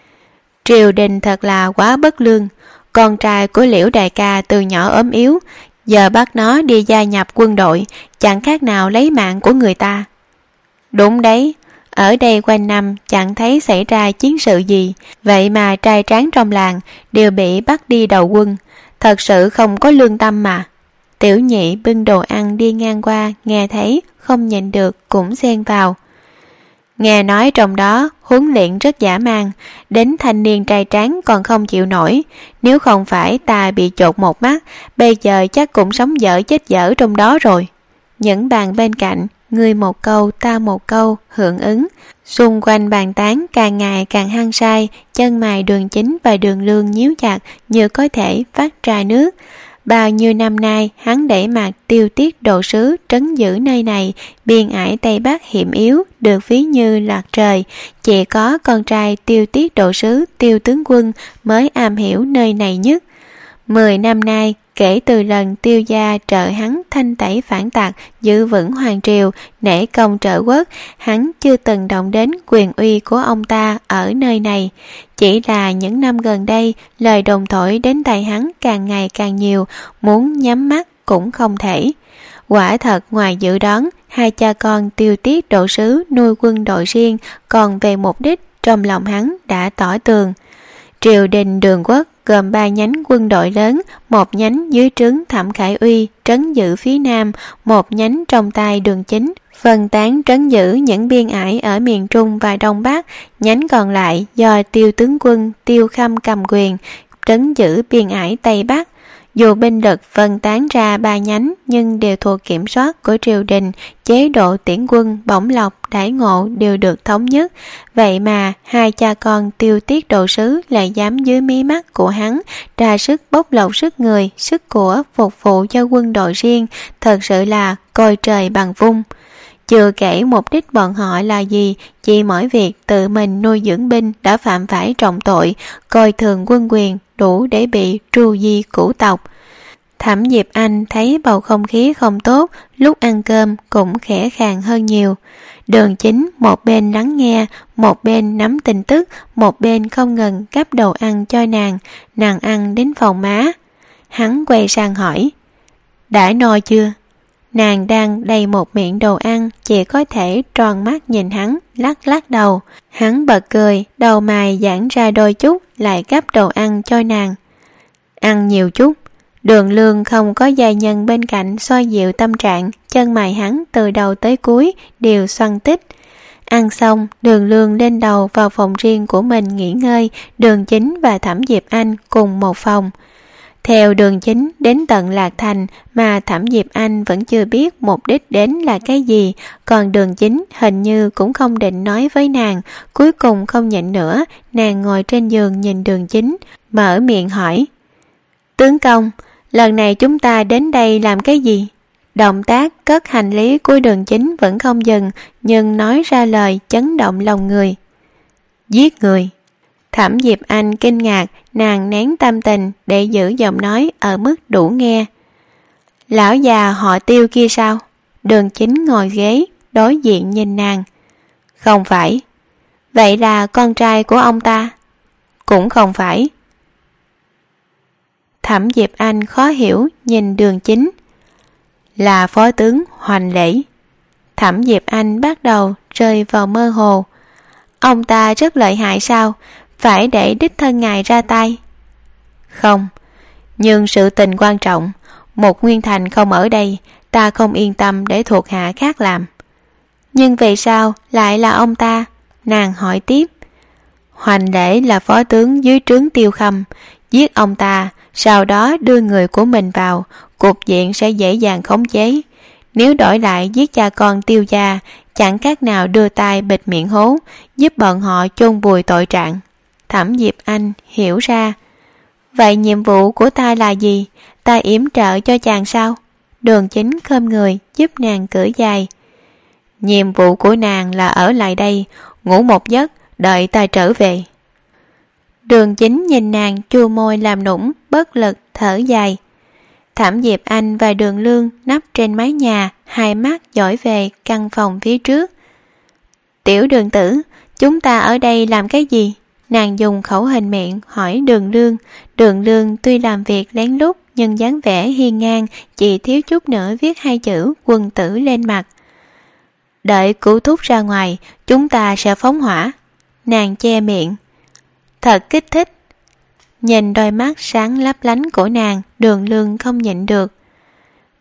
Triều đình thật là quá bất lương. Con trai của Liễu đại ca từ nhỏ ốm yếu, giờ bắt nó đi gia nhập quân đội, chẳng khác nào lấy mạng của người ta. Đúng đấy, ở đây quanh năm chẳng thấy xảy ra chiến sự gì, vậy mà trai tráng trong làng đều bị bắt đi đầu quân, thật sự không có lương tâm mà. Tiểu nhị bưng đồ ăn đi ngang qua nghe thấy không nhịn được cũng xen vào. Nghe nói trong đó huấn luyện rất dã man, đến thanh niên trai tráng còn không chịu nổi. Nếu không phải ta bị chột một mắt, bây giờ chắc cũng sống dở chết dở trong đó rồi. Những bàn bên cạnh, người một câu ta một câu hưởng ứng. Xung quanh bàn tán càng ngày càng hăng say, chân mày Đường Chính và Đường Lương nhíu chặt như có thể phát ra nước. Bao nhiêu năm nay hắn để mặc Tiêu Tiết Độ Sứ trấn giữ nơi này, biên ải Tây Bắc hiểm yếu được ví như lạc trời, chỉ có con trai Tiêu Tiết Độ Sứ Tiêu Tướng Quân mới am hiểu nơi này nhất. Mười năm nay, kể từ lần Tiêu gia trợ hắn thanh tẩy phản tặc, giữ vững hoàng triều, nể công trợ quốc, hắn chưa từng động đến quyền uy của ông ta ở nơi này. Chỉ là những năm gần đây, lời đồn thổi đến tai hắn càng ngày càng nhiều, muốn nhắm mắt cũng không thể. Quả thật ngoài dự đoán, hai cha con Tiêu Tiết Độ Sứ nuôi quân đội riêng, còn về mục đích trong lòng hắn đã tỏ tường. Triều đình Đường Quốc gồm ba nhánh quân đội lớn, một nhánh dưới trướng Thẩm Khải Uy trấn giữ phía nam, một nhánh trong tay Đường Chính phân tán trấn giữ những biên ải ở miền Trung và Đông Bắc, nhánh còn lại do Tiêu Tướng Quân Tiêu Khâm cầm quyền trấn giữ biên ải Tây Bắc. Dù binh lực phân tán ra ba nhánh nhưng đều thuộc kiểm soát của triều đình, chế độ tiễn quân, bổng lộc, đãi ngộ đều được thống nhất. Vậy mà hai cha con Tiêu Tiết Độ Sứ lại dám dưới mí mắt của hắn ra sức bóc lột sức người, sức của phục vụ cho quân đội riêng, thật sự là coi trời bằng vung. Chưa kể mục đích bọn họ là gì, chỉ mỗi việc tự mình nuôi dưỡng binh đã phạm phải trọng tội, coi thường quân quyền đủ để bị tru di cửu tộc. Thẩm Diệp Anh thấy bầu không khí không tốt, lúc ăn cơm cũng khẽ khàng hơn nhiều. Đường Chính một bên lắng nghe, một bên nắm tin tức, một bên không ngừng gắp đồ ăn cho nàng, nàng ăn đến phòng má. Hắn quay sang hỏi, đã no chưa? Nàng đang đầy một miệng đồ ăn, chỉ có thể tròn mắt nhìn hắn, lắc lắc đầu. Hắn bật cười, đầu mày giãn ra đôi chút, lại gắp đồ ăn cho nàng. Ăn nhiều chút. Đường Lương không có gia nhân bên cạnh xoa dịu tâm trạng, chân mày hắn từ đầu tới cuối đều xoăn tích. Ăn xong, Đường Lương lên đầu vào phòng riêng của mình nghỉ ngơi, Đường Chính và Thẩm Diệp Anh cùng một phòng. Theo Đường Chính đến tận Lạc Thành mà Thẩm Diệp Anh vẫn chưa biết mục đích đến là cái gì, còn Đường Chính hình như cũng không định nói với nàng. Cuối cùng không nhịn nữa, nàng ngồi trên giường nhìn Đường Chính, mở miệng hỏi, tướng công, lần này chúng ta đến đây làm cái gì? Động tác cất hành lý của Đường Chính vẫn không dừng, nhưng nói ra lời chấn động lòng người. Giết người. Thẩm Diệp Anh kinh ngạc, nàng nén tâm tình để giữ giọng nói ở mức đủ nghe. Lão già họ Tiêu kia sao? Đường Chính ngồi ghế, đối diện nhìn nàng. Không phải. Vậy là con trai của ông ta? Cũng không phải. Thẩm Diệp Anh khó hiểu nhìn Đường Chính. Là phó tướng Hoành Lễ. Thẩm Diệp Anh bắt đầu rơi vào mơ hồ. Ông ta rất lợi hại sao? Phải để đích thân ngài ra tay? Không, nhưng sự tình quan trọng, một Nguyên Thành không ở đây, ta không yên tâm để thuộc hạ khác làm. Nhưng vì sao lại là ông ta? Nàng hỏi tiếp. Hoành Lễ là phó tướng dưới trướng Tiêu Khâm, giết ông ta, sau đó đưa người của mình vào, cục diện sẽ dễ dàng khống chế. Nếu đổi lại giết cha con Tiêu gia, chẳng khác nào đưa tay bịt miệng hố, giúp bọn họ chôn vùi tội trạng. Thẩm Diệp Anh hiểu ra. Vậy nhiệm vụ của ta là gì? Ta yểm trợ cho chàng sao? Đường Chính khom người giúp nàng cởi giày. Nhiệm vụ của nàng là ở lại đây, ngủ một giấc, đợi ta trở về. Đường Chính nhìn nàng chua môi làm nũng, bất lực thở dài. Thẩm Diệp Anh và Đường Lương nấp trên mái nhà, hai mắt dõi về căn phòng phía trước. Tiểu Đường tử, chúng ta ở đây làm cái gì? Nàng dùng khẩu hình miệng hỏi Đường Lương. Đường Lương tuy làm việc lén lút nhưng dáng vẻ hiên ngang, chỉ thiếu chút nữa viết hai chữ quân tử lên mặt. Đợi Cửu Thúc ra ngoài, chúng ta sẽ phóng hỏa. Nàng che miệng. Thật kích thích. Nhìn đôi mắt sáng lấp lánh của nàng, Đường Lương không nhịn được.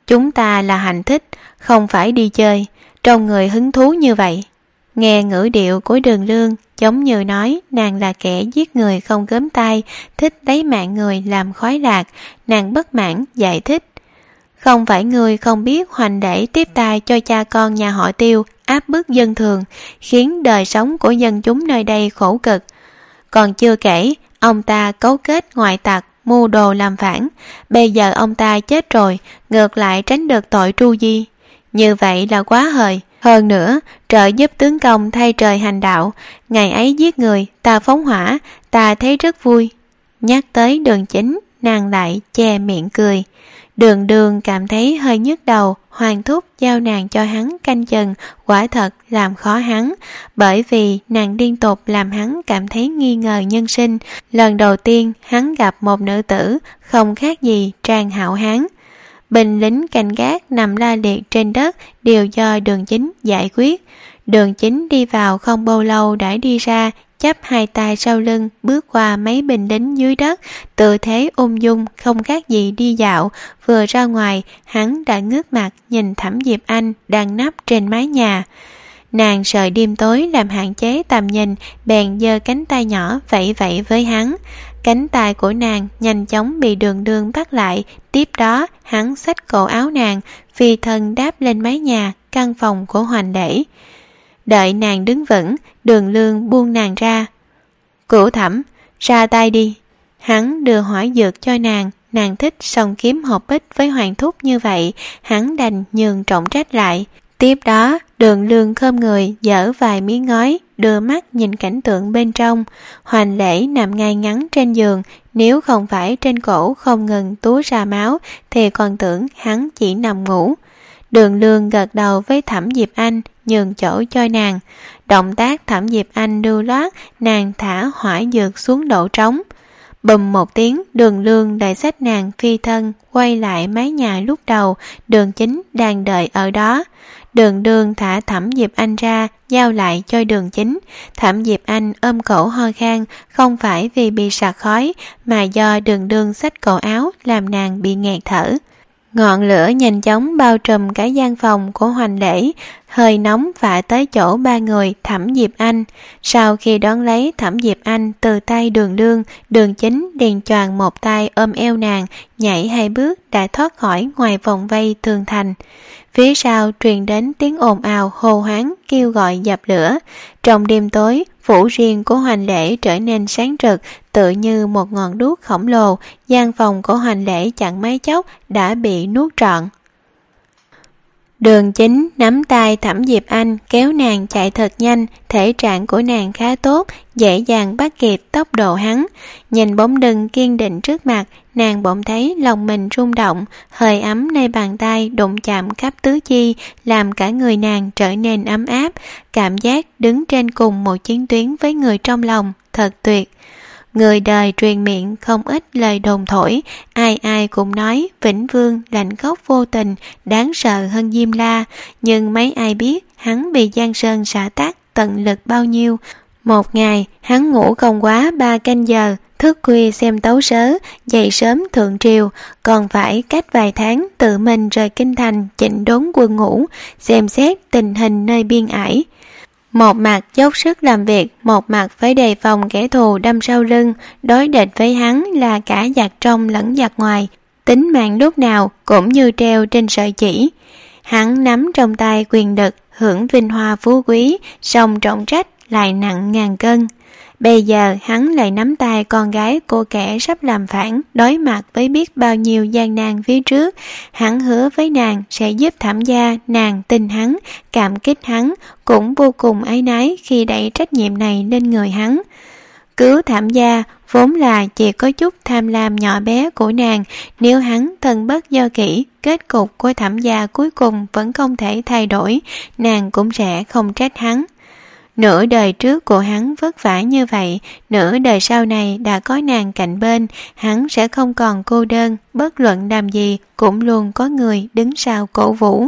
Chúng ta là hành thích, không phải đi chơi, trong người hứng thú như vậy. Nghe ngữ điệu của Đường Lương giống như nói nàng là kẻ giết người không gớm tay, thích lấy mạng người làm khoái lạc. Nàng bất mãn giải thích: không phải người không biết hoành để tiếp tay cho cha con nhà họ Tiêu áp bức dân thường, khiến đời sống của dân chúng nơi đây khổ cực. Còn chưa kể, ông ta cấu kết ngoại tặc, mưu đồ làm phản. Bây giờ ông ta chết rồi, ngược lại tránh được tội tru di. Như vậy là quá hời. Hơn nữa, trợ giúp tướng công thay trời hành đạo. Ngày ấy giết người, ta phóng hỏa, ta thấy rất vui. Nhắc tới Đường Chính, nàng lại che miệng cười. Đường Đường cảm thấy hơi nhức đầu. Hoàng thúc giao nàng cho hắn canh chừng quả thật làm khó hắn, bởi vì nàng liên tục làm hắn cảm thấy nghi ngờ nhân sinh. Lần đầu tiên hắn gặp một nữ tử không khác gì Trang Hạo Hán. Binh lính canh gác nằm la liệt trên đất đều do Đường Chính giải quyết. Đường Chính đi vào không bao lâu đã đi ra, chắp hai tay sau lưng bước qua mấy binh lính dưới đất, tư thế ung dung không khác gì đi dạo. Vừa ra ngoài, hắn đã ngước mặt nhìn Thẩm Diệp Anh đang nấp trên mái nhà. Nàng sợ đêm tối làm hạn chế tầm nhìn, bèn giơ cánh tay nhỏ vẫy vẫy với hắn. Cánh tay của nàng nhanh chóng bị Đường Đường bắt lại. Tiếp đó hắn xách cổ áo nàng, phi thân đáp lên mái nhà căn phòng của Hoành Lễ. Đợi nàng đứng vững, Đường Lương buông nàng ra. Cửu Thẩm, ra tay đi. Hắn đưa hỏa dược cho nàng. Nàng thích song kiếm hộp bích với Hoàng thúc như vậy, hắn đành nhường trọng trách lại. Tiếp đó Đường Lương khom người dỡ vài miếng ngói, đưa mắt nhìn cảnh tượng bên trong. Hoành Lễ nằm ngay ngắn trên giường, nếu không phải trên cổ không ngừng túa ra máu thì còn tưởng hắn chỉ nằm ngủ. Đường Lương gật đầu với Thẩm Diệp Anh, nhường chỗ cho nàng. Động tác Thẩm Diệp Anh lưu loát, nàng thả hỏa dược xuống đổ trống. Bùm một tiếng, Đường Lương lại xách nàng phi thân quay lại mái nhà lúc đầu Đường Chính đang đợi ở đó. Đường Đường thả Thẩm Diệp Anh ra, giao lại cho Đường Chính. Thẩm Diệp Anh ôm cổ ho khan, không phải vì bị sặc khói, mà do Đường Đường xách cổ áo làm nàng bị nghẹt thở. Ngọn lửa nhanh chóng bao trùm cả gian phòng của Hoành Lễ, hơi nóng phả tới chỗ ba người Thẩm Diệp Anh. Sau khi đón lấy Thẩm Diệp Anh từ tay Đường Lương, Đường Chính liền choàng một tay ôm eo nàng, nhảy hai bước đã thoát khỏi ngoài vòng vây tường thành. Phía sau truyền đến tiếng ồn ào hô hoáng kêu gọi dập lửa. Trong đêm tối, phủ riêng của Hoành Lễ trở nên sáng rực, tựa như một ngọn đuốc khổng lồ. Gian phòng của Hoành Lễ chẳng mấy chốc đã bị nuốt trọn. Đường Chính nắm tay Thẩm Diệp Anh kéo nàng chạy thật nhanh, thể trạng của nàng khá tốt, dễ dàng bắt kịp tốc độ hắn. Nhìn bóng lưng kiên định trước mặt, nàng bỗng thấy lòng mình rung động, hơi ấm nơi bàn tay đụng chạm khắp tứ chi, làm cả người nàng trở nên ấm áp. Cảm giác đứng trên cùng một chiến tuyến với người trong lòng, thật tuyệt. Người đời truyền miệng không ít lời đồn thổi, ai ai cũng nói Vĩnh Vương lạnh khóc vô tình, đáng sợ hơn Diêm La, nhưng mấy ai biết hắn bị Giang Sơn xả tác tận lực bao nhiêu. Một ngày hắn ngủ không quá ba canh giờ, thức khuya xem tấu sớ, dậy sớm thượng triều, còn phải cách vài tháng tự mình rời kinh thành chỉnh đốn quân ngũ, xem xét tình hình nơi biên ải. Một mặt dốc sức làm việc, một mặt phải đề phòng kẻ thù đâm sau lưng. Đối địch với hắn là cả giặc trong lẫn giặc ngoài, tính mạng lúc nào cũng như treo trên sợi chỉ. Hắn nắm trong tay quyền lực, hưởng vinh hoa phú quý, song trọng trách lại nặng ngàn cân. Bây giờ hắn lại nắm tay con gái của kẻ sắp làm phản, đối mặt với biết bao nhiêu gian nan phía trước. Hắn hứa với nàng sẽ giúp Thẩm gia, nàng tin hắn, cảm kích hắn, cũng vô cùng áy náy khi đẩy trách nhiệm này lên người hắn. Cứu Thẩm gia vốn là chỉ có chút tham lam nhỏ bé của nàng, nếu hắn thân bất do kỹ, kết cục của Thẩm gia cuối cùng vẫn không thể thay đổi, nàng cũng sẽ không trách hắn. Nửa đời trước của hắn vất vả như vậy, nửa đời sau này đã có nàng cạnh bên, hắn sẽ không còn cô đơn, bất luận làm gì cũng luôn có người đứng sau cổ vũ.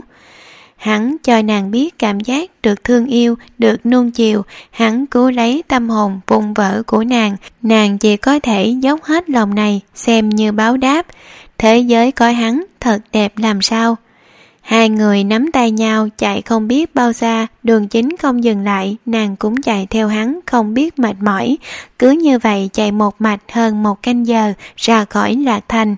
Hắn cho nàng biết cảm giác được thương yêu, được nuông chiều, hắn cứu lấy tâm hồn vùng vỡ của nàng, nàng chỉ có thể dốc hết lòng này xem như báo đáp. Thế giới có hắn thật đẹp làm sao. Hai người nắm tay nhau chạy không biết bao xa, Đường Chính không dừng lại, nàng cũng chạy theo hắn không biết mệt mỏi. Cứ như vậy chạy một mạch hơn một canh giờ ra khỏi Lạc Thành.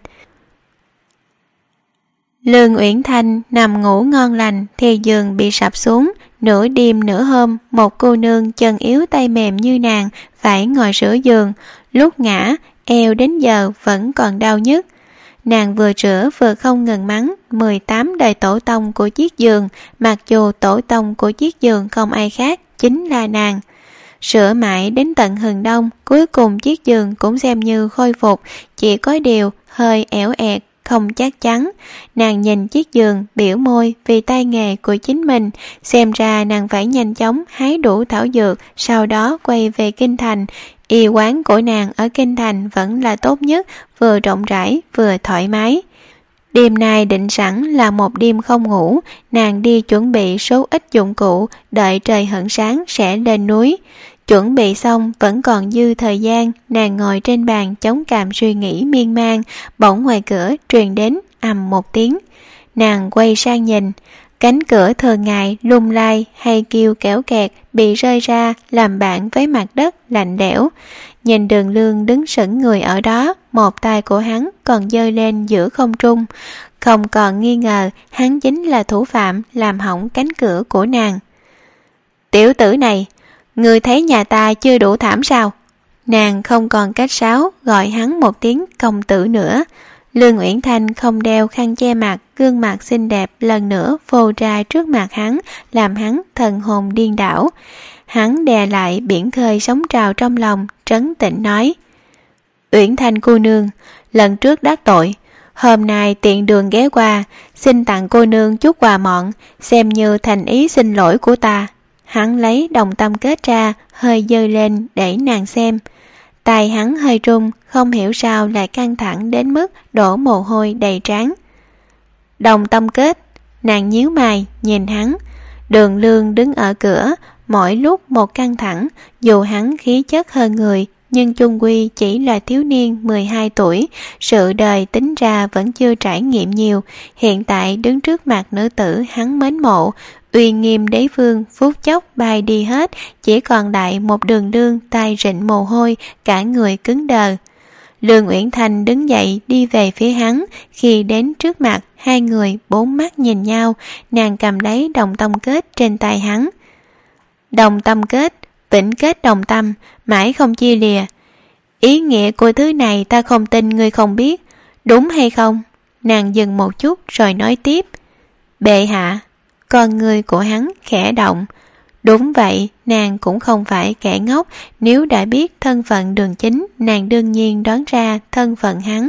Lương Uyển Thanh nằm ngủ ngon lành thì giường bị sập xuống. Nửa đêm nửa hôm, một cô nương chân yếu tay mềm như nàng phải ngồi sửa giường. Lúc ngã, eo đến giờ vẫn còn đau nhức. Nàng vừa rửa vừa không ngừng mắng mười tám đời tổ tông của chiếc giường, mặc dù tổ tông của chiếc giường không ai khác, chính là nàng. Sửa mãi đến tận hừng đông, cuối cùng chiếc giường cũng xem như khôi phục, chỉ có điều hơi ẻo ẹt, không chắc chắn. Nàng nhìn chiếc giường, biểu môi vì tay nghề của chính mình, xem ra nàng phải nhanh chóng hái đủ thảo dược, sau đó quay về Kinh Thành. Y quán của nàng ở Kinh Thành vẫn là tốt nhất, vừa rộng rãi vừa thoải mái. Đêm nay định sẵn là một đêm không ngủ, nàng đi chuẩn bị số ít dụng cụ, đợi trời hửng sáng sẽ lên núi. Chuẩn bị xong vẫn còn dư thời gian, nàng ngồi trên bàn chống cằm suy nghĩ miên man, bỗng ngoài cửa truyền đến ầm một tiếng. Nàng quay sang nhìn, cánh cửa thường ngày lung lay hay kêu kéo kẹt bị rơi ra làm bạn với mặt đất lạnh lẽo. Nhìn Đường Lương đứng sững người ở đó, một tay của hắn còn giơ lên giữa không trung. Không còn nghi ngờ hắn chính là thủ phạm làm hỏng cánh cửa của nàng. Tiểu tử này, ngươi thấy nhà ta chưa đủ thảm sao? Nàng không còn cách sáo gọi hắn một tiếng công tử nữa. Lương Uyển Thanh không đeo khăn che mặt, gương mặt xinh đẹp lần nữa phô ra trước mặt hắn, làm hắn thần hồn điên đảo. Hắn đè lại biển khơi sóng trào trong lòng, trấn tĩnh nói: Uyển Thanh cô nương, lần trước đắc tội, hôm nay tiện đường ghé qua, xin tặng cô nương chút quà mọn, xem như thành ý xin lỗi của ta. Hắn lấy đồng tâm kết ra, hơi giơ lên để nàng xem. Tay hắn hơi run, không hiểu sao lại căng thẳng đến mức đổ mồ hôi đầy trán. Đồng tâm kết, nàng nhíu mày nhìn hắn. Đường Lương đứng ở cửa, mỗi lúc một căng thẳng, dù hắn khí chất hơn người, nhưng chung quy chỉ là thiếu niên mười hai tuổi, sự đời tính ra vẫn chưa trải nghiệm nhiều. Hiện tại đứng trước mặt nữ tử hắn mến mộ, uy nghiêm đế vương phút chốc bay đi hết, chỉ còn lại một Đường Lương tay rịn mồ hôi, cả người cứng đờ. Lương Uyển Thanh đứng dậy đi về phía hắn, khi đến trước mặt hai người bốn mắt nhìn nhau, nàng cầm lấy đồng tâm kết trên tay hắn. Đồng tâm kết, vĩnh kết đồng tâm, mãi không chia lìa. Ý nghĩa của thứ này ta không tin ngươi không biết, đúng hay không? Nàng dừng một chút rồi nói tiếp. Bệ hạ. Con người của hắn khẽ động. Đúng vậy, nàng cũng không phải kẻ ngốc, nếu đã biết thân phận Đường Chính, nàng đương nhiên đoán ra thân phận hắn.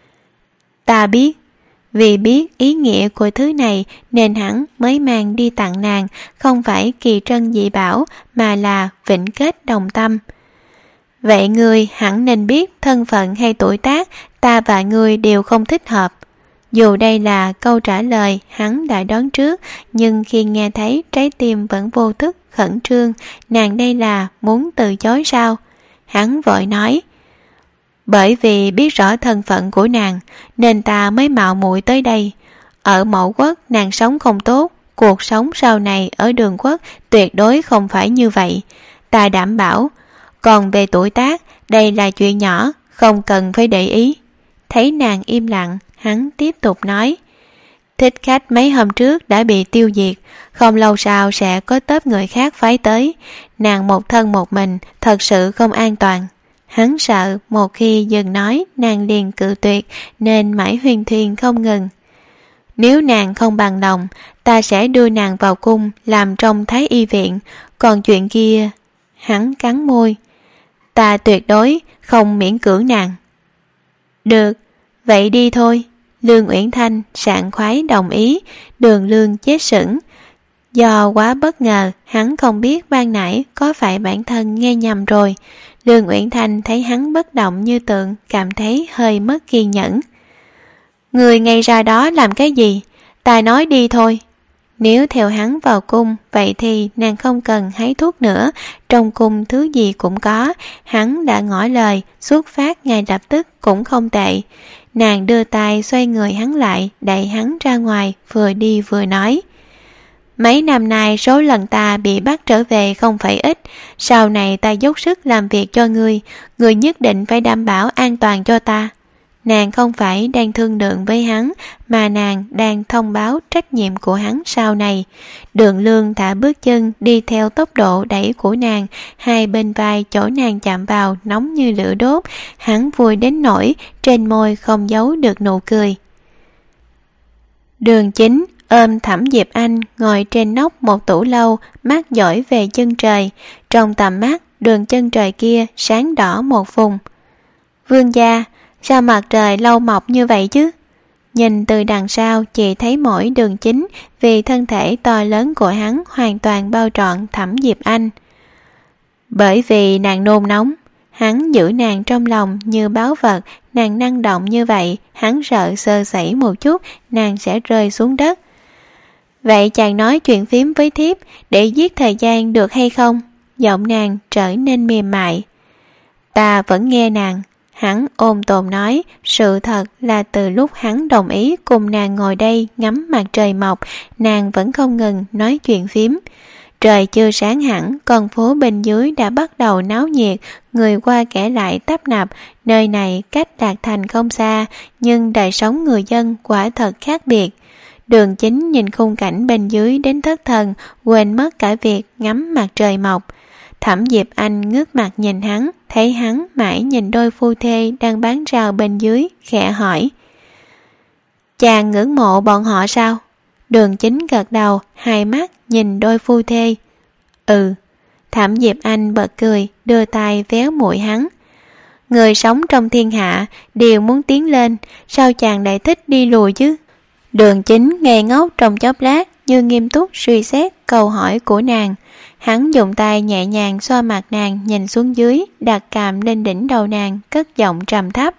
Ta biết, vì biết ý nghĩa của thứ này nên hắn mới mang đi tặng nàng, không phải kỳ trân dị bảo mà là vĩnh kết đồng tâm. Vậy ngươi hẳn nên biết thân phận hay tuổi tác, ta và ngươi đều không thích hợp. Dù đây là câu trả lời hắn đã đoán trước, nhưng khi nghe thấy trái tim vẫn vô thức khẩn trương, nàng đây là muốn từ chối sao? Hắn vội nói, bởi vì biết rõ thân phận của nàng nên ta mới mạo muội tới đây. Ở Mậu Quốc nàng sống không tốt, cuộc sống sau này ở Đường Quốc tuyệt đối không phải như vậy, ta đảm bảo. Còn về tuổi tác, đây là chuyện nhỏ, không cần phải để ý. Thấy nàng im lặng, hắn tiếp tục nói, thích khách mấy hôm trước đã bị tiêu diệt, không lâu sau sẽ có tớp người khác phái tới. Nàng một thân một mình, thật sự không an toàn. Hắn sợ một khi dừng nói nàng liền cự tuyệt, nên mãi huyên thuyên không ngừng. Nếu nàng không bằng lòng, ta sẽ đưa nàng vào cung làm trong Thái Y viện. Còn chuyện kia... Hắn cắn môi. Ta tuyệt đối không miễn cưỡng nàng. Được, vậy đi thôi. Lương Uyển Thanh sảng khoái đồng ý. Đường Lương chết sững. Do quá bất ngờ, hắn không biết ban nãy có phải bản thân nghe nhầm rồi. Lương Uyển Thanh thấy hắn bất động như tượng, cảm thấy hơi mất kiên nhẫn. Người ngay ra đó làm cái gì? Ta nói đi thôi. Nếu theo hắn vào cung, vậy thì nàng không cần hái thuốc nữa. Trong cung thứ gì cũng có, hắn đã ngỏ lời, xuất phát ngay lập tức cũng không tệ. Nàng đưa tay xoay người hắn lại, đẩy hắn ra ngoài, vừa đi vừa nói: Mấy năm nay số lần ta bị bắt trở về không phải ít, sau này ta dốc sức làm việc cho ngươi, ngươi nhất định phải đảm bảo an toàn cho ta. Nàng không phải đang thương lượng với hắn, mà nàng đang thông báo trách nhiệm của hắn sau này. Đường Lương thả bước chân đi theo tốc độ đẩy của nàng, hai bên vai chỗ nàng chạm vào nóng như lửa đốt, hắn vui đến nỗi trên môi không giấu được nụ cười. Đường Chính ôm Thẩm Diệp Anh ngồi trên nóc một tủ lâu, mắt dõi về chân trời. Trong tầm mắt, đường chân trời kia sáng đỏ một vùng. Vương gia, sao mặt trời lâu mọc như vậy chứ? Nhìn từ đằng sau chỉ thấy mỗi Đường Chính vì thân thể to lớn của hắn hoàn toàn bao trọn Thẩm Diệp Anh. Bởi vì nàng nôn nóng, hắn giữ nàng trong lòng như báu vật, nàng năng động như vậy, hắn sợ sơ sẩy một chút, nàng sẽ rơi xuống đất. Vậy chàng nói chuyện phím với thiếp để giết thời gian được hay không? Giọng nàng trở nên mềm mại. Ta vẫn nghe nàng. Hắn ôm tồn nói, sự thật là từ lúc hắn đồng ý cùng nàng ngồi đây ngắm mặt trời mọc, nàng vẫn không ngừng nói chuyện phím. Trời chưa sáng hẳn, con phố bên dưới đã bắt đầu náo nhiệt, người qua kẻ lại tấp nập. Nơi này cách Lạc Thành không xa, nhưng đời sống người dân quả thật khác biệt. Đường Chính nhìn khung cảnh bên dưới đến thất thần, quên mất cả việc ngắm mặt trời mọc. Thẩm Diệp Anh ngước mặt nhìn hắn, thấy hắn mãi nhìn đôi phu thê đang bán rau bên dưới, khẽ hỏi: Chàng ngưỡng mộ bọn họ sao? Đường Chính gật đầu, hai mắt nhìn đôi phu thê. Ừ. Thẩm Diệp Anh bật cười, đưa tay véo mũi hắn. Người sống trong thiên hạ đều muốn tiến lên, sao chàng lại thích đi lùi chứ? Đường Chính ngây ngốc trong chốc lát, như nghiêm túc suy xét câu hỏi của nàng. Hắn dùng tay nhẹ nhàng xoa mặt nàng, nhìn xuống dưới, đặt cằm lên đỉnh đầu nàng, cất giọng trầm thấp.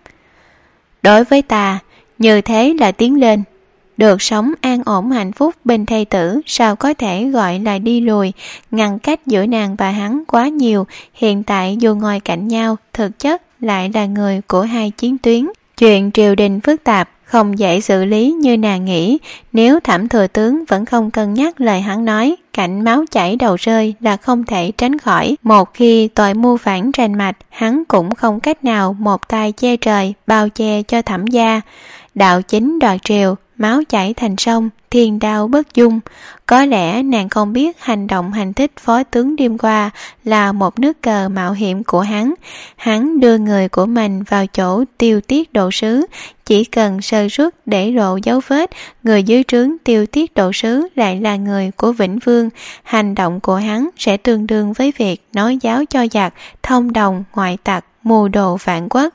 Đối với ta, như thế là tiến lên. Được sống an ổn hạnh phúc bên thê tử, sao có thể gọi là đi lùi? Ngăn cách giữa nàng và hắn quá nhiều, hiện tại dù ngồi cạnh nhau, thực chất lại là người của hai chiến tuyến. Chuyện triều đình phức tạp, không dễ xử lý như nàng nghĩ. Nếu Thẩm thừa tướng vẫn không cân nhắc lời hắn nói, cảnh máu chảy đầu rơi là không thể tránh khỏi. Một khi tội mưu phản rành mạch, hắn cũng không cách nào một tay che trời bao che cho Thẩm gia. Đạo chính đoạt triều, máu chảy thành sông, thiên đao bất dung. Có lẽ nàng không biết hành động hành thích phó tướng đêm qua là một nước cờ mạo hiểm của hắn. Hắn đưa người của mình vào chỗ Tiêu Tiết Độ Sứ, chỉ cần sơ suất để lộ dấu vết, người dưới trướng Tiêu Tiết Độ Sứ lại là người của Vĩnh Vương. Hành động của hắn sẽ tương đương với việc nói giáo cho giặc, thông đồng ngoại tặc, mưu đồ phản quốc.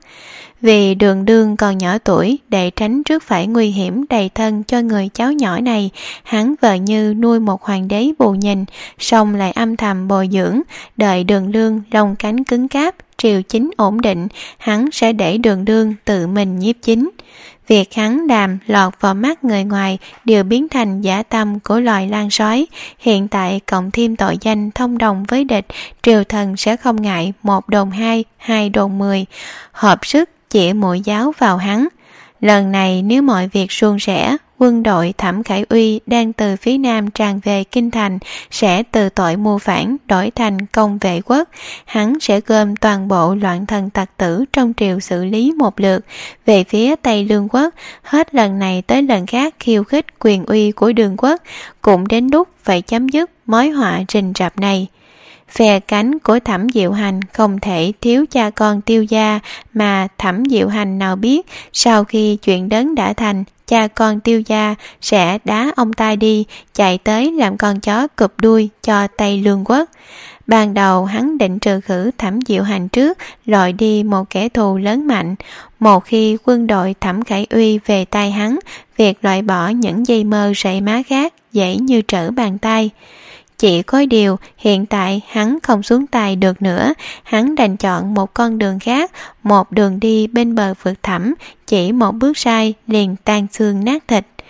Vì Đường Đương còn nhỏ tuổi, để tránh trước phải nguy hiểm đầy thân cho người cháu nhỏ này, hắn vờ như nuôi một hoàng đế bù nhìn, xong lại âm thầm bồi dưỡng, đợi Đường Lương lông cánh cứng cáp, triều chính ổn định, hắn sẽ để Đường Đương tự mình nhiếp chính. Việc hắn làm lọt vào mắt người ngoài đều biến thành dã tâm của loài lan sói. Hiện tại cộng thêm tội danh thông đồng với địch, triều thần sẽ không ngại một đồn hai, hai đồn mười, hợp sức chỉ mũi giáo vào hắn. Lần này nếu mọi việc suôn sẻ, quân đội Thẩm Khải Uy đang từ phía nam tràn về kinh thành sẽ từ tội mưu phản đổi thành công vệ quốc. Hắn sẽ gom toàn bộ loạn thần tặc tử trong triều xử lý một lượt. Về phía Tây Lương quốc, hết lần này tới lần khác khiêu khích quyền uy của Đường quốc, cũng đến lúc phải chấm dứt mối họa rình rập này. Phe cánh của Thẩm Diệu Hành không thể thiếu cha con Tiêu gia, mà Thẩm Diệu Hành nào biết sau khi chuyện đấng đã thành, cha con Tiêu gia sẽ đá ông ta đi, chạy tới làm con chó cụp đuôi cho Tây Lương quốc. Ban đầu hắn định trừ khử Thẩm Diệu Hành trước, loại đi một kẻ thù lớn mạnh. Một khi quân đội Thẩm Khải Uy về tay hắn, việc loại bỏ những dây mơ rễ má khác dễ như trở bàn tay. Chỉ có điều hiện tại hắn không xuống tay được nữa, hắn đành chọn một con đường khác, một đường đi bên bờ vực thẳm, chỉ một bước sai liền tan xương nát thịt.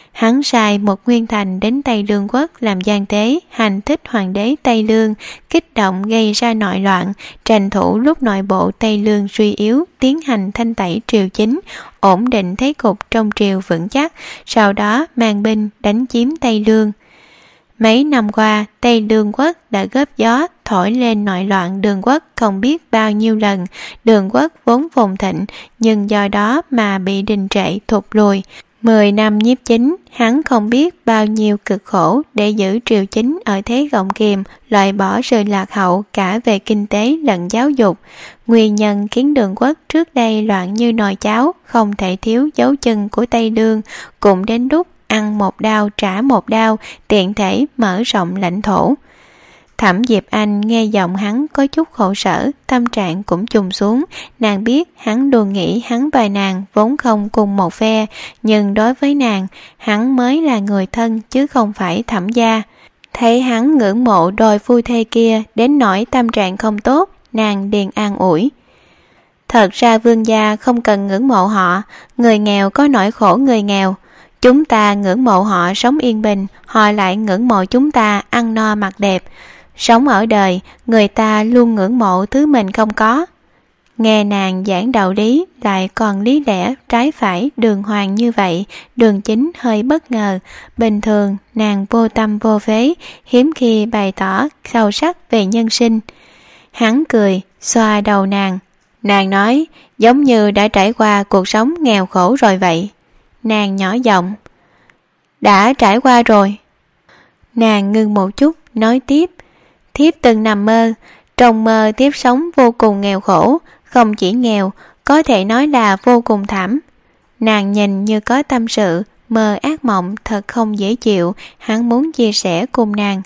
hắn sai một nguyên thành đến Tây Lương quốc làm gian tế, hành thích hoàng đế Tây Lương, kích động gây ra nội loạn, tranh thủ lúc nội bộ Tây Lương suy yếu, tiến hành thanh tẩy triều chính, ổn định thế cục trong triều vững chắc, sau đó mang binh đánh chiếm Tây Lương. Mấy năm qua, Tây Lương quốc đã góp gió thổi lên nội loạn Đường quốc không biết bao nhiêu lần. Đường quốc vốn phồn thịnh, nhưng do đó mà bị đình trệ thụt lùi. Mười năm nhiếp chính, hắn không biết bao nhiêu cực khổ để giữ triều chính ở thế gọng kìm, loại bỏ sự lạc hậu cả về kinh tế lẫn giáo dục. Nguyên nhân khiến Đường quốc trước đây loạn như nồi cháo, không thể thiếu dấu chân của Tây Lương, cũng đến lúc ăn một đao trả một đao, tiện thể mở rộng lãnh thổ. Thẩm Diệp Anh nghe giọng hắn có chút khổ sở, tâm trạng cũng trùng xuống. Nàng biết hắn luôn nghĩ hắn và nàng vốn không cùng một phe, nhưng đối với nàng, hắn mới là người thân chứ không phải Thẩm gia. Thấy hắn ngưỡng mộ đôi phu thê kia đến nỗi tâm trạng không tốt, nàng liền an ủi. Thật ra Vương gia không cần ngưỡng mộ họ, người nghèo có nỗi khổ người nghèo. Chúng ta ngưỡng mộ họ sống yên bình, họ lại ngưỡng mộ chúng ta ăn no mặc đẹp. Sống ở đời, người ta luôn ngưỡng mộ thứ mình không có. Nghe nàng giảng đạo lý, lại còn lý lẽ trái phải đường hoàng như vậy, Đường Chính hơi bất ngờ. Bình thường, nàng vô tâm vô phế, hiếm khi bày tỏ sâu sắc về nhân sinh. Hắn cười, xoa đầu nàng. Nàng nói, giống như đã trải qua cuộc sống nghèo khổ rồi vậy. Nàng nhỏ giọng, đã trải qua rồi. Nàng ngưng một chút, nói tiếp, thiếp từng nằm mơ, trong mơ thiếp sống vô cùng nghèo khổ, không chỉ nghèo, có thể nói là vô cùng thảm. Nàng nhìn như có tâm sự, mơ ác mộng thật không dễ chịu, hắn muốn chia sẻ cùng nàng.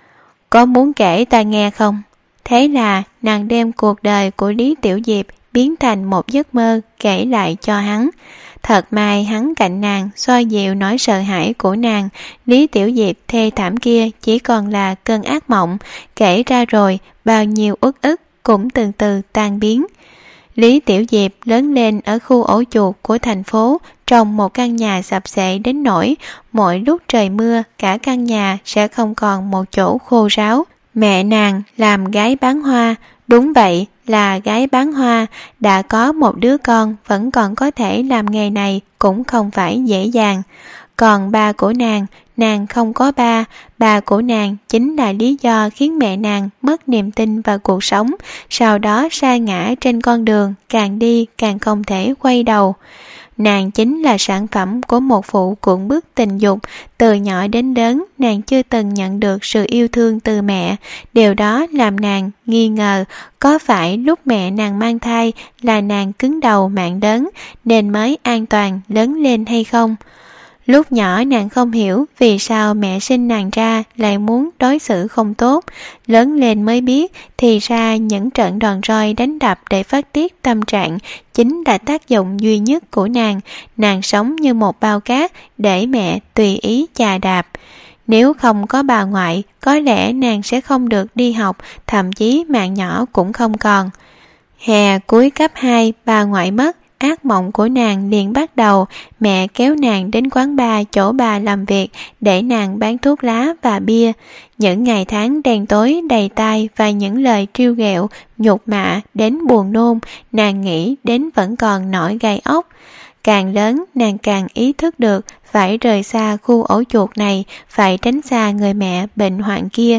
Có muốn kể ta nghe không? Thế là nàng đem cuộc đời của Lý Tiểu Diệp biến thành một giấc mơ kể lại cho hắn. Thật may hắn cạnh nàng xoa dịu nỗi sợ hãi của nàng. Lý Tiểu Diệp thê thảm kia chỉ còn là cơn ác mộng, kể ra rồi bao nhiêu uất ức cũng từ từ tan biến. Lý Tiểu Diệp lớn lên ở khu ổ chuột của thành phố, trong một căn nhà sập xệ đến nỗi mỗi lúc trời mưa cả căn nhà sẽ không còn một chỗ khô ráo. Mẹ nàng làm gái bán hoa, đúng vậy là gái bán hoa, đã có một đứa con vẫn còn có thể làm nghề này cũng không phải dễ dàng. Còn ba của nàng, nàng không có ba, ba của nàng chính là lý do khiến mẹ nàng mất niềm tin vào cuộc sống, sau đó sa ngã trên con đường, càng đi càng không thể quay đầu. Nàng chính là sản phẩm của một vụ cưỡng bức tình dục, từ nhỏ đến lớn nàng chưa từng nhận được sự yêu thương từ mẹ, điều đó làm nàng nghi ngờ có phải lúc mẹ nàng mang thai là nàng cứng đầu mạng lớn nên mới an toàn lớn lên hay không. Lúc nhỏ nàng không hiểu vì sao mẹ sinh nàng ra lại muốn đối xử không tốt, lớn lên mới biết thì ra những trận đòn roi đánh đập để phát tiết tâm trạng chính là tác dụng duy nhất của nàng. Nàng sống như một bao cát để mẹ tùy ý chà đạp. Nếu không có bà ngoại, có lẽ nàng sẽ không được đi học, thậm chí mạng nhỏ cũng không còn. Hè cuối cấp hai, bà ngoại mất. Ác mộng của nàng liền bắt đầu. Mẹ kéo nàng đến quán bar chỗ bà làm việc để nàng bán thuốc lá và bia. Những ngày tháng đen tối đầy tai và những lời trêu ghẹo nhục mạ đến buồn nôn, nàng nghĩ đến vẫn còn nổi gai ốc. Càng lớn nàng càng ý thức được phải rời xa khu ổ chuột này, phải tránh xa người mẹ bệnh hoạn kia.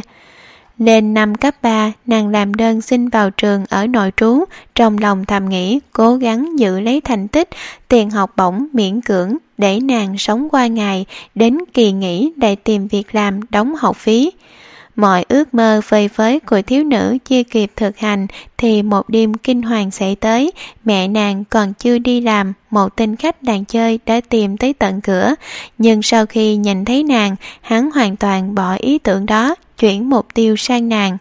Lên năm cấp ba, nàng làm đơn xin vào trường ở nội trú, trong lòng thầm nghĩ cố gắng giữ lấy thành tích, tiền học bổng miễn cưỡng để nàng sống qua ngày, đến kỳ nghỉ để tìm việc làm đóng học phí. Mọi ước mơ phơi phới của thiếu nữ chưa kịp thực hành thì một đêm kinh hoàng xảy tới. Mẹ nàng còn chưa đi làm, một tên khách đàn chơi đã tìm tới tận cửa, nhưng sau khi nhìn thấy nàng, hắn hoàn toàn bỏ ý tưởng đó, chuyển mục tiêu sang nàng.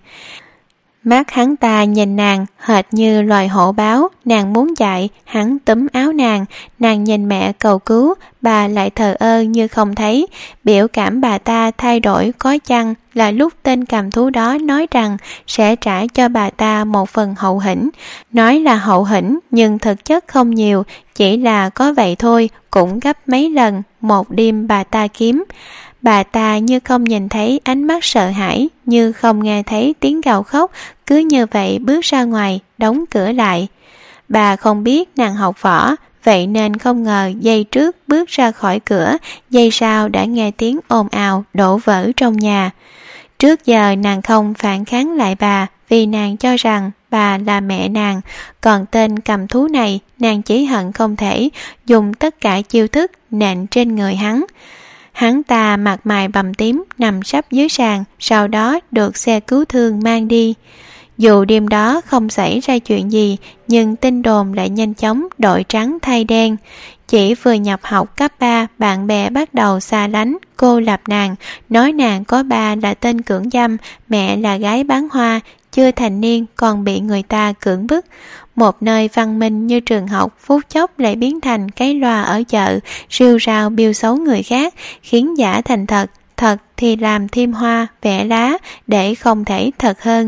Mắt hắn ta nhìn nàng hệt như loài hổ báo, nàng muốn chạy, hắn túm áo nàng, nàng nhìn mẹ cầu cứu, bà lại thờ ơ như không thấy. Biểu cảm bà ta thay đổi có chăng là lúc tên cầm thú đó nói rằng sẽ trả cho bà ta một phần hậu hĩnh. Nói là hậu hĩnh nhưng thực chất không nhiều, chỉ là có vậy thôi cũng gấp mấy lần một đêm bà ta kiếm. Bà ta như không nhìn thấy ánh mắt sợ hãi, như không nghe thấy tiếng gào khóc, cứ như vậy bước ra ngoài, đóng cửa lại. Bà không biết nàng học võ, vậy nên không ngờ giây trước bước ra khỏi cửa, giây sau đã nghe tiếng ồn ào đổ vỡ trong nhà. Trước giờ nàng không phản kháng lại bà, vì nàng cho rằng bà là mẹ nàng, còn tên cầm thú này nàng chỉ hận không thể dùng tất cả chiêu thức nện trên người hắn. Hắn ta mặt mày bầm tím nằm sấp dưới sàn, sau đó được xe cứu thương mang đi. Dù đêm đó không xảy ra chuyện gì, nhưng tin đồn lại nhanh chóng đổi trắng thay đen. Chỉ vừa nhập học cấp ba, bạn bè bắt đầu xa lánh, cô lập nàng, nói nàng có ba là tên cưỡng dâm, mẹ là gái bán hoa, chưa thành niên còn bị người ta cưỡng bức. Một nơi văn minh như trường học phút chốc lại biến thành cái loa ở chợ, rêu rao biêu xấu người khác, khiến giả thành thật, thật thì làm thêm hoa, vẽ lá, để không thể thật hơn.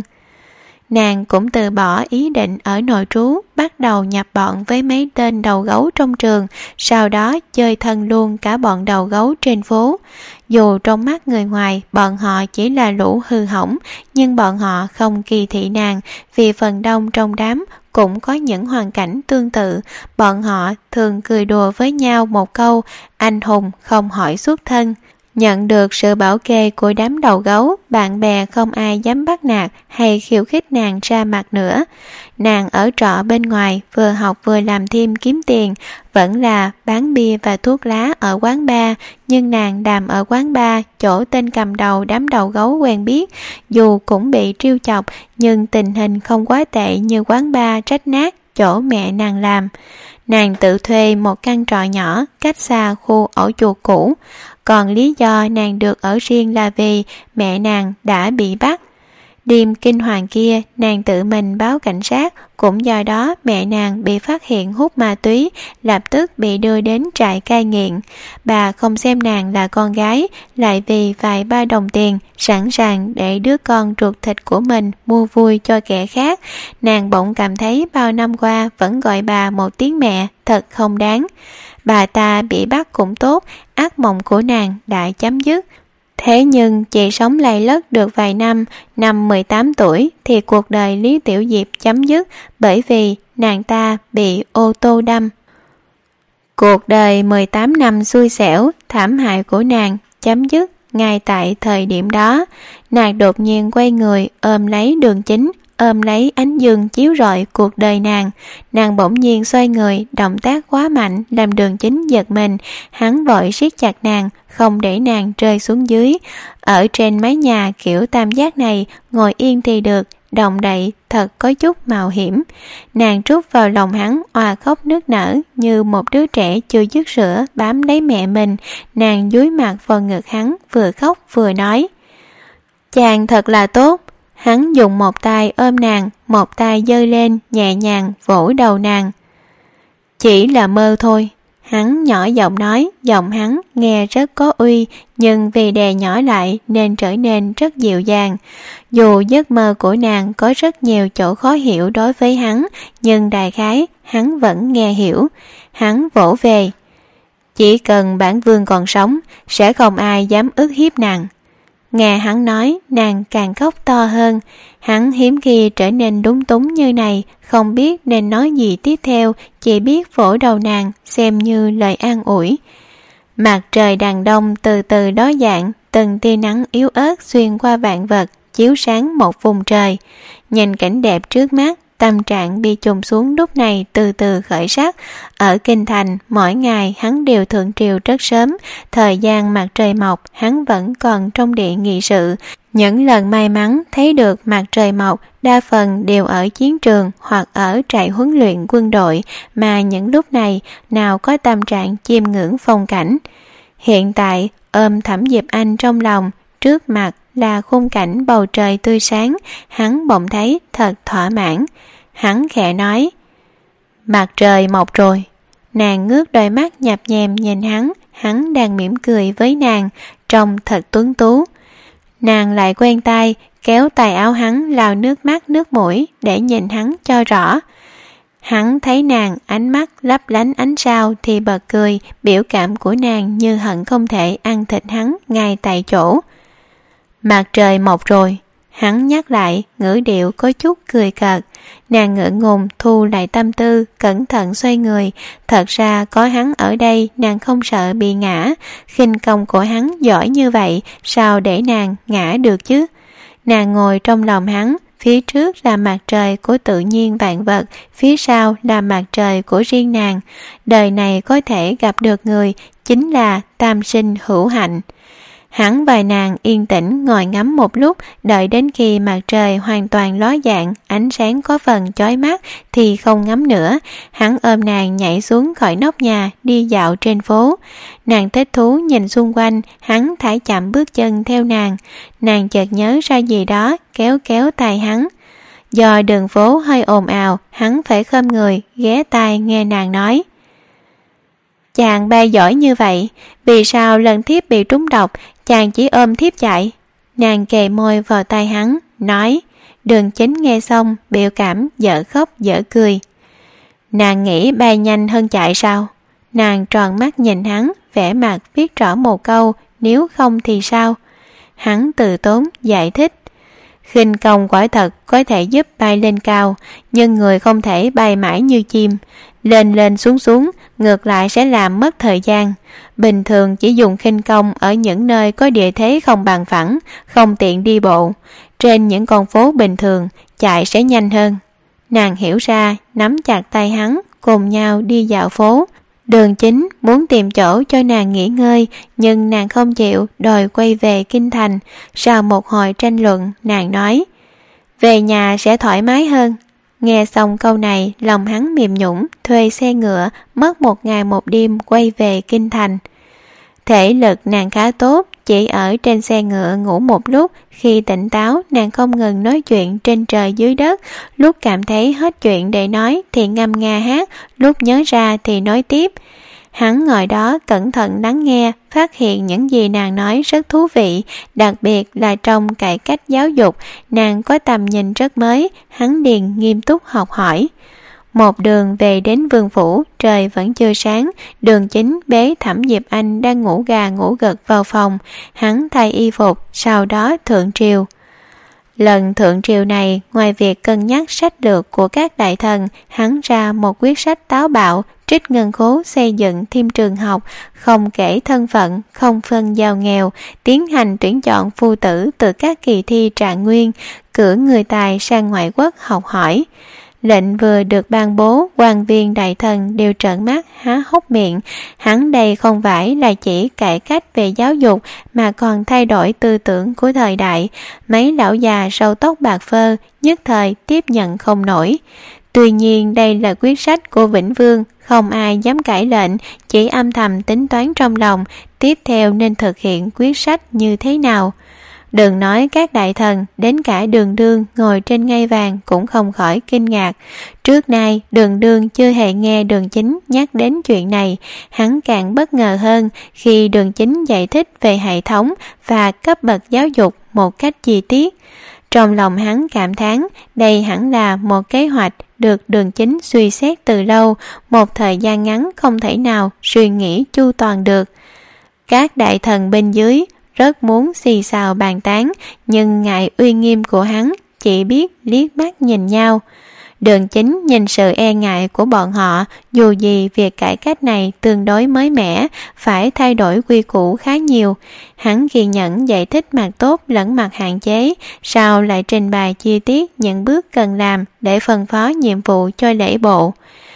Nàng cũng từ bỏ ý định ở nội trú, bắt đầu nhập bọn với mấy tên đầu gấu trong trường, sau đó chơi thân luôn cả bọn đầu gấu trên phố. Dù trong mắt người ngoài bọn họ chỉ là lũ hư hỏng, nhưng bọn họ không kỳ thị nàng, vì phần đông trong đám cũng có những hoàn cảnh tương tự. Bọn họ thường cười đùa với nhau một câu, anh hùng không hỏi xuất thân. Nhận được sự bảo kê của đám đầu gấu, bạn bè không ai dám bắt nạt hay khiêu khích nàng ra mặt nữa. Nàng ở trọ bên ngoài, vừa học vừa làm thêm kiếm tiền, vẫn là bán bia và thuốc lá ở quán bar, nhưng nàng đàm ở quán bar, chỗ tên cầm đầu đám đầu gấu quen biết. Dù cũng bị trêu chọc, nhưng tình hình không quá tệ như quán bar rách nát chỗ mẹ nàng làm. Nàng tự thuê một căn trọ nhỏ cách xa khu ổ chuột cũ. Còn lý do nàng được ở riêng là vì mẹ nàng đã bị bắt. Đêm kinh hoàng kia, nàng tự mình báo cảnh sát, cũng do đó mẹ nàng bị phát hiện hút ma túy, lập tức bị đưa đến trại cai nghiện. Bà không xem nàng là con gái, lại vì vài ba đồng tiền, sẵn sàng để đứa con ruột thịt của mình mua vui cho kẻ khác. Nàng bỗng cảm thấy bao năm qua vẫn gọi bà một tiếng mẹ, thật không đáng. Bà ta bị bắt cũng tốt, ác mộng của nàng đã chấm dứt. Thế nhưng chị sống lầy lất được vài năm, năm mười tám tuổi thì cuộc đời Lý Tiểu Diệp chấm dứt, bởi vì nàng ta bị ô tô đâm. Cuộc đời mười tám năm xui xẻo, thảm hại của nàng chấm dứt ngay tại thời điểm đó. Nàng đột nhiên quay người ôm lấy Đường Chính, ôm lấy ánh dương chiếu rọi cuộc đời nàng. Nàng bỗng nhiên xoay người, động tác quá mạnh làm Đường Chính giật mình. Hắn vội siết chặt nàng, không để nàng rơi xuống dưới. Ở trên mái nhà kiểu tam giác này, ngồi yên thì được, động đậy thật có chút mạo hiểm. Nàng trút vào lòng hắn, òa khóc nức nở như một đứa trẻ chưa dứt sữa bám lấy mẹ mình. Nàng dúi mặt vào ngực hắn, vừa khóc vừa nói: chàng thật là tốt. Hắn dùng một tay ôm nàng, một tay giơ lên nhẹ nhàng vỗ đầu nàng. Chỉ là mơ thôi. Hắn nhỏ giọng nói, giọng hắn nghe rất có uy, nhưng vì đè nhỏ lại nên trở nên rất dịu dàng. Dù giấc mơ của nàng có rất nhiều chỗ khó hiểu đối với hắn, nhưng đại khái hắn vẫn nghe hiểu. Hắn vỗ về: chỉ cần bản vương còn sống, sẽ không ai dám ức hiếp nàng. Nghe hắn nói, nàng càng khóc to hơn. Hắn hiếm khi trở nên đúng túng như này, không biết nên nói gì tiếp theo, chỉ biết vỗ đầu nàng xem như lời an ủi. Mặt trời đàn đông từ từ đó dạng, từng tia nắng yếu ớt xuyên qua vạn vật, chiếu sáng một vùng trời. Nhìn cảnh đẹp trước mắt, tâm trạng bị trùng xuống lúc này từ từ khởi sắc. Ở kinh thành, mỗi ngày hắn đều thượng triều rất sớm. Thời gian mặt trời mọc, hắn vẫn còn trong điện nghị sự. Những lần may mắn thấy được mặt trời mọc, đa phần đều ở chiến trường hoặc ở trại huấn luyện quân đội, mà những lúc này nào có tâm trạng chiêm ngưỡng phong cảnh. Hiện tại, ôm Thẩm Diệp Anh trong lòng, trước mặt là khung cảnh bầu trời tươi sáng, hắn bỗng thấy thật thỏa mãn. Hắn khẽ nói: mặt trời mọc rồi. Nàng ngước đôi mắt nhập nhèm nhìn hắn, hắn đang mỉm cười với nàng, trông thật tuấn tú. Nàng lại quen tay, kéo tay áo hắn lau nước mắt nước mũi để nhìn hắn cho rõ. Hắn thấy nàng ánh mắt lấp lánh ánh sao thì bật cười, biểu cảm của nàng như hận không thể ăn thịt hắn ngay tại chỗ. Mặt trời mọc rồi, hắn nhắc lại, ngữ điệu có chút cười cợt. Nàng ngượng ngùng thu lại tâm tư, cẩn thận xoay người. Thật ra có hắn ở đây nàng không sợ bị ngã, khinh công của hắn giỏi như vậy, sao để nàng ngã được chứ? Nàng ngồi trong lòng hắn, phía trước là mặt trời của tự nhiên vạn vật, phía sau là mặt trời của riêng nàng. Đời này có thể gặp được người chính là tam sinh hữu hạnh. Hắn và nàng yên tĩnh ngồi ngắm một lúc, đợi đến khi mặt trời hoàn toàn ló dạng, ánh sáng có phần chói mắt thì không ngắm nữa. Hắn ôm nàng nhảy xuống khỏi nóc nhà, đi dạo trên phố. Nàng thích thú nhìn xung quanh, hắn thả chậm bước chân theo nàng. Nàng chợt nhớ ra gì đó, kéo kéo tay hắn. Do đường phố hơi ồn ào, hắn phải khom người, ghé tai nghe nàng nói: chàng bay giỏi như vậy, vì sao lần thiếp bị trúng độc chàng chỉ ôm thiếp chạy? Nàng kề môi vào tay hắn, nói. Đường Chính nghe xong, biểu cảm dở khóc dở cười. Nàng nghĩ bay nhanh hơn chạy sao? Nàng tròn mắt nhìn hắn, vẻ mặt viết rõ một câu, nếu không thì sao? Hắn từ tốn giải thích. Khinh công quả thật có thể giúp bay lên cao, nhưng người không thể bay mãi như chim. Lên lên xuống xuống, ngược lại sẽ làm mất thời gian. Bình thường chỉ dùng khinh công ở những nơi có địa thế không bằng phẳng, không tiện đi bộ. Trên những con phố bình thường, chạy sẽ nhanh hơn. Nàng hiểu ra, nắm chặt tay hắn, cùng nhau đi dạo phố. Đường Chính muốn tìm chỗ cho nàng nghỉ ngơi, nhưng nàng không chịu, đòi quay về kinh thành. Sau một hồi tranh luận, nàng nói: về nhà sẽ thoải mái hơn. Nghe xong câu này, lòng hắn mềm nhũn, thuê xe ngựa, mất một ngày một đêm quay về kinh thành. Thể lực nàng khá tốt, chỉ ở trên xe ngựa ngủ một lúc. Khi tỉnh táo, nàng không ngừng nói chuyện trên trời dưới đất. Lúc cảm thấy hết chuyện để nói thì ngâm nga hát, lúc nhớ ra thì nói tiếp. Hắn ngồi đó cẩn thận lắng nghe, phát hiện những gì nàng nói rất thú vị, đặc biệt là trong cải cách giáo dục, nàng có tầm nhìn rất mới. Hắn liền nghiêm túc học hỏi. Một đường về đến vương phủ, trời vẫn chưa sáng. Đường Chính bế Thẩm Diệp Anh đang ngủ gà ngủ gật vào phòng. Hắn thay y phục, sau đó thượng triều. Lần thượng triều này, ngoài việc cân nhắc sách lược của các đại thần, hắn ra một quyết sách táo bạo, trích ngân khố xây dựng thêm trường học, không kể thân phận, không phân giàu nghèo, tiến hành tuyển chọn phu tử từ các kỳ thi trạng nguyên, cử người tài sang ngoại quốc học hỏi. Lệnh vừa được ban bố, quan viên đại thần đều trợn mắt há hốc miệng. Hắn đây không phải là chỉ cải cách về giáo dục, mà còn thay đổi tư tưởng của thời đại. Mấy lão già râu tóc bạc phơ nhất thời tiếp nhận không nổi. Tuy nhiên đây là quyết sách của Vĩnh Vương, không ai dám cãi lệnh, chỉ âm thầm tính toán trong lòng, tiếp theo nên thực hiện quyết sách như thế nào. Đừng nói các đại thần, đến cả Đường Đương ngồi trên ngai vàng cũng không khỏi kinh ngạc. Trước nay Đường Đương chưa hề nghe Đường Chính nhắc đến chuyện này. Hắn càng bất ngờ hơn khi Đường Chính giải thích về hệ thống và cấp bậc giáo dục một cách chi tiết. Trong lòng hắn cảm thán, đây hẳn là một kế hoạch được Đường Chính suy xét từ lâu, một thời gian ngắn không thể nào suy nghĩ chu toàn được. Các đại thần bên dưới rất muốn xì xào bàn tán, nhưng ngại uy nghiêm của hắn, chỉ biết liếc mắt nhìn nhau. Đường Chính nhìn sự e ngại của bọn họ, dù gì việc cải cách này tương đối mới mẻ, phải thay đổi quy củ khá nhiều. Hắn ghi nhận giải thích mặt tốt lẫn mặt hạn chế, sau lại trình bày chi tiết những bước cần làm để phân phó nhiệm vụ cho lễ bộ.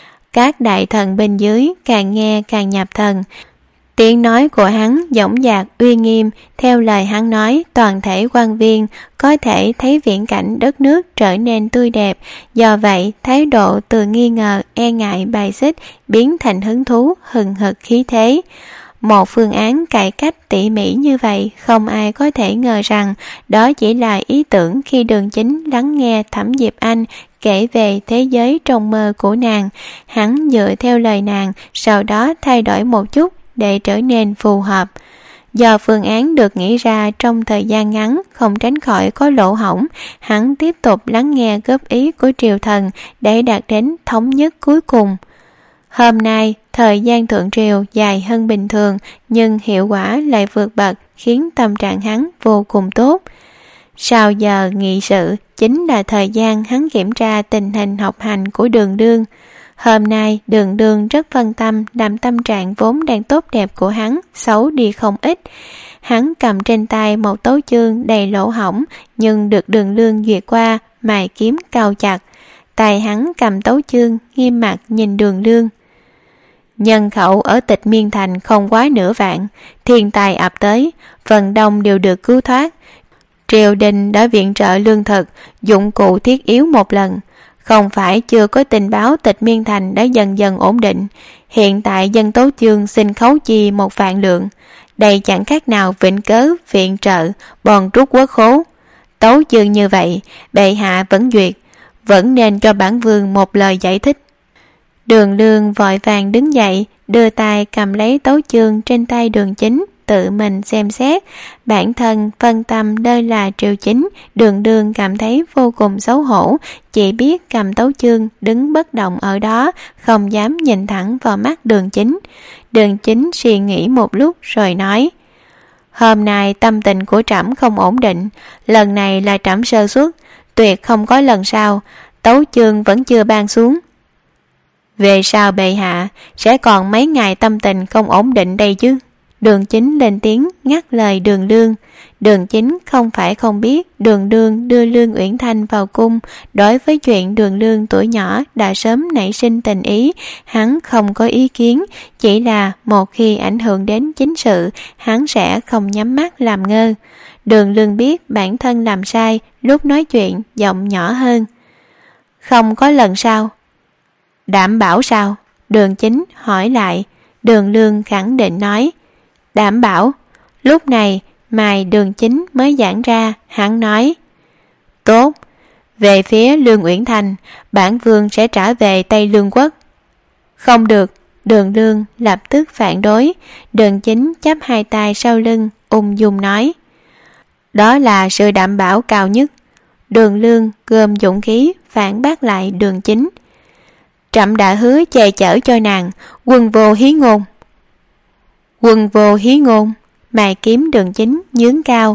Các đại thần bên dưới càng nghe càng nhập thần. Tiếng nói của hắn dõng dạc uy nghiêm, theo lời hắn nói, toàn thể quan viên có thể thấy viễn cảnh đất nước trở nên tươi đẹp, do vậy thái độ từ nghi ngờ, e ngại, bài xích biến thành hứng thú, hừng hực khí thế. Một phương án cải cách tỉ mỉ như vậy, không ai có thể ngờ rằng đó chỉ là ý tưởng khi Đường Chính lắng nghe Thẩm Diệp Anh kể về thế giới trong mơ của nàng. Hắn dựa theo lời nàng, sau đó thay đổi một chút để trở nên phù hợp. Do phương án được nghĩ ra trong thời gian ngắn không tránh khỏi có lỗ hổng, hắn tiếp tục lắng nghe góp ý của triều thần để đạt đến thống nhất cuối cùng. Hôm nay, thời gian thượng triều dài hơn bình thường, nhưng hiệu quả lại vượt bậc, khiến tâm trạng hắn vô cùng tốt. Sau giờ nghị sự, chính là thời gian hắn kiểm tra tình hình học hành của Đường Đương. Hôm nay, Đường Đương rất phân tâm, làm tâm trạng vốn đang tốt đẹp của hắn xấu đi không ít. Hắn cầm trên tay một tấu chương đầy lỗ hổng, nhưng được Đường Lương duyệt qua, mài kiếm cau chặt. Tay hắn cầm tấu chương, nghiêm mặt nhìn Đường Lương. Nhân khẩu ở Tịch Miên Thành không quá nửa vạn, thiên tai ập tới, phần đông đều được cứu thoát. Triều đình đã viện trợ lương thực, dụng cụ thiết yếu một lần. Không phải chưa có tình báo Tịch Miên Thành đã dần dần ổn định. Hiện tại dân Tấu Chương xin khấu chi một vạn lượng. Đây chẳng khác nào vịnh cớ viện trợ bòn trút quốc khố. Tấu Chương như vậy, bệ hạ vẫn duyệt, vẫn nên cho bản vương một lời giải thích. Đường Lương vội vàng đứng dậy, đưa tay cầm lấy tấu chương trên tay Đường Chính, tự mình xem xét. Bản thân phân tâm nơi là triều chính, Đường Đường cảm thấy vô cùng xấu hổ, chỉ biết cầm tấu chương đứng bất động ở đó, không dám nhìn thẳng vào mắt Đường Chính. Đường Chính suy nghĩ một lúc rồi nói: Hôm nay tâm tình của trẫm không ổn định, lần này là trẫm sơ suất, tuyệt không có lần sau, tấu chương vẫn chưa ban xuống. Về sau bệ hạ sẽ còn mấy ngày tâm tình không ổn định đây chứ? Đường Chính lên tiếng ngắt lời Đường Lương. Đường Chính không phải không biết Đường Lương đưa Lương Uyển Thanh vào cung. Đối với chuyện Đường Lương tuổi nhỏ đã sớm nảy sinh tình ý, hắn không có ý kiến, chỉ là một khi ảnh hưởng đến chính sự, hắn sẽ không nhắm mắt làm ngơ. Đường Lương biết bản thân làm sai, lúc nói chuyện giọng nhỏ hơn. Không có lần sau. Đảm bảo sao? Đường Chính hỏi lại. Đường Lương khẳng định nói: Đảm bảo. Lúc này mày Đường Chính mới giãn ra, hắn nói: Tốt. Về phía Lương Uyển Thành, bản vương sẽ trả về Tây Lương Quốc. Không được. Đường Lương lập tức phản đối. Đường Chính chắp hai tay sau lưng, ung dung nói: Đó là sự đảm bảo cao nhất. Đường Lương gồm dũng khí phản bác lại Đường Chính: Trẫm đã hứa che chở cho nàng, quân vô hí ngôn. Quân vô hí ngôn, mài kiếm Đường Chính nhướng cao.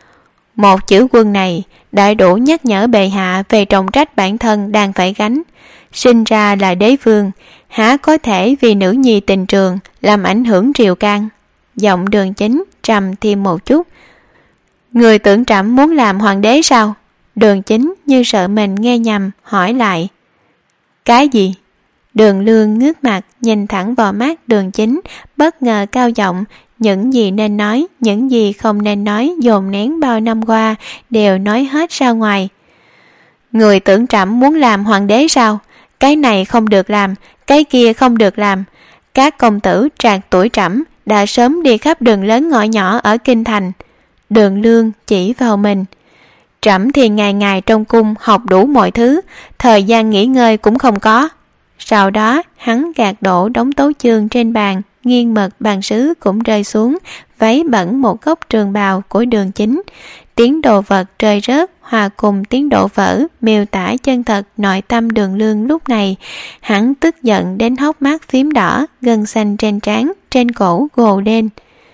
Một chữ quân này đã đủ nhắc nhở bệ hạ về trọng trách bản thân đang phải gánh. Sinh ra là đế vương, há có thể vì nữ nhi tình trường làm ảnh hưởng triều can. Giọng Đường Chính trầm thêm một chút. Người tưởng trẫm muốn làm hoàng đế sao? Đường Chính như sợ mình nghe nhầm, hỏi lại: Cái gì? Đường Lương ngước mặt nhìn thẳng vào mắt Đường Chính, bất ngờ cao giọng, những gì nên nói, những gì không nên nói dồn nén bao năm qua đều nói hết ra ngoài. Người tưởng trẫm muốn làm hoàng đế sao? Cái này không được làm, cái kia không được làm. Các công tử trạc tuổi trẫm đã sớm đi khắp đường lớn ngõ nhỏ ở Kinh Thành. Đường Lương chỉ vào mình. Trẫm thì ngày ngày trong cung học đủ mọi thứ, thời gian nghỉ ngơi cũng không có. Sau đó hắn gạt đổ đống tấu chương trên bàn, nghiêng mật bàn sứ cũng rơi xuống, váy bẩn một góc trường bào của Đường Chính. Tiếng đồ vật rơi rớt hòa cùng tiếng đổ vỡ miêu tả chân thật nội tâm Đường Lương lúc này. Hắn tức giận đến hốc mắt phím đỏ, gân xanh trên trán, trên cổ gồ lên.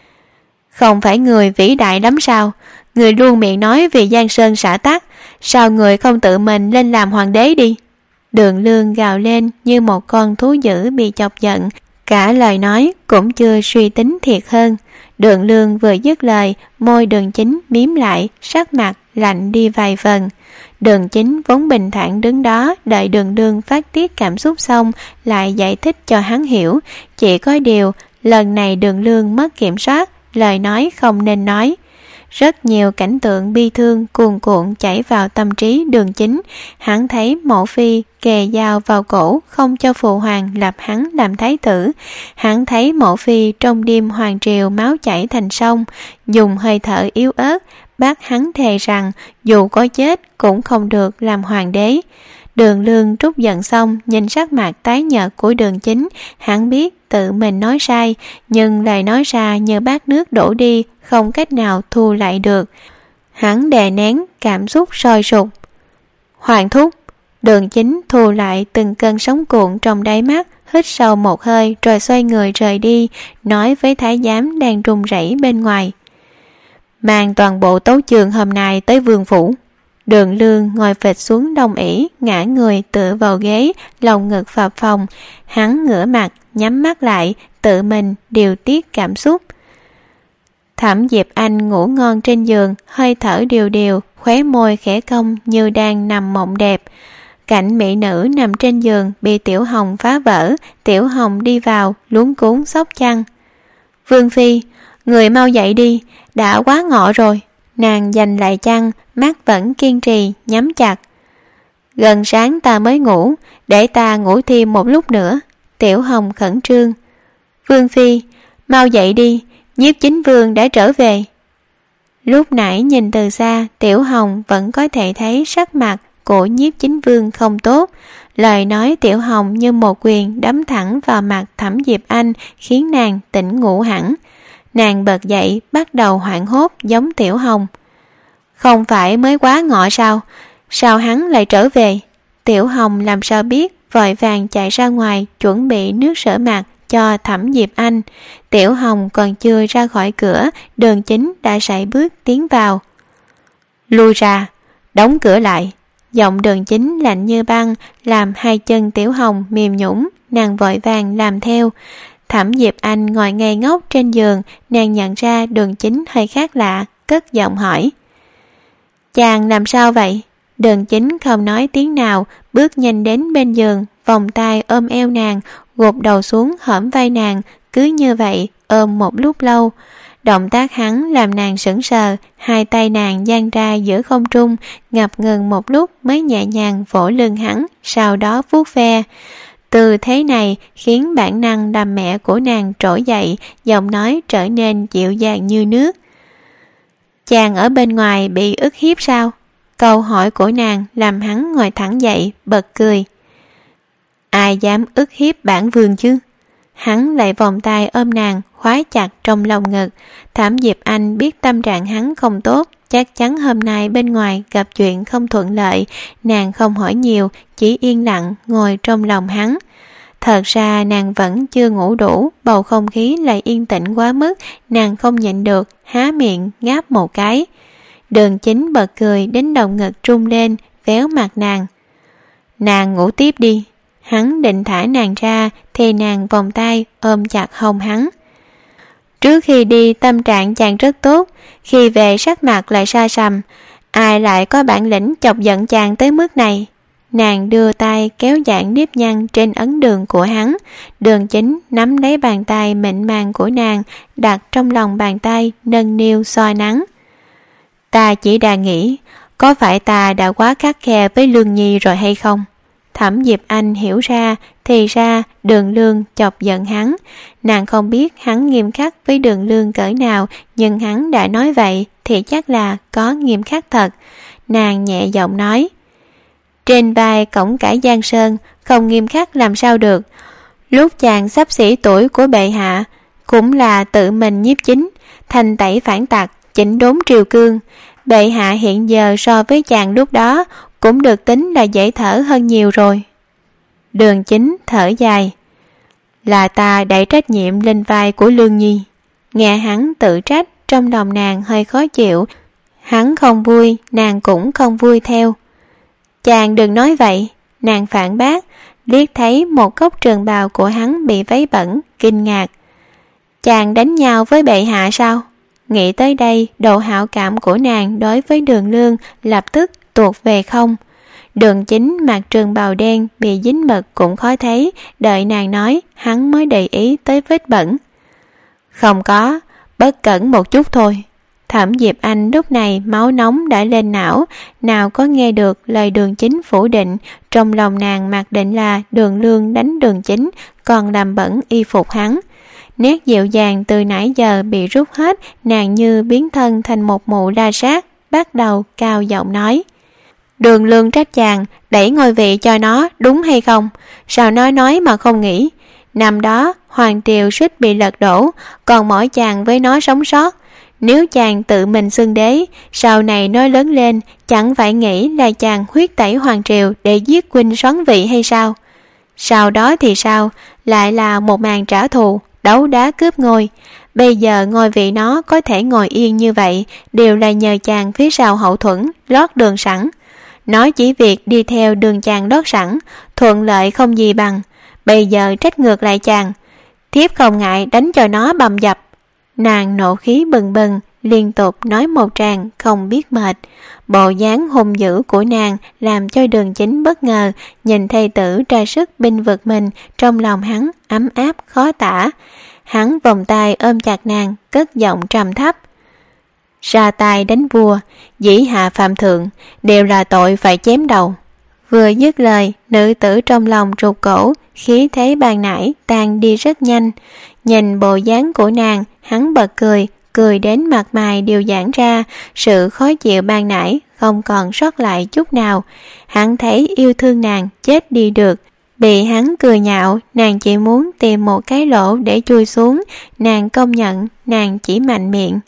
Không phải người vĩ đại lắm sao? Người luôn miệng nói vì Giang Sơn xã tắc, sao người không tự mình lên làm hoàng đế đi? Đường Lương gào lên như một con thú dữ bị chọc giận, cả lời nói cũng chưa suy tính thiệt hơn. Đường Lương vừa dứt lời, môi Đường Chính mím lại, sắc mặt lạnh đi vài phần. Đường Chính vốn bình thản đứng đó, đợi Đường Lương phát tiết cảm xúc xong lại giải thích cho hắn hiểu. Chỉ có điều lần này Đường Lương mất kiểm soát, lời nói không nên nói. Rất nhiều cảnh tượng bi thương cuồn cuộn chảy vào tâm trí Đường Chính. Hắn thấy Mộ Phi kề dao vào cổ không cho phụ hoàng lập hắn làm thái tử. Hắn thấy Mộ Phi trong đêm hoàng triều máu chảy thành sông, dùng hơi thở yếu ớt bắt hắn thề rằng dù có chết cũng không được làm hoàng đế. Đường Lương trút giận xong, nhìn sắc mặt tái nhợt của Đường Chính, hắn biết tự mình nói sai, nhưng lời nói ra như bát nước đổ đi, không cách nào thu lại được. Hắn đè nén cảm xúc sôi sục. Hoàng thúc. Đường Chính thu lại từng cơn sóng cuộn trong đáy mắt, hít sâu một hơi rồi xoay người rời đi, nói với thái giám đang run rẩy bên ngoài: mang toàn bộ tấu chương hôm nay tới vương phủ. Đường Lương ngồi phịch xuống đông ỷ, ngã người tựa vào ghế, lòng ngực phập phồng. Hắn ngửa mặt, nhắm mắt lại, tự mình điều tiết cảm xúc. Thẩm Diệp Anh ngủ ngon trên giường, hơi thở điều điều, khóe môi khẽ cong như đang nằm mộng đẹp. Cảnh mỹ nữ nằm trên giường bị Tiểu Hồng phá vỡ. Tiểu Hồng đi vào, luống cuống xốc chăn. Vương phi, người mau dậy đi, đã quá ngọ rồi. Nàng giành lại chăn, mắt vẫn kiên trì nhắm chặt. Gần sáng ta mới ngủ, để ta ngủ thêm một lúc nữa. Tiểu Hồng khẩn trương. Vương phi, mau dậy đi, Nhiếp Chính Vương đã trở về. Lúc nãy nhìn từ xa, Tiểu Hồng vẫn có thể thấy sắc mặt của Nhiếp Chính Vương không tốt. Lời nói Tiểu Hồng như một quyền đấm thẳng vào mặt Thẩm Diệp Anh, khiến nàng tỉnh ngủ hẳn. Nàng bật dậy, bắt đầu hoảng hốt giống Tiểu Hồng. Không phải mới quá ngọ sao? Sao hắn lại trở về? Tiểu Hồng làm sao biết, vội vàng chạy ra ngoài chuẩn bị nước rửa mặt cho Thẩm Diệp Anh. Tiểu Hồng còn chưa ra khỏi cửa, Đường Chính đã sải bước tiến vào. Lui ra, đóng cửa lại. Giọng Đường Chính lạnh như băng, làm hai chân Tiểu Hồng mềm nhũn. Nàng vội vàng làm theo. Thẩm Diệp Anh ngồi ngây ngốc trên giường, nàng nhận ra Đường Chính hơi khác lạ, cất giọng hỏi: chàng làm sao vậy? Đường Chính không nói tiếng nào, bước nhanh đến bên giường, vòng tay ôm eo nàng, gục đầu xuống hõm vai nàng. Cứ như vậy ôm một lúc lâu. Động tác hắn làm nàng sững sờ, hai tay nàng dang ra giữa không trung, ngập ngừng một lúc mới nhẹ nhàng vỗ lưng hắn, sau đó vuốt ve. Từ thế này khiến bản năng đam mẹ của nàng trỗi dậy, giọng nói trở nên dịu dàng như nước. Chàng ở bên ngoài bị ức hiếp sao? Câu hỏi của nàng làm hắn ngồi thẳng dậy, bật cười. Ai dám ức hiếp bản vương chứ? Hắn lại vòng tay ôm nàng, khóa chặt trong lòng ngực. Thẩm Diệp Anh biết tâm trạng hắn không tốt, chắc chắn hôm nay bên ngoài gặp chuyện không thuận lợi. Nàng không hỏi nhiều, chỉ yên lặng ngồi trong lòng hắn. Thật ra nàng vẫn chưa ngủ đủ, bầu không khí lại yên tĩnh quá mức, nàng không nhịn được, há miệng ngáp một cái. Đường Chính bật cười đến động ngực trung lên, véo mặt nàng. Nàng ngủ tiếp đi. Hắn định thả nàng ra thì nàng vòng tay ôm chặt hông hắn. Trước khi đi tâm trạng chàng rất tốt, khi về sắc mặt lại sa sầm. Ai lại có bản lĩnh chọc giận chàng tới mức này? Nàng đưa tay kéo giãn nếp nhăn trên ấn đường của hắn. Đường Chính nắm lấy bàn tay mịn màng của nàng, đặt trong lòng bàn tay, nâng niu soi nắng. Ta chỉ đang nghĩ, có phải ta đã quá khắt khe với Lương Nhi rồi hay không? Thẩm Diệp Anh hiểu ra, thì ra Đường Lương chọc giận hắn. Nàng không biết hắn nghiêm khắc với Đường Lương cỡ nào, nhưng hắn đã nói vậy thì chắc là có nghiêm khắc thật. Nàng nhẹ giọng nói: trên vai cổng cải Giang Sơn, không nghiêm khắc làm sao được. Lúc chàng xấp xỉ tuổi của bệ hạ, cũng là tự mình nhiếp chính, thanh tẩy phản tặc, chỉnh đốn triều cương. Bệ hạ hiện giờ so với chàng lúc đó cũng được tính là dễ thở hơn nhiều rồi. Đường Chính thở dài: là ta đẩy trách nhiệm lên vai của Lương Nhi. Nghe hắn tự trách, trong lòng nàng hơi khó chịu. Hắn không vui, nàng cũng không vui theo. Chàng đừng nói vậy. Nàng phản bác, liếc thấy một góc trường bào của hắn bị váy bẩn, kinh ngạc. Chàng đánh nhau với bệ hạ sao? Nghĩ tới đây, độ hảo cảm của nàng đối với Đường Lương lập tức tuột về không. Đường Chính mặc trường bào đen bị dính mực cũng khó thấy, đợi nàng nói hắn mới để ý tới vết bẩn. Không có, bất cẩn một chút thôi. Thẩm Diệp Anh lúc này máu nóng đã lên não, nào có nghe được lời Đường Chính phủ định. Trong lòng nàng mặc định là Đường Lương đánh Đường Chính, còn làm bẩn y phục hắn. Nét dịu dàng từ nãy giờ bị rút hết, nàng như biến thân thành một mụ la sát, bắt đầu cao giọng nói: Đường Lương trách chàng đẩy ngôi vị cho nó đúng hay không, sao nói nói mà không nghĩ. Năm đó hoàng triều suýt bị lật đổ, còn mỗi chàng với nó sống sót. Nếu chàng tự mình xưng đế, sau này nói lớn lên chẳng phải nghĩ là chàng huyết tẩy hoàng triều để giết huynh soán vị hay sao? Sau đó thì sao? Lại là một màn trả thù, đấu đá cướp ngôi. Bây giờ ngôi vị nó có thể ngồi yên như vậy đều là nhờ chàng phía sau hậu thuẫn lót đường sẵn. Nó chỉ việc đi theo đường chàng lót sẵn, thuận lợi không gì bằng. Bây giờ trách ngược lại chàng, thiếp không ngại đánh cho nó bầm dập. Nàng nộ khí bừng bừng, liên tục nói một tràng không biết mệt. Bộ dáng hung dữ của nàng làm cho Đường Chính bất ngờ, nhìn thê tử ra sức binh vực mình, trong lòng hắn ấm áp khó tả. Hắn vòng tay ôm chặt nàng, cất giọng trầm thấp: ra tay đánh vua, dĩ hạ phạm thượng, đều là tội phải chém đầu. Vừa dứt lời, nữ tử trong lòng rụt cổ, khí thế ban nãy tan đi rất nhanh. Nhìn bộ dáng của nàng, hắn bật cười, cười đến mặt mày đều giãn ra, sự khó chịu ban nãy không còn sót lại chút nào. Hắn thấy yêu thương nàng chết đi được, bị hắn cười nhạo, nàng chỉ muốn tìm một cái lỗ để chui xuống. Nàng công nhận, nàng chỉ mạnh miệng: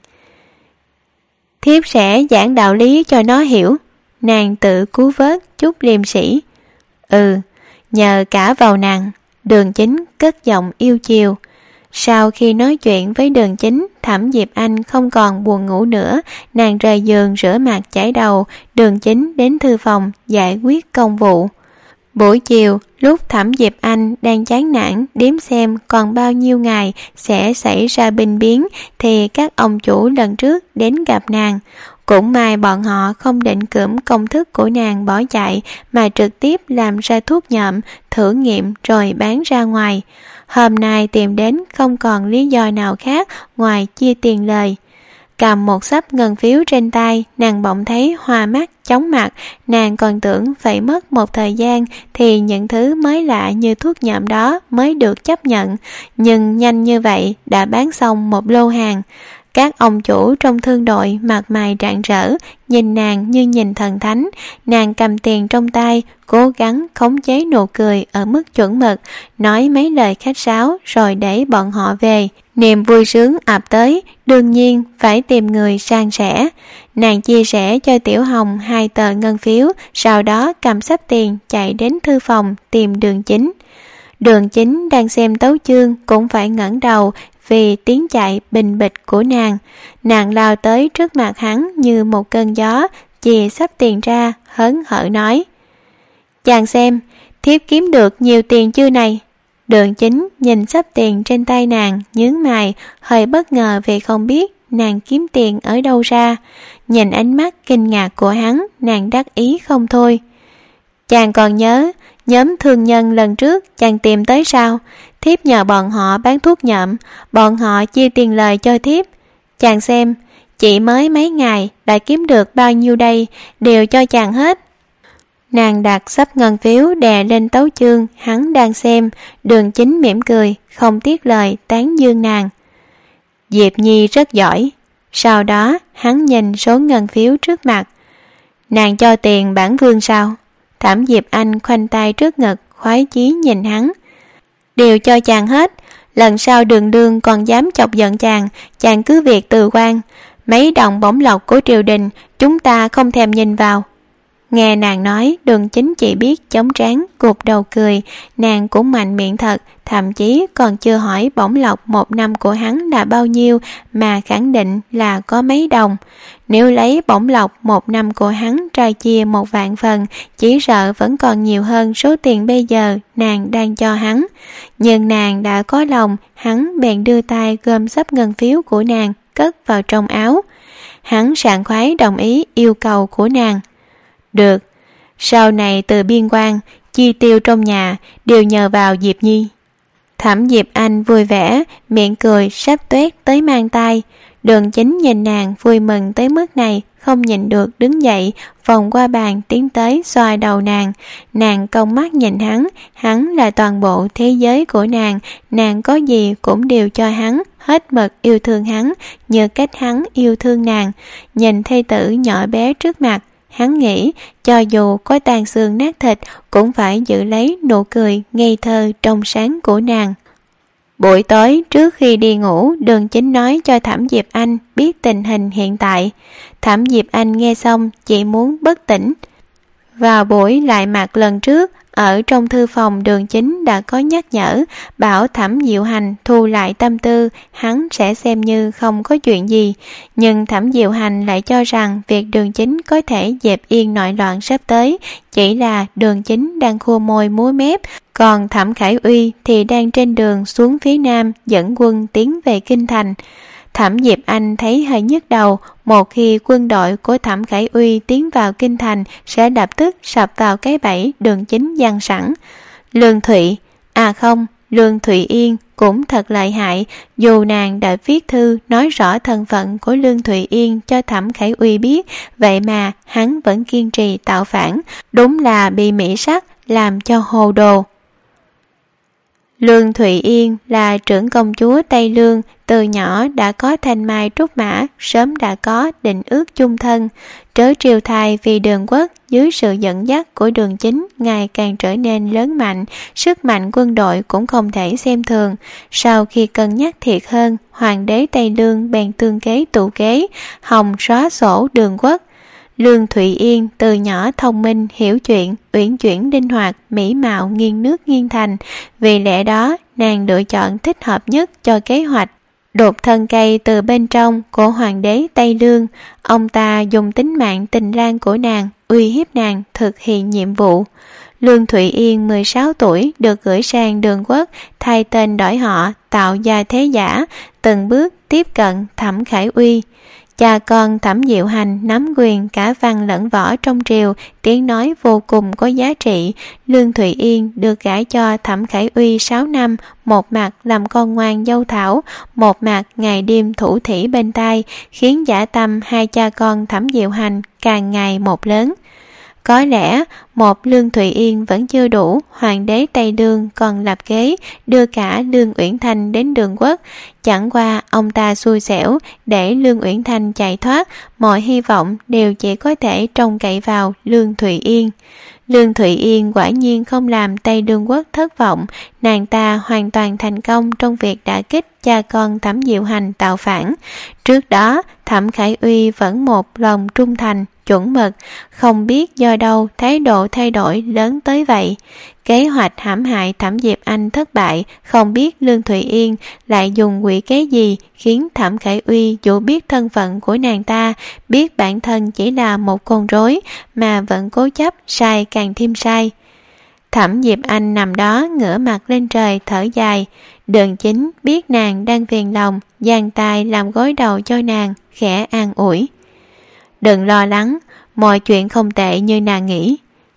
thiếp sẽ giảng đạo lý cho nó hiểu. Nàng tự cứu vớt chút liêm sĩ. Ừ, nhờ cả vào nàng. Đường Chính cất giọng yêu chiều. Sau khi nói chuyện với Đường Chính, Thẩm Diệp Anh không còn buồn ngủ nữa. Nàng rời giường rửa mặt chải đầu. Đường Chính đến thư phòng giải quyết công vụ. Buổi chiều, lúc Thẩm Diệp Anh đang chán nản đếm xem còn bao nhiêu ngày sẽ xảy ra binh biến, thì các ông chủ lần trước đến gặp nàng. Cũng may bọn họ không định cưỡng công thức của nàng bỏ chạy, mà trực tiếp làm ra thuốc nhậm, thử nghiệm rồi bán ra ngoài. Hôm nay tìm đến không còn lý do nào khác ngoài chia tiền lời. Cầm một xấp ngân phiếu trên tay, nàng bỗng thấy hoa mắt, chóng mặt. Nàng còn tưởng phải mất một thời gian thì những thứ mới lạ như thuốc nhậm đó mới được chấp nhận. Nhưng nhanh như vậy đã bán xong một lô hàng. Các ông chủ trong thương đội mặt mày rạng rỡ, nhìn nàng như nhìn thần thánh. Nàng cầm tiền trong tay, cố gắng khống chế nụ cười ở mức chuẩn mực, nói mấy lời khách sáo rồi để bọn họ về. Niềm vui sướng ập tới, đương nhiên phải tìm người san sẻ. Nàng chia sẻ cho Tiểu Hồng hai tờ ngân phiếu, sau đó cầm xấp tiền chạy đến thư phòng tìm Đường Chính. Đường Chính đang xem tấu chương cũng phải ngẩng đầu vì tiếng chạy bình bịch của nàng. Nàng lao tới trước mặt hắn như một cơn gió, chìa xấp tiền ra, hớn hở nói: chàng xem, thiếp kiếm được nhiều tiền chưa này? Đường Chính nhìn xấp tiền trên tay nàng, nhướng mày, hơi bất ngờ vì không biết nàng kiếm tiền ở đâu ra. Nhìn ánh mắt kinh ngạc của hắn, nàng đắc ý không thôi. Chàng còn nhớ nhóm thương nhân lần trước chàng tìm tới sao? Thiếp nhờ bọn họ bán thuốc nhậm, bọn họ chia tiền lời cho thiếp. Chàng xem, chỉ mới mấy ngày đã kiếm được bao nhiêu đây, đều cho chàng hết. Nàng đặt xấp ngân phiếu đè lên tấu chương hắn đang xem. Đường Chính mỉm cười, không tiếc lời tán dương nàng: Diệp Nhi rất giỏi. Sau đó hắn nhìn số ngân phiếu trước mặt. Nàng cho tiền bản vương sao? Thẩm Diệp Anh khoanh tay trước ngực, khoái chí nhìn hắn. Đều cho chàng hết. Lần sau Đường Đương còn dám chọc giận chàng, chàng cứ việc từ quan. Mấy đồng bổng lộc của triều đình chúng ta không thèm nhìn vào. Nghe nàng nói, Đường Chính chỉ biết chống trán gục đầu cười. Nàng cũng mạnh miệng thật, thậm chí còn chưa hỏi bổng lộc một năm của hắn là bao nhiêu mà khẳng định là có mấy đồng. Nếu lấy bổng lộc một năm của hắn ra chia một vạn phần, chỉ sợ vẫn còn nhiều hơn số tiền bây giờ nàng đang cho hắn. Nhưng nàng đã có lòng, hắn bèn đưa tay gom xấp ngân phiếu của nàng cất vào trong áo. Hắn sảng khoái đồng ý yêu cầu của nàng. Được, sau này từ biên quan, chi tiêu trong nhà đều nhờ vào Diệp Nhi. Thẩm Diệp Anh vui vẻ, miệng cười sắp tuét tới mang tay. Đường Chính nhìn nàng vui mừng tới mức này, không nhìn được đứng dậy, vòng qua bàn tiến tới xoa đầu nàng. Nàng cong mắt nhìn hắn, hắn là toàn bộ thế giới của nàng, nàng có gì cũng đều cho hắn, hết mực yêu thương hắn, như cách hắn yêu thương nàng. Nhìn thê tử nhỏ bé trước mặt, hắn nghĩ cho dù có tàn xương nát thịt cũng phải giữ lấy nụ cười ngây thơ trong sáng của nàng. Buổi tối trước khi đi ngủ, Đường Chính nói cho Thẩm Diệp Anh biết tình hình hiện tại. Thẩm Diệp Anh nghe xong chỉ muốn bất tỉnh. Vào buổi lại mặt lần trước, ở trong thư phòng Đường Chính đã có nhắc nhở, bảo Thẩm Diệu Hành thu lại tâm tư, hắn sẽ xem như không có chuyện gì. Nhưng Thẩm Diệu Hành lại cho rằng việc Đường Chính có thể dẹp yên nội loạn sắp tới, chỉ là Đường Chính đang khua môi múa mép, còn Thẩm Khải Uy thì đang trên đường xuống phía nam dẫn quân tiến về Kinh Thành. Thẩm Diệp Anh thấy hơi nhức đầu, một khi quân đội của Thẩm Khải Uy tiến vào Kinh Thành sẽ lập tức sập vào cái bẫy Đường Chính dàn sẵn. Lương Thụy, à không, Lương Thụy Yên cũng thật lợi hại, dù nàng đã viết thư nói rõ thân phận của Lương Thụy Yên cho Thẩm Khải Uy biết, vậy mà hắn vẫn kiên trì tạo phản, đúng là bị Mỹ sắc làm cho hồ đồ. Lương Thụy Yên là trưởng công chúa Tây Lương, từ nhỏ đã có thanh mai trúc mã, sớm đã có định ước chung thân. Trớ triều thai vì Đường Quốc dưới sự dẫn dắt của Đường Chính ngày càng trở nên lớn mạnh, sức mạnh quân đội cũng không thể xem thường. Sau khi cân nhắc thiệt hơn, hoàng đế Tây Lương bèn tương kế tụ kế, hòng xóa sổ Đường Quốc. Lương Thụy Yên từ nhỏ thông minh, hiểu chuyện, uyển chuyển linh hoạt, mỹ mạo nghiêng nước nghiêng thành. Vì lẽ đó, nàng lựa chọn thích hợp nhất cho kế hoạch đột thân cây từ bên trong của hoàng đế Tây Lương. Ông ta dùng tính mạng tình lang của nàng, uy hiếp nàng thực hiện nhiệm vụ. Lương Thụy Yên mười sáu tuổi được gửi sang Đường Quốc, thay tên đổi họ, tạo gia thế giả, từng bước tiếp cận Thẩm Khải Uy. Cha con Thẩm Diệu Hành nắm quyền cả văn lẫn võ trong triều, tiếng nói vô cùng có giá trị. Lương Thụy Yên được gả cho Thẩm Khải Uy sáu năm, một mặt làm con ngoan dâu thảo, một mặt ngày đêm thủ thỉ bên tai, khiến dã tâm hai cha con Thẩm Diệu Hành càng ngày một lớn. Có lẽ một Lương Thụy Yên vẫn chưa đủ, hoàng đế Tây Lương còn lập kế đưa cả Lương Uyển Thanh đến Đường Quốc. Chẳng qua ông ta xui xẻo để Lương Uyển Thanh chạy thoát, mọi hy vọng đều chỉ có thể trông cậy vào Lương Thụy Yên. Lương Thụy Yên quả nhiên không làm Tây Lương Quốc thất vọng, nàng ta hoàn toàn thành công trong việc đả kích cha con Thẩm Diệu Hành tạo phản. Trước đó, Thẩm Khải Uy vẫn một lòng trung thành, chuẩn mực, không biết do đâu thái độ thay đổi lớn tới vậy. Kế hoạch hãm hại Thẩm Diệp Anh thất bại, không biết Lương Thụy Yên lại dùng quỷ kế gì khiến Thẩm Khải Uy dù biết thân phận của nàng ta, biết bản thân chỉ là một con rối mà vẫn cố chấp sai càng thêm sai. Thẩm Diệp Anh nằm đó ngửa mặt lên trời thở dài. Đường Chính biết nàng đang phiền lòng, giang tay làm gối đầu cho nàng, khẽ an ủi. Đừng lo lắng, mọi chuyện không tệ như nàng nghĩ.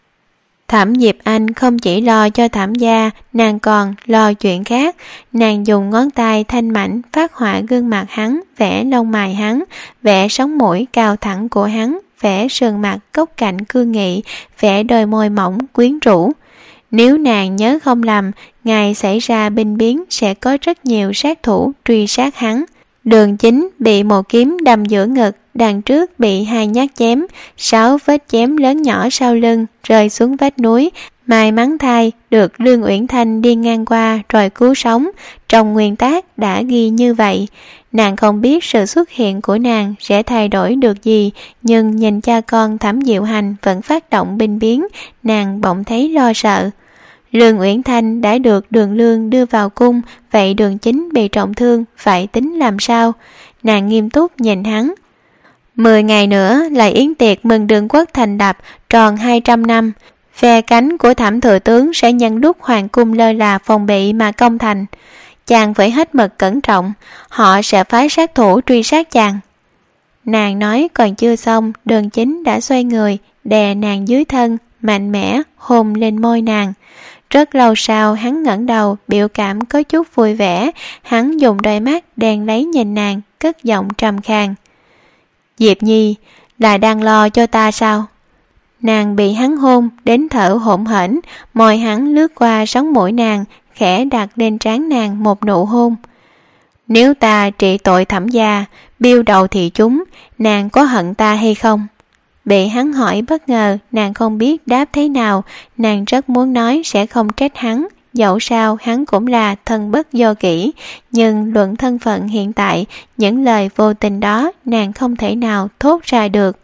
Thẩm Diệp Anh không chỉ lo cho Thẩm gia, nàng còn lo chuyện khác. Nàng dùng ngón tay thanh mảnh phát họa gương mặt hắn, vẽ lông mày hắn, vẽ sống mũi cao thẳng của hắn, vẽ sườn mặt góc cạnh cương nghị, vẽ đôi môi mỏng quyến rũ. Nếu nàng nhớ không lầm, ngày xảy ra binh biến sẽ có rất nhiều sát thủ truy sát hắn. Đường Chính bị một kiếm đâm giữa ngực, đằng trước bị hai nhát chém, sáu vết chém lớn nhỏ sau lưng rơi xuống vách núi. May mắn thay được Lương Uyển Thanh đi ngang qua rồi cứu sống, trong nguyên tác đã ghi như vậy. Nàng không biết sự xuất hiện của nàng sẽ thay đổi được gì, nhưng nhìn cha con Thẩm Diệu Hành vẫn phát động binh biến, nàng bỗng thấy lo sợ. Lương Uyển Thanh đã được Đường Lương đưa vào cung, vậy Đường Chính bị trọng thương, phải tính làm sao? Nàng nghiêm túc nhìn hắn. Mười ngày nữa là yến tiệc mừng Đường Quốc thành lập tròn hai trăm năm. Phe cánh của Thẩm thừa tướng sẽ nhân lúc hoàng cung lơ là phòng bị mà công thành. Chàng phải hết mực cẩn trọng, họ sẽ phái sát thủ truy sát chàng. Nàng nói còn chưa xong, Đường Chính đã xoay người, đè nàng dưới thân, mạnh mẽ hôn lên môi nàng. Rất lâu sau hắn ngẩng đầu, biểu cảm có chút vui vẻ, hắn dùng đôi mắt đen lấy nhìn nàng, cất giọng trầm khàn. Diệp Nhi, là đang lo cho ta sao? Nàng bị hắn hôn đến thở hổn hển, môi hắn lướt qua sống mũi nàng, khẽ đặt lên trán nàng một nụ hôn. Nếu ta trị tội Thẩm gia, biêu đầu thị chúng, nàng có hận ta hay không? Bị hắn hỏi bất ngờ, nàng không biết đáp thế nào. Nàng rất muốn nói sẽ không trách hắn, dẫu sao hắn cũng là thân bất do kỷ, nhưng luận thân phận hiện tại, những lời vô tình đó nàng không thể nào thốt ra được.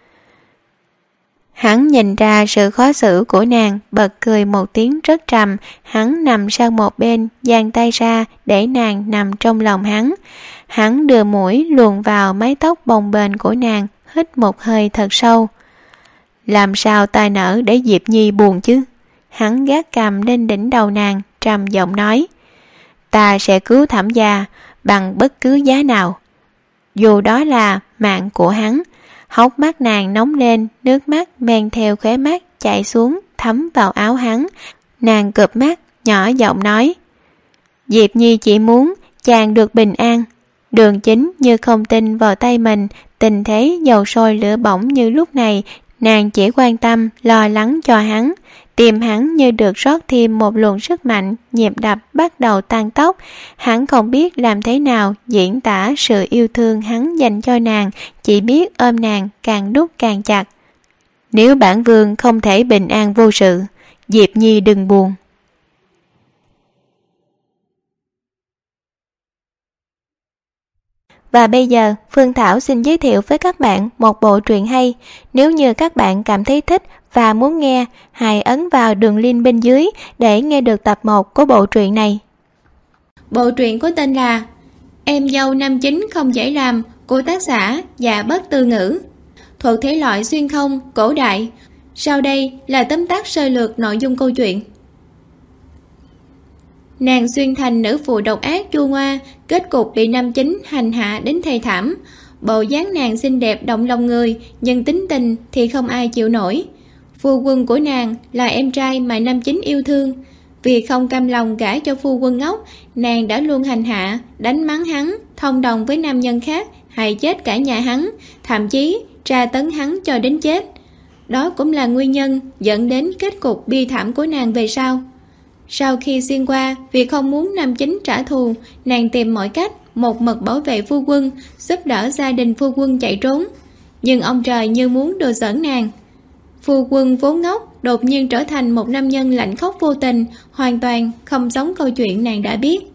Hắn nhìn ra sự khó xử của nàng, bật cười một tiếng rất trầm. Hắn nằm sang một bên, giang tay ra để nàng nằm trong lòng hắn. Hắn đưa mũi luồn vào mái tóc bồng bềnh của nàng, hít một hơi thật sâu. Làm sao tai nở để Diệp Nhi buồn chứ? Hắn gác cằm lên đỉnh đầu nàng, trầm giọng nói: Ta sẽ cứu Thẩm gia bằng bất cứ giá nào, dù đó là mạng của hắn. Hốc mắt nàng nóng lên, nước mắt men theo khóe mắt chảy xuống, thấm vào áo hắn. Nàng cụp mắt, nhỏ giọng nói: Diệp Nhi chỉ muốn chàng được bình an. Đường Chính như không tin vào tay mình. Tình thế dầu sôi lửa bỏng như lúc này, nàng chỉ quan tâm lo lắng cho hắn. Tim hắn như được rót thêm một luồng sức mạnh, nhịp đập bắt đầu tăng tốc. Hắn không biết làm thế nào diễn tả sự yêu thương hắn dành cho nàng, chỉ biết ôm nàng càng đút càng chặt. Nếu bản vương không thể bình an vô sự, Diệp Nhi đừng buồn. Và bây giờ, Phương Thảo xin giới thiệu với các bạn một bộ truyện hay. Nếu như các bạn cảm thấy thích và muốn nghe, hãy ấn vào đường link bên dưới để nghe được tập một của bộ truyện này. Bộ truyện có tên là Em dâu năm chín không dễ làm của tác giả Dạ Bất Từ Ngữ, thuộc thể loại xuyên không, cổ đại. Sau đây là tóm tắt sơ lược nội dung câu chuyện. Nàng xuyên thành nữ phụ độc ác chua ngoa, kết cục bị năm chín hành hạ đến thê thảm. Bộ dáng nàng xinh đẹp động lòng người, nhưng tính tình thì không ai chịu nổi. Phu quân của nàng là em trai mà năm chín yêu thương. Vì không cam lòng gả cho phu quân ngốc, nàng đã luôn hành hạ, đánh mắng hắn, thông đồng với nam nhân khác, hại chết cả nhà hắn, thậm chí tra tấn hắn cho đến chết. Đó cũng là nguyên nhân dẫn đến kết cục bi thảm của nàng về sau. Sau khi xuyên qua, vì không muốn năm chín trả thù, nàng tìm mọi cách một mực bảo vệ phu quân, giúp đỡ gia đình phu quân chạy trốn. Nhưng ông trời như muốn đùa giỡn nàng. Phu quân vốn ngốc đột nhiên trở thành một nam nhân lạnh khóc vô tình, hoàn toàn không giống câu chuyện nàng đã biết.